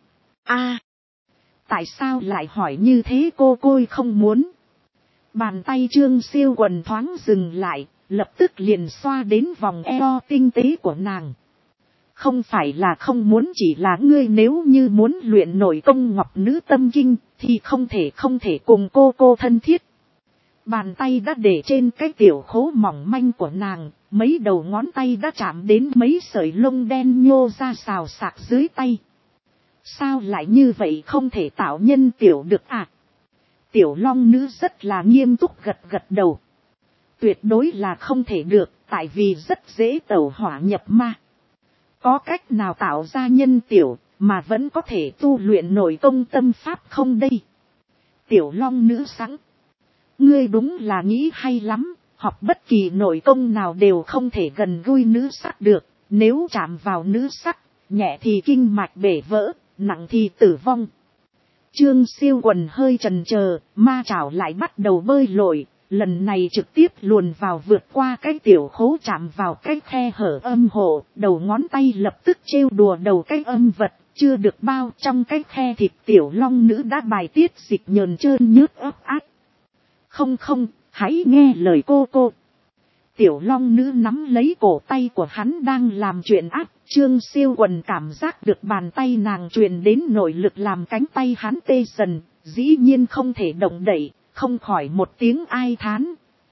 Tại sao lại hỏi như thế? Cô không muốn. Bàn tay Trương Siêu Quần thoáng dừng lại, lập tức liền xoa đến vòng eo tinh tế của nàng. Không phải là không muốn, chỉ là ngươi nếu như muốn luyện nội công ngọc nữ tâm kinh, thì không thể cùng cô thân thiết. Bàn tay đã để trên cái tiểu khố mỏng manh của nàng, mấy đầu ngón tay đã chạm đến mấy sợi lông đen nhô ra xào xạc dưới tay. Sao lại như vậy, không thể tạo nhân tiểu được à? Tiểu long nữ rất là nghiêm túc gật gật đầu. Tuyệt đối là không thể được, tại vì rất dễ tẩu hỏa nhập ma. Có cách nào tạo ra nhân tiểu, mà vẫn có thể tu luyện nội công tâm pháp không đây? Tiểu long nữ sẵn. Ngươi đúng là nghĩ hay lắm, học bất kỳ nội công nào đều không thể gần gũi nữ sắc được. Nếu chạm vào nữ sắc, nhẹ thì kinh mạch bể vỡ, nặng thì tử vong. Trương Siêu Quần hơi chần chờ, ma chảo lại bắt đầu bơi lội. Lần này trực tiếp luồn vào vượt qua cái tiểu khố, chạm vào cái khe hở âm hộ, đầu ngón tay lập tức trêu đùa đầu cái âm vật, chưa được bao trong cái khe thịt tiểu long nữ đã bài tiết dịch nhờn trơn nhớt ấp át. Không không, hãy nghe lời cô. Tiểu long nữ nắm lấy cổ tay của hắn đang làm chuyện ác. Trương Siêu Quần cảm giác được bàn tay nàng truyền đến nội lực làm cánh tay hắn tê dần, dĩ nhiên không thể động đậy. Không khỏi một tiếng ai thán.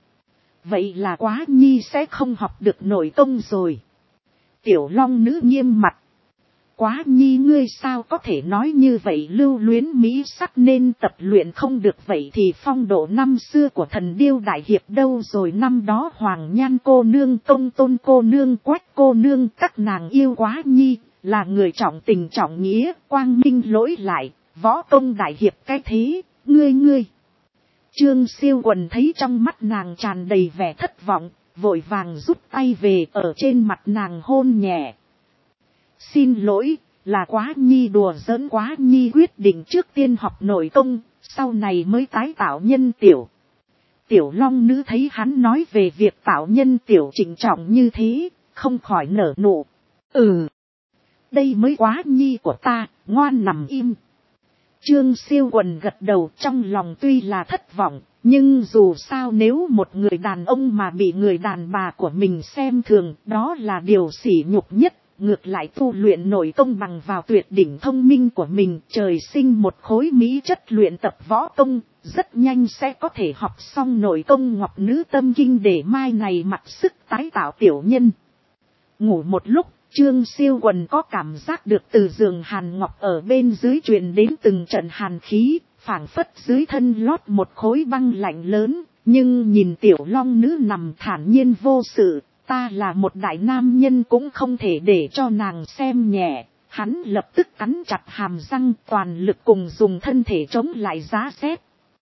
Vậy là Quá Nhi sẽ không học được nội công rồi. Tiểu long nữ nghiêm mặt. Quá Nhi ngươi sao có thể nói như vậy, lưu luyến mỹ sắc nên tập luyện không được, vậy thì phong độ năm xưa của Thần Điêu Đại Hiệp đâu rồi? Năm đó Hoàng Nhan cô nương, Công Tôn cô nương, Quách cô nương, các nàng yêu Quá Nhi, là người trọng tình trọng nghĩa, quang minh lỗi lại, võ công đại hiệp cái thế, ngươi. Trương Siêu Quần thấy trong mắt nàng tràn đầy vẻ thất vọng, vội vàng rút tay về, ở trên mặt nàng hôn nhẹ. Xin lỗi, là Quá Nhi đùa giỡn, Quá Nhi quyết định trước tiên học nội công, sau này mới tái tạo nhân tiểu. Tiểu long nữ thấy hắn nói về việc tạo nhân tiểu trịnh trọng như thế, không khỏi nở nụ. Đây mới Quá Nhi của ta, ngoan nằm im. Trương Siêu Quần gật đầu, trong lòng tuy là thất vọng, nhưng dù sao nếu một người đàn ông mà bị người đàn bà của mình xem thường, đó là điều sỉ nhục nhất. Ngược lại tu luyện nội công bằng vào tuyệt đỉnh thông minh của mình, trời sinh một khối mỹ chất luyện tập võ công, rất nhanh sẽ có thể học xong nội công Ngọc Nữ Tâm Kinh để mai này mặc sức tái tạo tiểu nhân. Ngủ một lúc, Trương Siêu Quần có cảm giác được từ giường hàn ngọc ở bên dưới truyền đến từng trận hàn khí, phảng phất dưới thân lót một khối băng lạnh lớn, nhưng nhìn tiểu long nữ nằm thản nhiên vô sự. Ta là một đại nam nhân cũng không thể để cho nàng xem nhẹ. Hắn lập tức cắn chặt hàm răng, toàn lực cùng dùng thân thể chống lại giá rét.